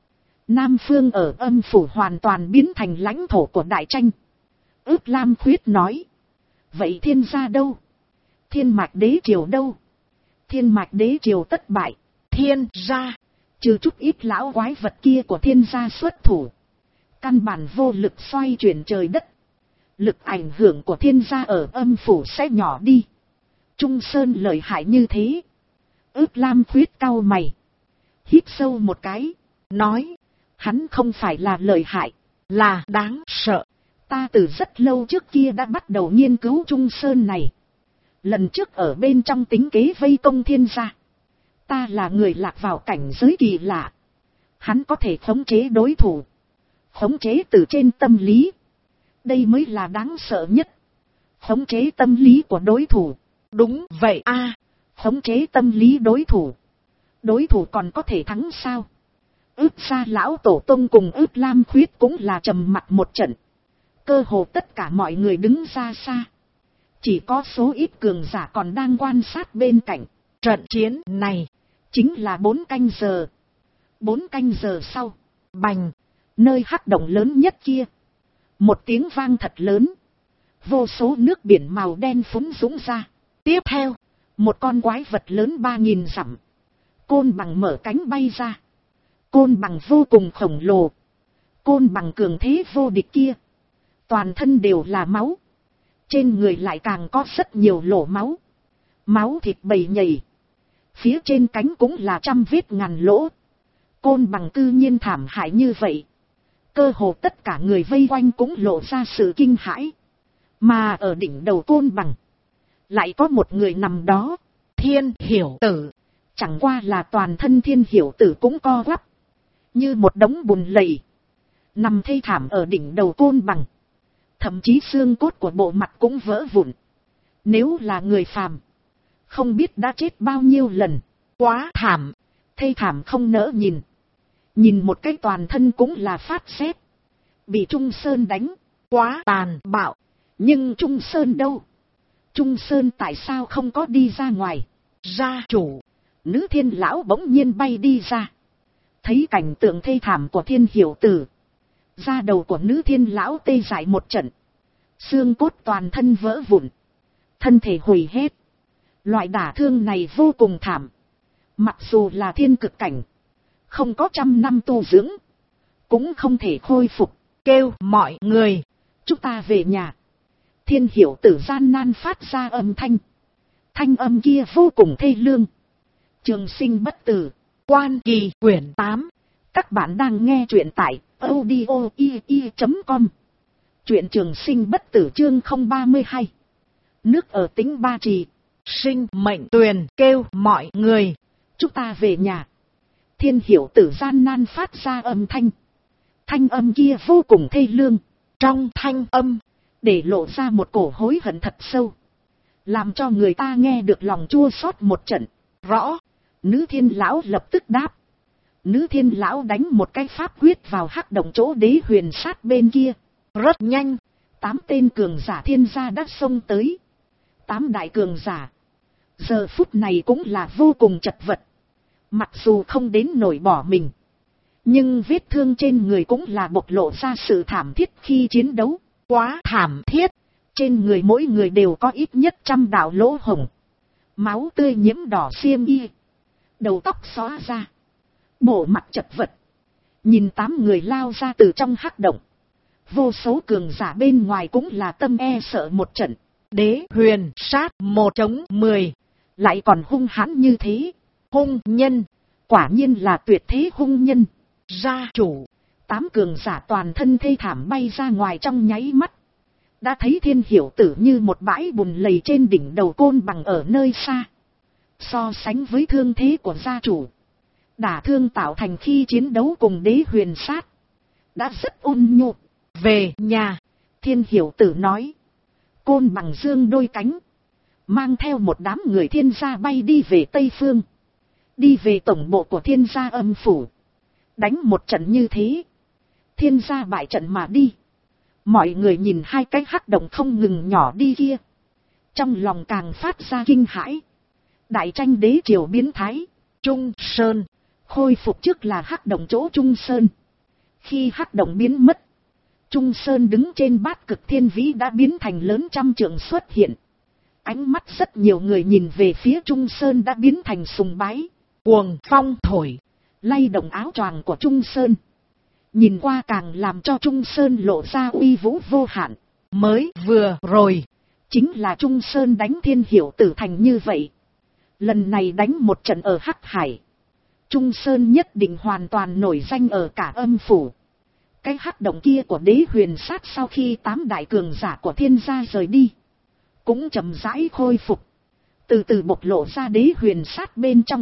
Nam Phương ở âm phủ hoàn toàn biến thành lãnh thổ của Đại Tranh. Ước Lam Khuyết nói. Vậy Thiên gia đâu? Thiên Mạch đế triều đâu? Thiên Mạch đế triều tất bại. Thiên gia, trừ chút ít lão quái vật kia của Thiên gia xuất thủ, căn bản vô lực xoay chuyển trời đất. Lực ảnh hưởng của Thiên gia ở âm phủ sẽ nhỏ đi. Trung Sơn lợi hại như thế. Ước Lam Khuyết cau mày. Hít sâu một cái. Nói. Hắn không phải là lợi hại. Là đáng sợ. Ta từ rất lâu trước kia đã bắt đầu nghiên cứu Trung Sơn này. Lần trước ở bên trong tính kế vây công thiên gia. Ta là người lạc vào cảnh giới kỳ lạ. Hắn có thể khống chế đối thủ. Khống chế từ trên tâm lý. Đây mới là đáng sợ nhất. Khống chế tâm lý của đối thủ. Đúng vậy a, khống chế tâm lý đối thủ. Đối thủ còn có thể thắng sao? Ước gia lão tổ tông cùng Ước Lam Khuyết cũng là trầm mặc một trận. Cơ hồ tất cả mọi người đứng ra xa. Chỉ có số ít cường giả còn đang quan sát bên cạnh. Trận chiến này chính là 4 canh giờ. 4 canh giờ sau, bành, nơi hắc động lớn nhất kia. Một tiếng vang thật lớn. Vô số nước biển màu đen phúng dũng ra. Tiếp theo, một con quái vật lớn 3000 dặm. Côn bằng mở cánh bay ra. Côn bằng vô cùng khổng lồ. Côn bằng cường thế vô địch kia. Toàn thân đều là máu. Trên người lại càng có rất nhiều lỗ máu. Máu thịt bầy nhầy. Phía trên cánh cũng là trăm vết ngàn lỗ. Côn bằng cư nhiên thảm hại như vậy. Cơ hồ tất cả người vây quanh cũng lộ ra sự kinh hãi. Mà ở đỉnh đầu côn bằng, lại có một người nằm đó. Thiên Hiểu Tử. Chẳng qua là toàn thân Thiên Hiểu Tử cũng co quắp. Như một đống bùn lầy. Nằm thê thảm ở đỉnh đầu côn bằng. Thậm chí xương cốt của bộ mặt cũng vỡ vụn. Nếu là người phàm, không biết đã chết bao nhiêu lần. Quá thảm. Thê thảm không nỡ nhìn. Nhìn một cái toàn thân cũng là phát sét. Bị Trung Sơn đánh. Quá tàn bạo. Nhưng Trung Sơn đâu? Trung Sơn tại sao không có đi ra ngoài? Gia chủ. Nữ Thiên lão bỗng nhiên bay đi ra. Thấy cảnh tượng thê thảm của Thiên Hiểu Tử. Da đầu của Nữ Thiên lão tê dại một trận. Xương cốt toàn thân vỡ vụn. Thân thể hủy hết. Loại đả thương này vô cùng thảm. Mặc dù là thiên cực cảnh. Không có 100 năm tu dưỡng. Cũng không thể khôi phục. Kêu mọi người. Chúng ta về nhà. Thiên Hiểu Tử gian nan phát ra âm thanh. Thanh âm kia vô cùng thê lương. Trường Sinh bất tử. Quan Kỳ quyển 8. Các bạn đang nghe truyện tại audio.com. Truyện Trường Sinh bất tử chương 032. Nước ở Tĩnh Ba Trì. Sinh mệnh tuyền kêu mọi người. Chúng ta về nhà. Thiên Hiểu Tử gian nan phát ra âm thanh. Thanh âm kia vô cùng thê lương. Trong thanh âm, để lộ ra một cổ hối hận thật sâu. Làm cho người ta nghe được lòng chua xót một trận. Rõ. Nữ Thiên lão lập tức đáp. Nữ Thiên lão đánh một cái pháp quyết vào hắc động chỗ Đế Huyền sát bên kia. Rất nhanh, 8 tên cường giả thiên gia đã xông tới. 8 đại cường giả. Giờ phút này cũng là vô cùng chật vật. Mặc dù không đến nổi bỏ mình. Nhưng vết thương trên người cũng là bộc lộ ra sự thảm thiết khi chiến đấu. Quá thảm thiết. Trên người mỗi người đều có ít nhất 100 đạo lỗ hổng. Máu tươi nhiễm đỏ xiêm y. Đầu tóc xóa ra. Bộ mặt chật vật. Nhìn 8 người lao ra từ trong hắc động. Vô số cường giả bên ngoài cũng là tâm e sợ một trận. Đế Huyền sát 1-10. Lại còn hung hãn như thế. Hung nhân. Quả nhiên là tuyệt thế hung nhân. Gia chủ. 8 cường giả toàn thân thê thảm bay ra ngoài trong nháy mắt. Đã thấy Thiên Hiểu Tử như một bãi bùn lầy trên đỉnh đầu côn bằng ở nơi xa. So sánh với thương thế của gia chủ. Đả thương tạo thành khi chiến đấu cùng Đế Huyền sát. Đã rất ôn nhu. Về nhà. Thiên Hiểu Tử nói. Côn bằng dương đôi cánh. Mang theo một đám người thiên gia bay đi về Tây Phương. Đi về tổng bộ của Thiên gia âm phủ. Đánh một trận như thế. Thiên gia bại trận mà đi. Mọi người nhìn hai cái hắc động không ngừng nhỏ đi kia. Trong lòng càng phát ra kinh hãi. Đại tranh đế triều biến thái. Trung Sơn. Khôi phục trước là hắc động chỗ Trung Sơn. Khi hắc động biến mất. Trung Sơn đứng trên bát cực thiên vĩ đã biến thành lớn 100 trượng xuất hiện. Ánh mắt rất nhiều người nhìn về phía Trung Sơn đã biến thành sùng bái. Cuồng phong thổi. Lay động áo choàng của Trung Sơn. Nhìn qua càng làm cho Trung Sơn lộ ra uy vũ vô hạn. Mới vừa rồi. Chính là Trung Sơn đánh Thiên Hiểu Tử thành như vậy. Lần này đánh một trận ở Hắc Hải, Trung Sơn nhất định hoàn toàn nổi danh ở cả âm phủ. Cái hắc động kia của Đế Huyền Sát sau khi 8 đại cường giả của thiên gia rời đi, cũng chậm rãi khôi phục, từ từ bộc lộ ra Đế Huyền Sát bên trong.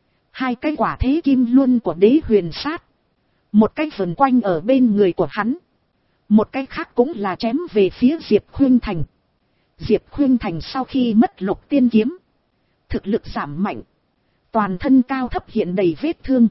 2 cái quả thế kim luân của Đế Huyền Sát, một cái vần quanh ở bên người của hắn, một cái khác cũng là chém về phía Diệp Khuynh Thành. Diệp Khuynh Thành sau khi mất Lục Tiên Kiếm, thực lực giảm mạnh, toàn thân cao thấp hiện đầy vết thương.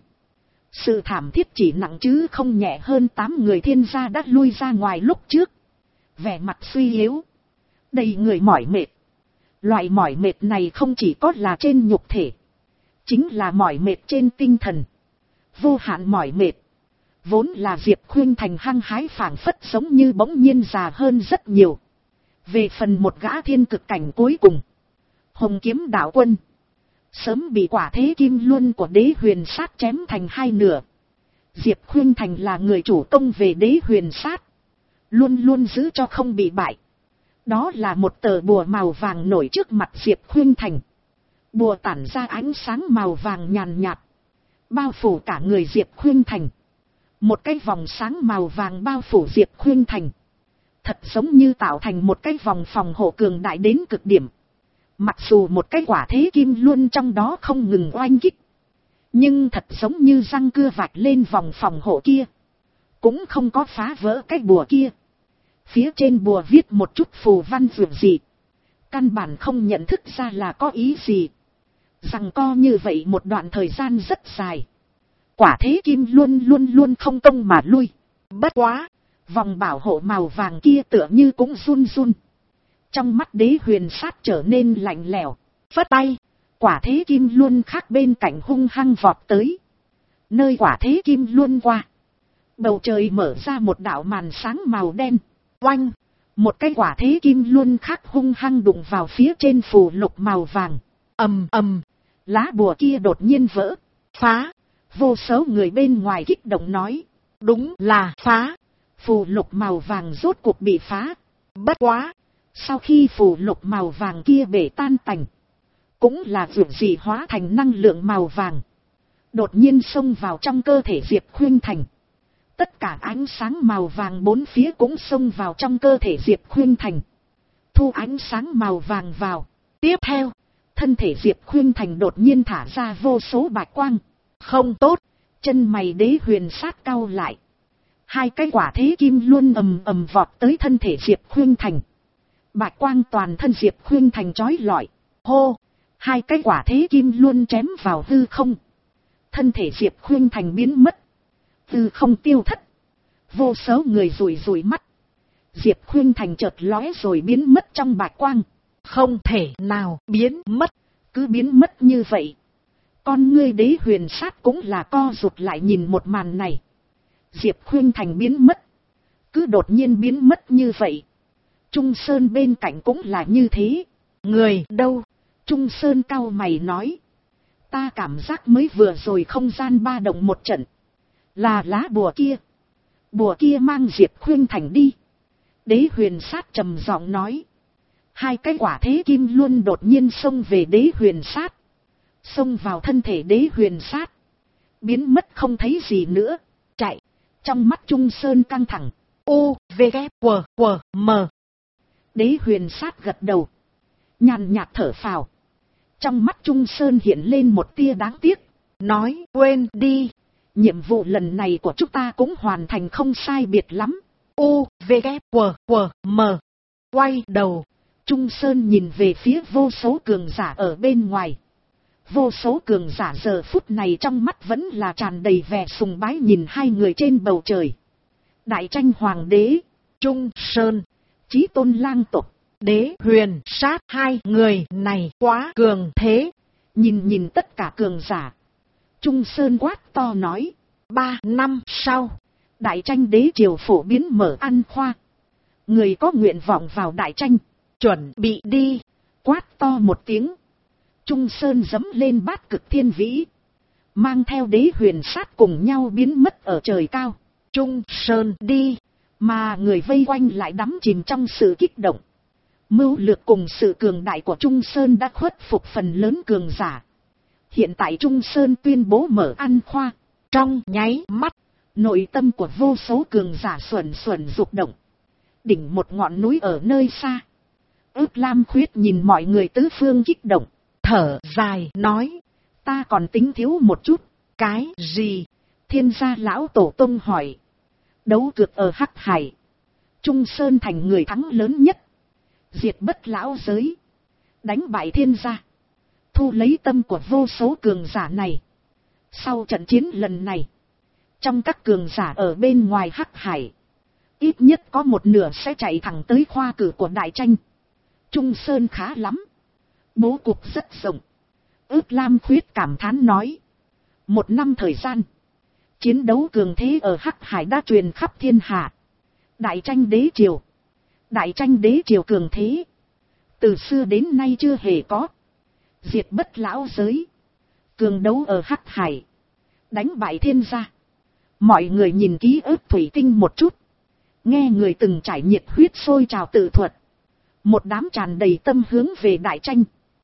Sự thảm thiết chỉ nặng chứ không nhẹ hơn 8 người thiên gia đã lui ra ngoài lúc trước. Vẻ mặt suy yếu, đầy người mỏi mệt. Loại mỏi mệt này không chỉ có là trên nhục thể, chính là mỏi mệt trên tinh thần. Vô hạn mỏi mệt. Vốn là Diệp Khuynh Thành hăng hái phảng phất giống như bỗng nhiên già hơn rất nhiều. Về phần một gã thiên cực cảnh cuối cùng, Hồng Kiếm Đạo Quân, sớm bị quả thế kim luân của Đế Huyền Sát chém thành 2 nửa. Diệp Khuynh Thành là người chủ công về Đế Huyền Sát, luôn luôn giữ cho không bị bại. Đó là một tờ bùa màu vàng nổi trước mặt Diệp Khuynh Thành. Bùa tản ra ánh sáng màu vàng nhàn nhạt, bao phủ cả người Diệp Khuynh Thành. Một cái vòng sáng màu vàng bao phủ Diệp Khuynh Thành, thật giống như tạo thành một cái vòng phòng hộ cường đại đến cực điểm. Mặc dù một cái quả thế kim luân trong đó không ngừng oanh kích, nhưng thật giống như răng cưa vạch lên vòng phòng hộ kia, cũng không có phá vỡ cái bùa kia. Phía trên bùa viết một chút phù văn dường gì, căn bản không nhận thức ra là có ý gì. Rằng co như vậy một đoạn thời gian rất dài, quả thế kim luân luôn luôn không công mà lui. Bất quá, vòng bảo hộ màu vàng kia tựa như cũng run run. Trong mắt Đế Huyền Sát trở nên lạnh lẽo, phất tay, quả thế kim luân khác bên cạnh hung hăng vọt tới. Nơi quả thế kim luân qua, bầu trời mở ra một đạo màn sáng màu đen. Oanh, một cái quả thế kim luân khác hung hăng đụng vào phía trên phù lục màu vàng. Ầm ầm, lá bùa kia đột nhiên vỡ, phá. Vô số người bên ngoài kích động nói, đúng là phá. Phù lục màu vàng rốt cuộc bị phá. Bất quá, sau khi phù lục màu vàng kia bể tan tành, cũng là vượt gì hóa thành năng lượng màu vàng, đột nhiên xông vào trong cơ thể Diệp Khuynh Thành. Tất cả ánh sáng màu vàng bốn phía cũng xông vào trong cơ thể Diệp Khuynh Thành, thu ánh sáng màu vàng vào. Tiếp theo, thân thể Diệp Khuynh Thành đột nhiên thả ra vô số bạch quang. Không tốt, chân mày Đế Huyền Sát cau lại. 2 cái quả thế kim luân ầm ầm vọt tới thân thể Diệp Khuynh Thành. Bạch quang toàn thân Diệp Khuynh Thành chói lọi. Hô, 2 cái quả thế kim luân chém vào hư không. Thân thể Diệp Khuynh Thành biến mất, hư không tiêu thất. Vô số người rủi rủi mắt. Diệp Khuynh Thành chợt lóe rồi biến mất trong bạch quang. Không thể nào biến mất, cứ biến mất như vậy. Con ngươi Đế Huyền Sát cũng là co rụt lại nhìn một màn này. Diệp Khuynh Thành biến mất, cứ đột nhiên biến mất như vậy. Trung Sơn bên cạnh cũng là như thế. Người đâu? Trung Sơn cau mày nói. Ta cảm giác mới vừa rồi không gian ba động một trận. Là lá bùa kia. Bùa kia mang Diệp Khuynh Thành đi. Đế Huyền Sát trầm giọng nói. 2 cái quả thế kim luân đột nhiên xông về Đế Huyền Sát, xông vào thân thể Đế Huyền Sát, biến mất không thấy gì nữa. Chạy. Trong mắt Trung Sơn căng thẳng. U, V, K, W, W, M. Đế Huyền Sát gật đầu, nhàn nhạt thở phào. Trong mắt Trung Sơn hiện lên một tia đáng tiếc, nói quên đi. Nhiệm vụ lần này của chúng ta cũng hoàn thành không sai biệt lắm. U, V, K, W, W, M. Quay đầu, Trung Sơn nhìn về phía vô số cường giả ở bên ngoài. Vô số cường giả giờ phút này trong mắt vẫn là tràn đầy vẻ sùng bái nhìn 2 người trên bầu trời. Đại Tranh Hoàng đế, Trung Sơn, Chí Tôn lang tộc, Đế Huyền Sát, 2 người này quá cường thế. Nhìn tất cả cường giả, Trung Sơn quát to nói. 3 năm sau, Đại Tranh đế triều phổ biến mở ăn khoa. Người có nguyện vọng vào Đại Tranh, chuẩn bị đi. Quát to một tiếng, Trung Sơn giẫm lên Bát Cực Thiên Vĩ, mang theo Đế Huyền Sát cùng nhau biến mất ở trời cao. Trung Sơn đi, mà người vây quanh lại đắm chìm trong sự kích động. Mưu lược cùng sự cường đại của Trung Sơn đã khuất phục phần lớn cường giả. Hiện tại Trung Sơn tuyên bố mở ăn khoa. Trong nháy mắt, nội tâm của vô số cường giả xuẩn xuẩn rục động. Đỉnh một ngọn núi ở nơi xa. Ước Lam Khuyết nhìn mọi người tứ phương kích động, thở dài nói, ta còn tính thiếu một chút. Cái gì? Thiên gia lão tổ tông hỏi. Đấu cược ở Hắc Hải, Trung Sơn thành người thắng lớn nhất, diệt bất lão giới, đánh bại thiên gia, thu lấy tâm của vô số cường giả này. Sau trận chiến lần này, trong các cường giả ở bên ngoài Hắc Hải, ít nhất có một nửa sẽ chạy thẳng tới khoa cử của đại tranh. Trung Sơn khá lắm, bố cục rất rộng. Ước Lam Khuyết cảm thán nói. Một năm thời gian, chiến đấu cường thế ở Hắc Hải đã truyền khắp thiên hạ. Đại tranh đế triều, đại tranh đế triều cường thế, từ xưa đến nay chưa hề có. Diệt bất lão giới, cường đấu ở Hắc Hải, đánh bại thiên gia. Mọi người nhìn ký ức thủy tinh một chút, nghe người từng trải nhiệt huyết sôi trào tự thuật. Một đám tràn đầy tâm hướng về đại tranh.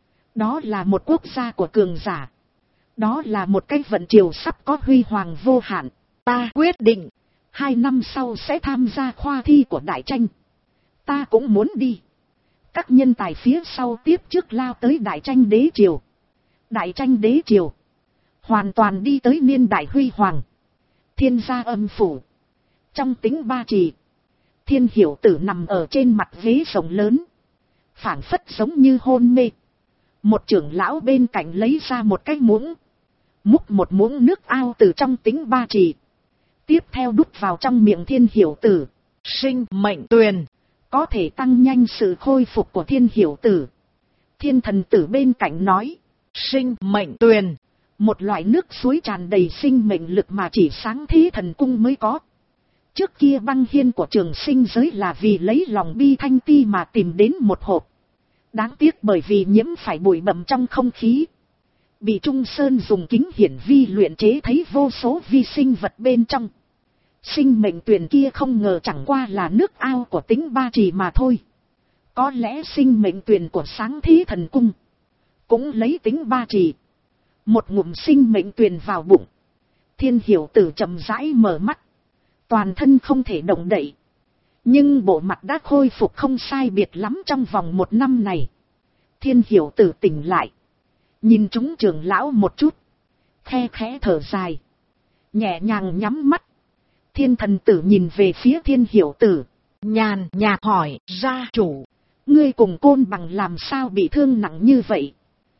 Đó là một quốc gia của cường giả. Đó là một cái vận triều sắp có huy hoàng vô hạn. Ta quyết định, 2 năm sau sẽ tham gia khoa thi của đại tranh. Ta cũng muốn đi. Các nhân tài phía sau tiếp trước lao tới đại tranh đế triều. Đại tranh đế triều, hoàn toàn đi tới niên đại huy hoàng. Thiên gia âm phủ, trong Tính Ba Trì, Thiên Hiểu Tử nằm ở trên mặt ghế rộng lớn, phảng phất giống như hôn mê. Một trưởng lão bên cạnh lấy ra một cái muỗng, múc một muỗng nước ao từ trong Tính Ba Trì, tiếp theo đút vào trong miệng Thiên Hiểu Tử. Sinh mệnh tuyền, có thể tăng nhanh sự khôi phục của Thiên Hiểu Tử. Thiên Thần Tử bên cạnh nói, sinh mệnh tuyền, một loại nước suối tràn đầy sinh mệnh lực mà chỉ Sáng Thế Thần Cung mới có. Trước kia Băng Hiên của Trường Sinh giới là vì lấy lòng Bi Thanh Ti mà tìm đến một hộp. Đáng tiếc bởi vì nhiễm phải bụi bặm trong không khí, bị Trung Sơn dùng kính hiển vi luyện chế thấy vô số vi sinh vật bên trong. Sinh mệnh tuyền kia không ngờ chẳng qua là nước ao của Tính Ba Trì mà thôi. Có lẽ sinh mệnh tuyền của Sáng Thế Thần Cung cũng lấy Tính Ba Trì. Một ngụm sinh mệnh tuyền vào bụng, Thiên Hiểu Tử chậm rãi mở mắt, toàn thân không thể động đậy, nhưng bộ mặt đã khôi phục không sai biệt lắm trong vòng 1 năm này. Thiên Hiểu Tử tỉnh lại, nhìn chúng trưởng lão một chút, khe khẽ thở dài, nhẹ nhàng nhắm mắt. Thiên Thần Tử nhìn về phía Thiên Hiểu Tử, nhàn nhạt hỏi, gia chủ, ngươi cùng Côn Bằng làm sao bị thương nặng như vậy?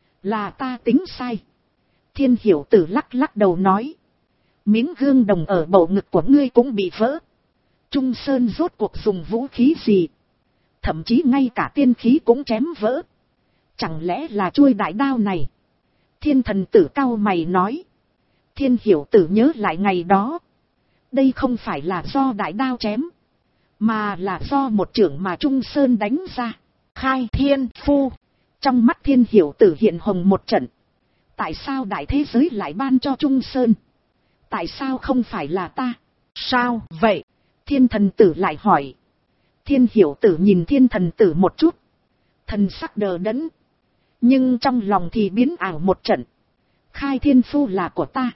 Là ta tính sai. Thiên Hiểu Tử lắc lắc đầu nói, miếng gương đồng ở bầu ngực của ngươi cũng bị vỡ. Trung Sơn rốt cuộc dùng vũ khí gì? Thậm chí ngay cả tiên khí cũng chém vỡ. Chẳng lẽ là chuôi đại đao này? Thiên Thần Tử cau mày nói. Thiên Hiểu Tử nhớ lại ngày đó. Đây không phải là do đại đao chém, mà là do một chưởng mà Trung Sơn đánh ra. Khai Thiên Phu. Trong mắt Thiên Hiểu Tử hiện hồng một trận. Tại sao đại thế giới lại ban cho Trung Sơn? Tại sao không phải là ta? Sao vậy? Thiên Thần Tử lại hỏi. Thiên Hiểu Tử nhìn Thiên Thần Tử một chút, thần sắc đờ đẫn, nhưng trong lòng thì biến ảo một trận. Khai Thiên Phu là của ta,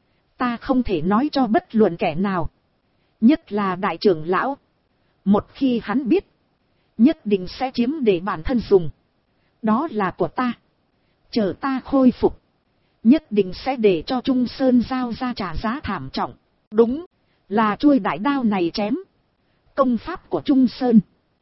ta không thể nói cho bất luận kẻ nào, nhất là đại trưởng lão. Một khi hắn biết, nhất định sẽ chiếm để bản thân dùng. Đó là của ta, chờ ta khôi phục, nhất định sẽ để cho Trung Sơn giao ra trả giá thảm trọng. Đúng, là chuôi đại đao này chém. Công pháp của Trung Sơn,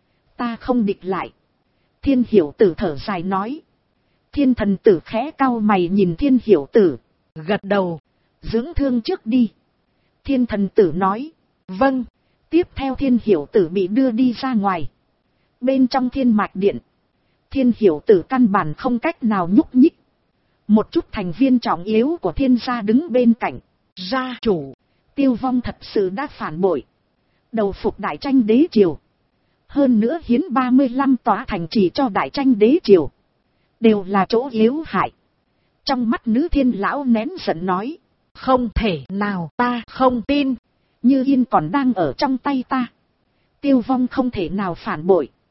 ta không địch lại. Thiên Hiểu Tử thở dài nói. Thiên Thần Tử khẽ cau mày nhìn Thiên Hiểu Tử, gật đầu, dưỡng thương trước đi. Thiên Thần Tử nói, vâng. Tiếp theo Thiên Hiểu Tử bị đưa đi ra ngoài. Bên trong Thiên Mạch Điện, Thiên Hiểu Tử căn bản không cách nào nhúc nhích. Một chút thành viên trọng yếu của Thiên gia đứng bên cạnh. Gia chủ, Tiêu Vong thật sự đã phản bội, đầu phục đại tranh đế triều, hơn nữa hiến 35 tòa thành trì cho đại tranh đế triều, đều là chỗ yếu hại. Trong mắt Nữ Thiên lão nén giận nói, không thể nào, ta không tin. Như Yên còn đang ở trong tay ta, Tiêu Vong không thể nào phản bội.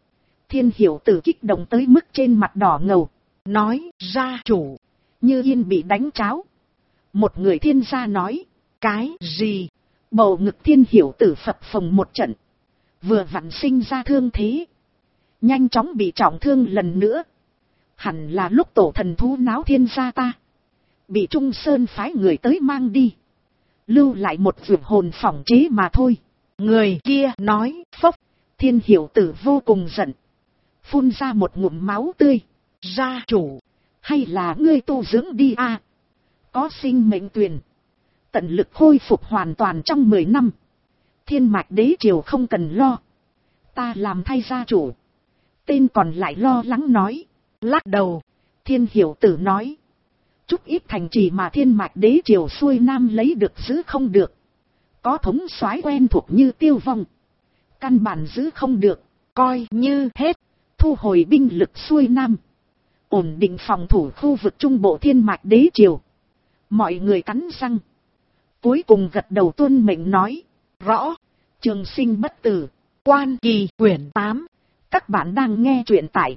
Thiên Hiểu Tử kích động tới mức trên mặt đỏ ngầu, nói, gia chủ. Như Yên bị đánh cháo. Một người thiên gia nói, cái gì? Bầu ngực Thiên Hiểu Tử phập phồng một trận. Vừa vặn sinh ra thương thế, nhanh chóng bị trọng thương lần nữa. Hẳn là lúc tổ thần thú náo thiên gia ta. Bị Trung Sơn phái người tới mang đi. Lưu lại một vượt hồn phỏng chế mà thôi. Người kia nói, phốc. Thiên Hiểu Tử vô cùng giận. Phun ra một ngụm máu tươi. Gia chủ, hay là ngươi tu dưỡng đi a? Có sinh mệnh tuyền. Tận lực khôi phục hoàn toàn trong 10 năm. Thiên Mạch Đế Triều không cần lo. Ta làm thay gia chủ. Tên còn lại lo lắng nói. Lắc đầu. Thiên Hiểu Tử nói. Chút ít thành trì mà Thiên Mạch Đế Triều xuôi nam lấy được giữ không được. Có thống soái quen thuộc như Tiêu Vong. Căn bản giữ không được. Coi như hết. Thu hồi binh lực xuôi nam. Ổn định phòng thủ khu vực trung bộ Thiên Mạch Đế Triều. Mọi người cắn răng. Cuối cùng gật đầu tuân mệnh nói. Rõ. Trường Sinh Bất Tử. Quan Kỳ quyển 8. Các bạn đang nghe truyện tại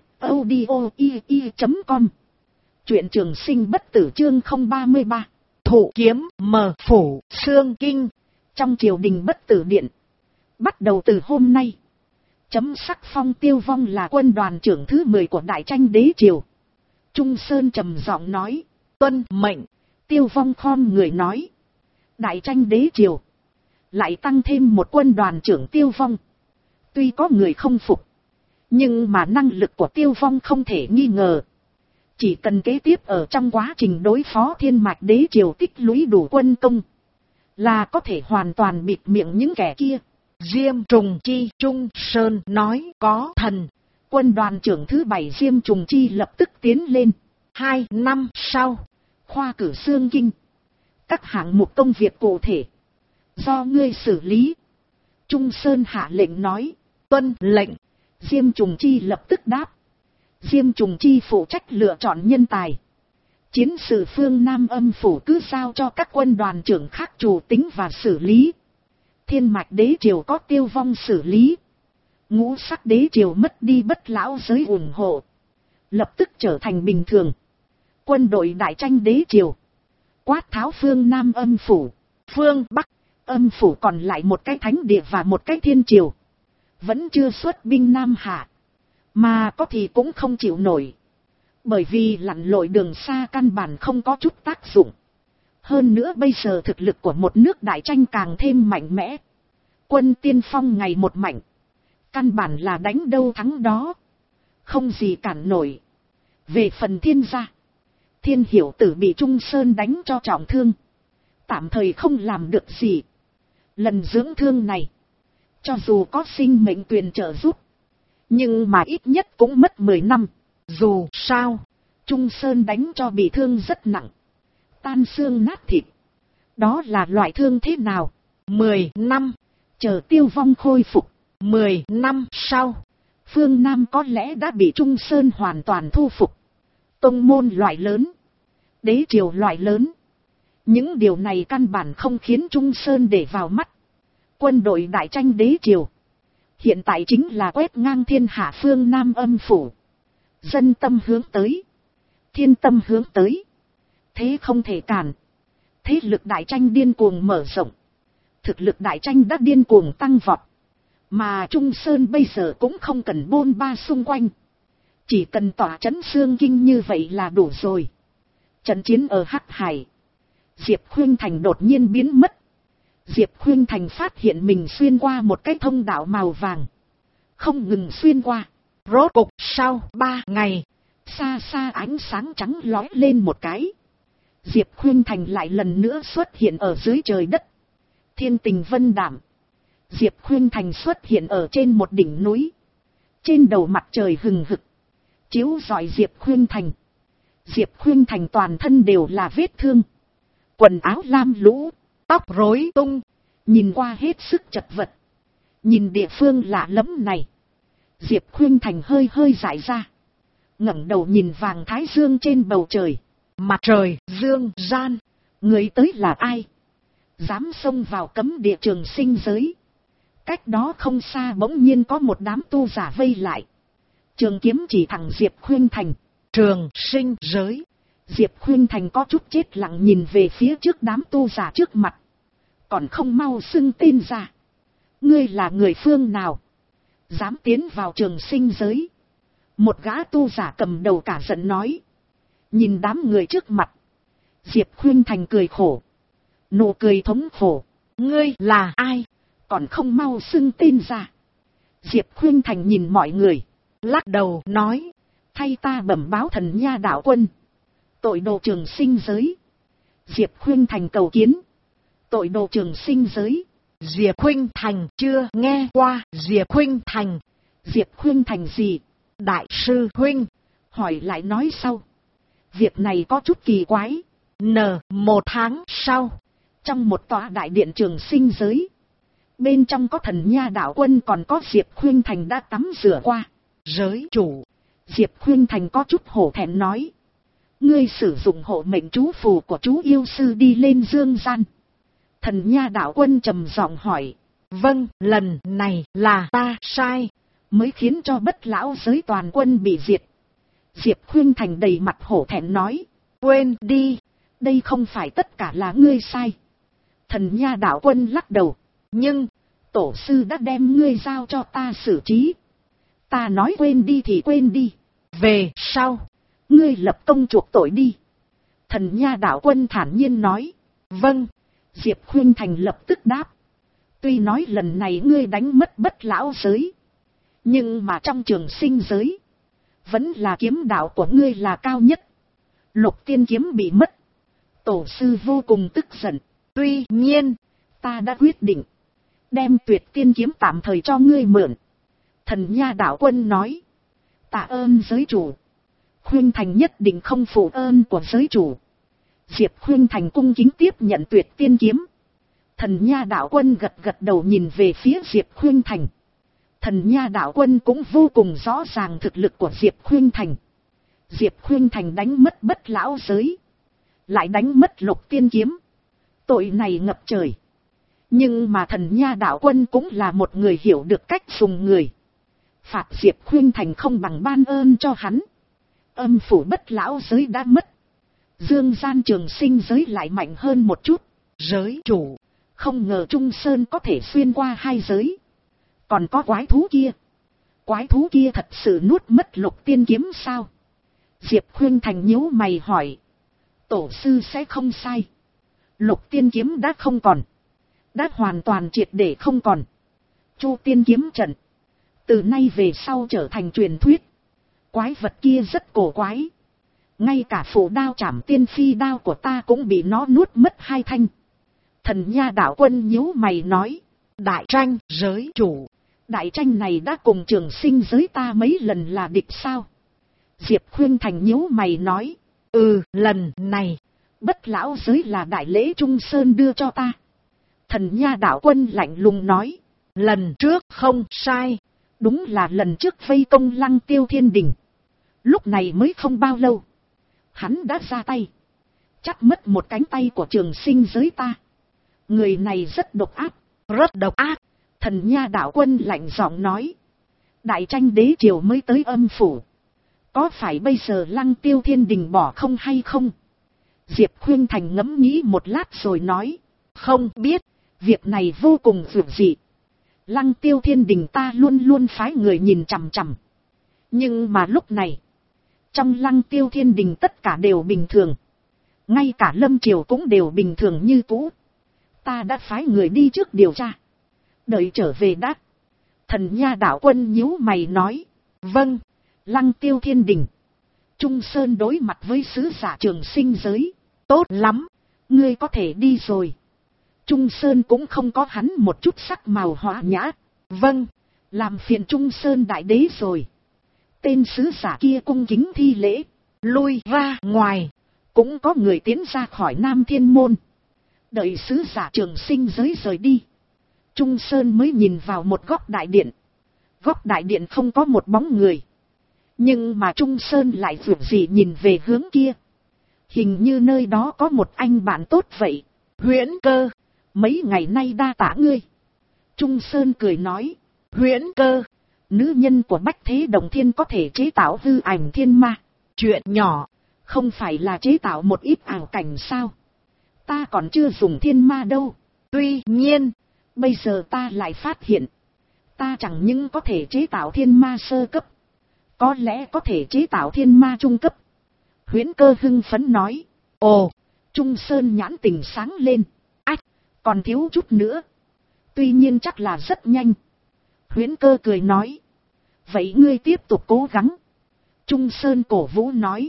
audio.com. Truyện Trường Sinh Bất Tử chương 033. Thụ kiếm mờ phủ xương kinh. Trong triều đình Bất Tử Điện. Bắt đầu từ hôm nay. Chấm sắc phong Tiêu Vong là quân đoàn trưởng thứ 10 của Đại Tranh Đế Triều. Trung Sơn trầm giọng nói. Tuân mệnh. Tiêu Vong khom người nói. Đại Tranh Đế Triều. Lại tăng thêm một quân đoàn trưởng Tiêu Vong. Tuy có người không phục. Nhưng mà năng lực của Tiêu Vong không thể nghi ngờ. Chỉ cần kế tiếp ở trong quá trình đối phó Thiên Mạch Đế Triều tích lũy đủ quân công. Là có thể hoàn toàn bịt miệng những kẻ kia. Diêm Trùng Chi Trung Sơn nói có thần. Quân đoàn trưởng thứ 7 Diêm Trùng Chi lập tức tiến lên. 2 năm sau. Khoa cử xương kinh. Các hạng mục công việc cụ thể. Do ngươi xử lý. Trung Sơn hạ lệnh nói. Tuân lệnh. Diêm Trùng Chi lập tức đáp. Diêm Trùng Chi phụ trách lựa chọn nhân tài. Chiến sự phương Nam Âm phủ cứ giao cho các quân đoàn trưởng khác chủ tính và xử lý. Thiên Mạch Đế Triều có Tiêu Vong xử lý. Ngũ Sắc Đế Triều mất đi Bất Lão giới ủng hộ. Lập tức trở thành bình thường. Quân đội Đại Tranh Đế Triều. Quát tháo phương Nam Âm phủ. Phương Bắc Âm phủ còn lại một cái thánh địa và một cái thiên triều. Vẫn chưa xuất binh Nam Hạ. Mà có thì cũng không chịu nổi. Bởi vì lặn lội đường xa căn bản không có chút tác dụng. Hơn nữa bây giờ thực lực của một nước Đại Tranh càng thêm mạnh mẽ. Quân tiên phong ngày một mạnh. Căn bản là đánh đâu thắng đó. Không gì cản nổi. Về phần Thiên gia. Thiên Hiểu Tử bị Trung Sơn đánh cho trọng thương. Tạm thời không làm được gì. Lần dưỡng thương này. Cho dù có sinh mệnh tuyền trợ giúp. Nhưng mà ít nhất cũng mất 10 năm. Dù sao. Trung Sơn đánh cho bị thương rất nặng. Tan xương nát thịt. Đó là loại thương thế nào? 10 năm. Chờ Tiêu Vong khôi phục. 10 năm sau. Phương Nam có lẽ đã bị Trung Sơn hoàn toàn thu phục. Tông môn loại lớn. Đế triều loại lớn. Những điều này căn bản không khiến Trung Sơn để vào mắt. Quân đội Đại Tranh Đế Triều. Hiện tại chính là quét ngang thiên hạ phương Nam Âm phủ. Dân tâm hướng tới. Thiên tâm hướng tới. Thế không thể cản. Thế lực Đại Tranh điên cuồng mở rộng. Thực lực Đại Tranh đã điên cuồng tăng vọt. Mà Trung Sơn bây giờ cũng không cần bôn ba xung quanh. Chỉ cần tỏa trấn xương kinh như vậy là đủ rồi. Trận chiến ở Hắc Hải. Diệp Khuynh Thành đột nhiên biến mất. Diệp Khuynh Thành phát hiện mình xuyên qua một cái thông đạo màu vàng. Không ngừng xuyên qua. Rốt cục sau 3 ngày. Xa xa ánh sáng trắng lóe lên một cái. Diệp Khuynh Thành lại lần nữa xuất hiện ở dưới trời đất. Thiên tình vân đảm. Diệp Khuynh Thành xuất hiện ở trên một đỉnh núi. Trên đầu mặt trời hừng hực. Chiếu rọi Diệp Khuynh Thành. Diệp Khuynh Thành toàn thân đều là vết thương. Quần áo lam lũ. Tóc rối tung. Nhìn qua hết sức chật vật. Nhìn địa phương lạ lẫm này. Diệp Khuynh Thành hơi hơi dại ra. Ngẩng đầu nhìn vàng thái dương trên bầu trời. Mặt trời dương gian. Người tới là ai? Dám xông vào cấm địa Trường Sinh giới. Cách đó không xa bỗng nhiên có một đám tu giả vây lại. Trường kiếm chỉ thẳng Diệp Khuynh Thành. Trường sinh giới. Diệp Khuynh Thành có chút chết lặng nhìn về phía trước đám tu giả trước mặt. Còn không mau xưng tên ra. Ngươi là người phương nào? Dám tiến vào trường sinh giới? Một gã tu giả cầm đầu cả giận nói. Nhìn đám người trước mặt. Diệp Khuynh Thành cười khổ. Nụ cười thống khổ. Ngươi là ai? Còn không mau xưng tên ra. Diệp Khuynh Thành nhìn mọi người. Lắc đầu nói. Thay ta bẩm báo Thần Nha đạo quân. Tội đồ trường sinh giới. Diệp Khuynh Thành cầu kiến. Tội đồ trường sinh giới. Diệp Khuynh Thành chưa nghe qua Diệp Khuynh Thành. Diệp Khuynh Thành gì? Đại sư huynh. Hỏi lại nói sau. Việc này có chút kỳ quái. Một tháng sau. Trong một tòa đại điện trường sinh giới. Bên trong có Thần Nha đạo quân còn có Diệp Khuynh Thành đã tắm rửa qua. Giới chủ. Diệp Khuynh Thành có chút hổ thẹn nói. Ngươi sử dụng hộ mệnh chú phù của chú yêu sư đi lên dương gian. Thần Nha đạo quân trầm giọng hỏi. Vâng, lần này là ta sai. Mới khiến cho Bất Lão giới toàn quân bị diệt. Diệp Khuynh Thành đầy mặt hổ thẹn nói. Quên đi. Đây không phải tất cả là ngươi sai. Thần Nha đạo quân lắc đầu. Nhưng, tổ sư đã đem ngươi giao cho ta xử trí. Ta nói quên đi thì quên đi. Về sau, ngươi lập công chuộc tội đi. Thần Nha đạo quân thản nhiên nói. Vâng. Diệp Khuynh Thành lập tức đáp. Tuy nói lần này ngươi đánh mất Bất Lão giới. Nhưng mà trong trường sinh giới. Vẫn là kiếm đạo của ngươi là cao nhất. Lục tiên kiếm bị mất. Tổ sư vô cùng tức giận. Tuy nhiên, ta đã quyết định. Đem Tuyệt tiên kiếm tạm thời cho ngươi mượn. Thần Nha đạo quân nói. Tạ ơn giới chủ. Khuynh Thành nhất định không phụ ơn của giới chủ. Diệp Khuynh Thành cung kính tiếp nhận Tuyệt tiên kiếm. Thần Nha đạo quân gật gật đầu nhìn về phía Diệp Khuynh Thành. Thần Nha đạo quân cũng vô cùng rõ ràng thực lực của Diệp Khuynh Thành. Diệp Khuynh Thành đánh mất Bất Lão giới. Lại đánh mất Lục tiên kiếm. Tội này ngập trời. Nhưng mà Thần Nha đạo quân cũng là một người hiểu được cách dùng người. Phạt Diệp Khuynh Thành không bằng ban ơn cho hắn. Âm phủ Bất Lão giới đã mất. Dương gian trường sinh giới lại mạnh hơn một chút. Giới chủ. Không ngờ Trung Sơn có thể xuyên qua hai giới. Còn có quái thú kia. Quái thú kia thật sự nuốt mất Lục tiên kiếm sao? Diệp Khuynh Thành nhíu mày hỏi. Tổ sư sẽ không sai. Lục tiên kiếm đã không còn. Đã hoàn toàn triệt để không còn. Chu tiên kiếm trận. Từ nay về sau trở thành truyền thuyết. Quái vật kia rất cổ quái. Ngay cả phủ đao trảm tiên phi đao của ta cũng bị nó nuốt mất hai thanh. Thần Nha đạo quân nhíu mày nói. Đại tranh giới chủ. Đại tranh này đã cùng trường sinh giới ta mấy lần là địch sao? Diệp Khuynh Thành nhíu mày nói. Lần này. Bất Lão giới là đại lễ Trung Sơn đưa cho ta. Thần Nha đạo quân lạnh lùng nói. Lần trước không sai. Đúng là lần trước vây công Lăng Tiêu Thiên Đình. Lúc này mới không bao lâu. Hắn đã ra tay. Chặt mất một cánh tay của trường sinh giới ta. Người này rất độc ác. Rất độc ác. Thần Nha đạo quân lạnh giọng nói. Đại tranh đế triều mới tới âm phủ. Có phải bây giờ Lăng Tiêu Thiên Đình bỏ không hay không? Diệp Khuynh Thành ngẫm nghĩ một lát rồi nói. Không biết. Việc này vô cùng dữ dị. Lăng Tiêu Thiên Đình ta luôn luôn phái người nhìn chằm chằm. Nhưng mà lúc này. Trong Lăng Tiêu Thiên Đình tất cả đều bình thường. Ngay cả Lâm Triều cũng đều bình thường như cũ. Ta đã phái người đi trước điều tra. Đợi trở về đã. Thần Nha đạo quân nhíu mày nói. Vâng. Lăng Tiêu Thiên Đình. Trung Sơn đối mặt với sứ giả trường sinh giới. Tốt lắm. Ngươi có thể đi rồi. Trung Sơn cũng không có hắn một chút sắc màu hóa nhã. Vâng. Làm phiền Trung Sơn đại đế rồi. Tên sứ giả kia cung kính thi lễ. Lui ra ngoài. Cũng có người tiến ra khỏi Nam Thiên Môn. Đợi sứ giả trường sinh giới rời đi. Trung Sơn mới nhìn vào một góc đại điện. Góc đại điện không có một bóng người. Nhưng mà Trung Sơn lại dường gì nhìn về hướng kia. Hình như nơi đó có một anh bạn tốt vậy. Huyễn Cơ. Mấy ngày nay đa tả ngươi. Trung Sơn cười nói. Huyễn Cơ. Nữ nhân của Bách Thế Đồng Thiên có thể chế tạo hư ảnh thiên ma. Chuyện nhỏ, không phải là chế tạo một ít ảo cảnh sao? Ta còn chưa dùng thiên ma đâu. Tuy nhiên, bây giờ ta lại phát hiện, ta chẳng những có thể chế tạo thiên ma sơ cấp, có lẽ có thể chế tạo thiên ma trung cấp. Huyễn Cơ hưng phấn nói. Ồ, Trung Sơn nhãn tình sáng lên. Ách, còn thiếu chút nữa. Tuy nhiên chắc là rất nhanh. Huyễn Cơ cười nói. Vậy ngươi tiếp tục cố gắng. Trung Sơn cổ vũ nói.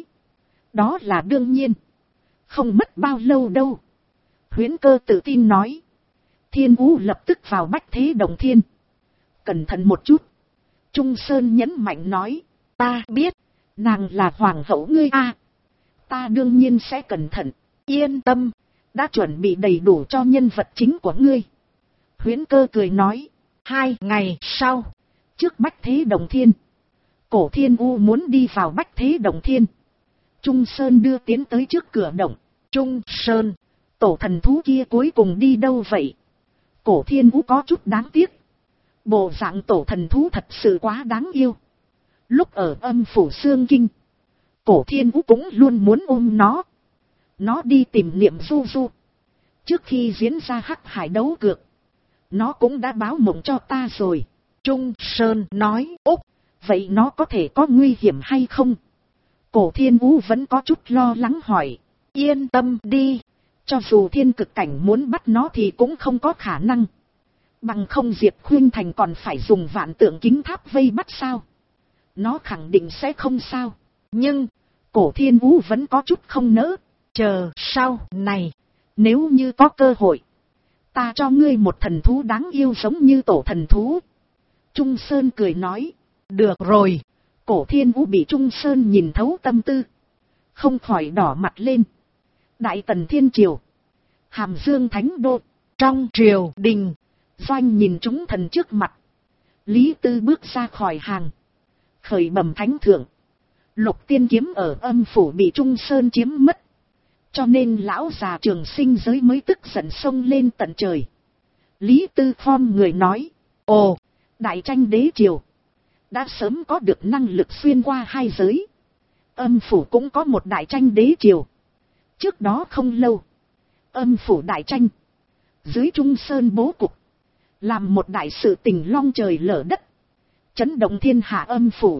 Đó là đương nhiên. Không mất bao lâu đâu. Huyễn Cơ tự tin nói. Thiên Vũ lập tức vào Bách Thế Đồng Thiên. Cẩn thận một chút. Trung Sơn nhấn mạnh nói. Ta biết, nàng là hoàng hậu ngươi a. Ta đương nhiên sẽ cẩn thận. Yên tâm, đã chuẩn bị đầy đủ cho nhân vật chính của ngươi. Huyễn Cơ cười nói. 2 ngày sau, trước Bách Thế Đồng Thiên, Cổ Thiên U muốn đi vào Bách Thế Đồng Thiên. Trung Sơn đưa tiến tới trước cửa động. Trung Sơn, tổ thần thú kia cuối cùng đi đâu vậy? Cổ Thiên U có chút đáng tiếc. Bộ dạng tổ thần thú thật sự quá đáng yêu. Lúc ở Âm Phủ Xương Kinh, Cổ Thiên U cũng luôn muốn ôm nó. Nó đi tìm Niệm Du Du. Trước khi diễn ra Hắc Hải đấu cược, nó cũng đã báo mộng cho ta rồi. Trung Sơn nói. Úc, vậy nó có thể có nguy hiểm hay không? Cổ Thiên U vẫn có chút lo lắng hỏi. Yên tâm đi, cho dù thiên cực cảnh muốn bắt nó thì cũng không có khả năng. Bằng không Diệp Khuynh Thành còn phải dùng vạn tượng kính tháp vây bắt sao? Nó khẳng định sẽ không sao. Nhưng, Cổ Thiên U vẫn có chút không nỡ. Chờ sau này, nếu như có cơ hội, ta cho ngươi một thần thú đáng yêu giống như tổ thần thú. Trung Sơn cười nói. Được rồi. Cổ Thiên U bị Trung Sơn nhìn thấu tâm tư, không khỏi đỏ mặt lên. Đại Tần Thiên Triều, Hàm Dương Thánh Đô, trong triều đình, Doanh nhìn chúng thần trước mặt. Lý Tư bước ra khỏi hàng, khởi bẩm thánh thượng. Lục tiên kiếm ở Âm Phủ bị Trung Sơn chiếm mất, cho nên lão già Trường Sinh giới mới tức giận xông lên tận trời. Lý Tư khom người nói. Ồ, Đại Tranh đế triều đã sớm có được năng lực xuyên qua hai giới. Âm Phủ cũng có một Đại Tranh đế triều. Trước đó không lâu, Âm Phủ đại tranh, dưới Trung Sơn bố cục, làm một đại sự tình long trời lở đất, chấn động thiên hạ Âm Phủ.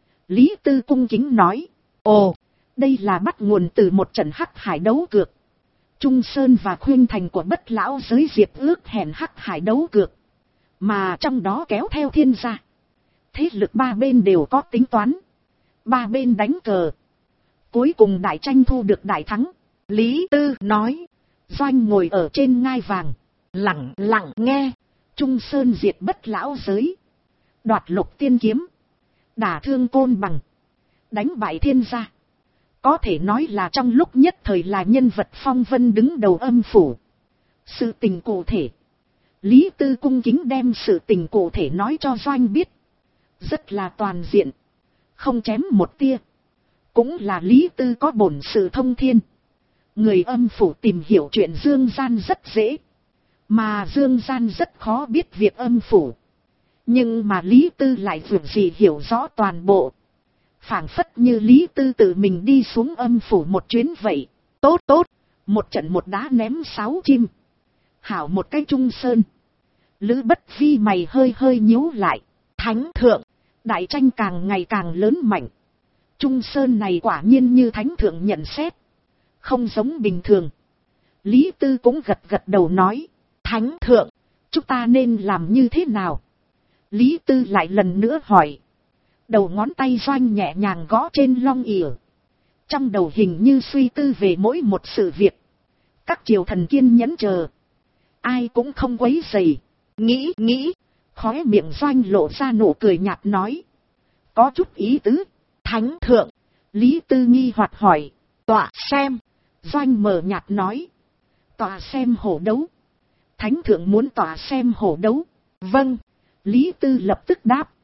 Lý Tư cung kính nói. Ồ, đây là bắt nguồn từ một trận Hắc Hải đấu cược. Trung Sơn và Khuynh Thành của Bất Lão giới diệp ước hẹn Hắc Hải đấu cược, mà trong đó kéo theo thiên gia. Thế lực ba bên đều có tính toán, ba bên đánh cờ, cuối cùng đại tranh thu được đại thắng. Lý Tư nói. Doanh ngồi ở trên ngai vàng, lặng lặng nghe. Trung Sơn diệt Bất Lão giới, đoạt Lục tiên kiếm, đả thương Côn Bằng, đánh bại thiên gia. Có thể nói là trong lúc nhất thời là nhân vật phong vân đứng đầu Âm Phủ. Sự tình cụ thể, Lý Tư cung kính đem sự tình cụ thể nói cho Doanh biết. Rất là toàn diện, không chém một tia. Cũng là Lý Tư có bổn sự thông thiên. Người Âm Phủ tìm hiểu chuyện dương gian rất dễ, mà dương gian rất khó biết việc Âm Phủ. Nhưng mà Lý Tư lại vượt gì hiểu rõ toàn bộ. Phảng phất như Lý Tư tự mình đi xuống Âm Phủ một chuyến vậy. Tốt tốt, một trận một đá ném 6 chim. Hảo một cái Trung Sơn. Lữ Bất Vi mày hơi hơi nhíu lại. Thánh thượng, đại tranh càng ngày càng lớn mạnh. Trung Sơn này quả nhiên như thánh thượng nhận xét, không giống bình thường. Lý Tư cũng gật gật đầu nói. Thánh thượng, chúng ta nên làm như thế nào? Lý Tư lại lần nữa hỏi. Đầu ngón tay Doanh nhẹ nhàng gõ trên long ỉa. Trong đầu hình như suy tư về mỗi một sự việc. Các triều thần kiên nhẫn chờ, ai cũng không quấy rầy. Nghĩ, khóe miệng Doanh lộ ra nụ cười nhạt nói. Có chút ý tứ. Thánh thượng, Lý Tư nghi hoặc hỏi. Tọa xem. Doanh mờ nhạt nói. Tọa xem hổ đấu. Thánh thượng muốn tọa xem hổ đấu. Vâng. Lý Tư lập tức đáp.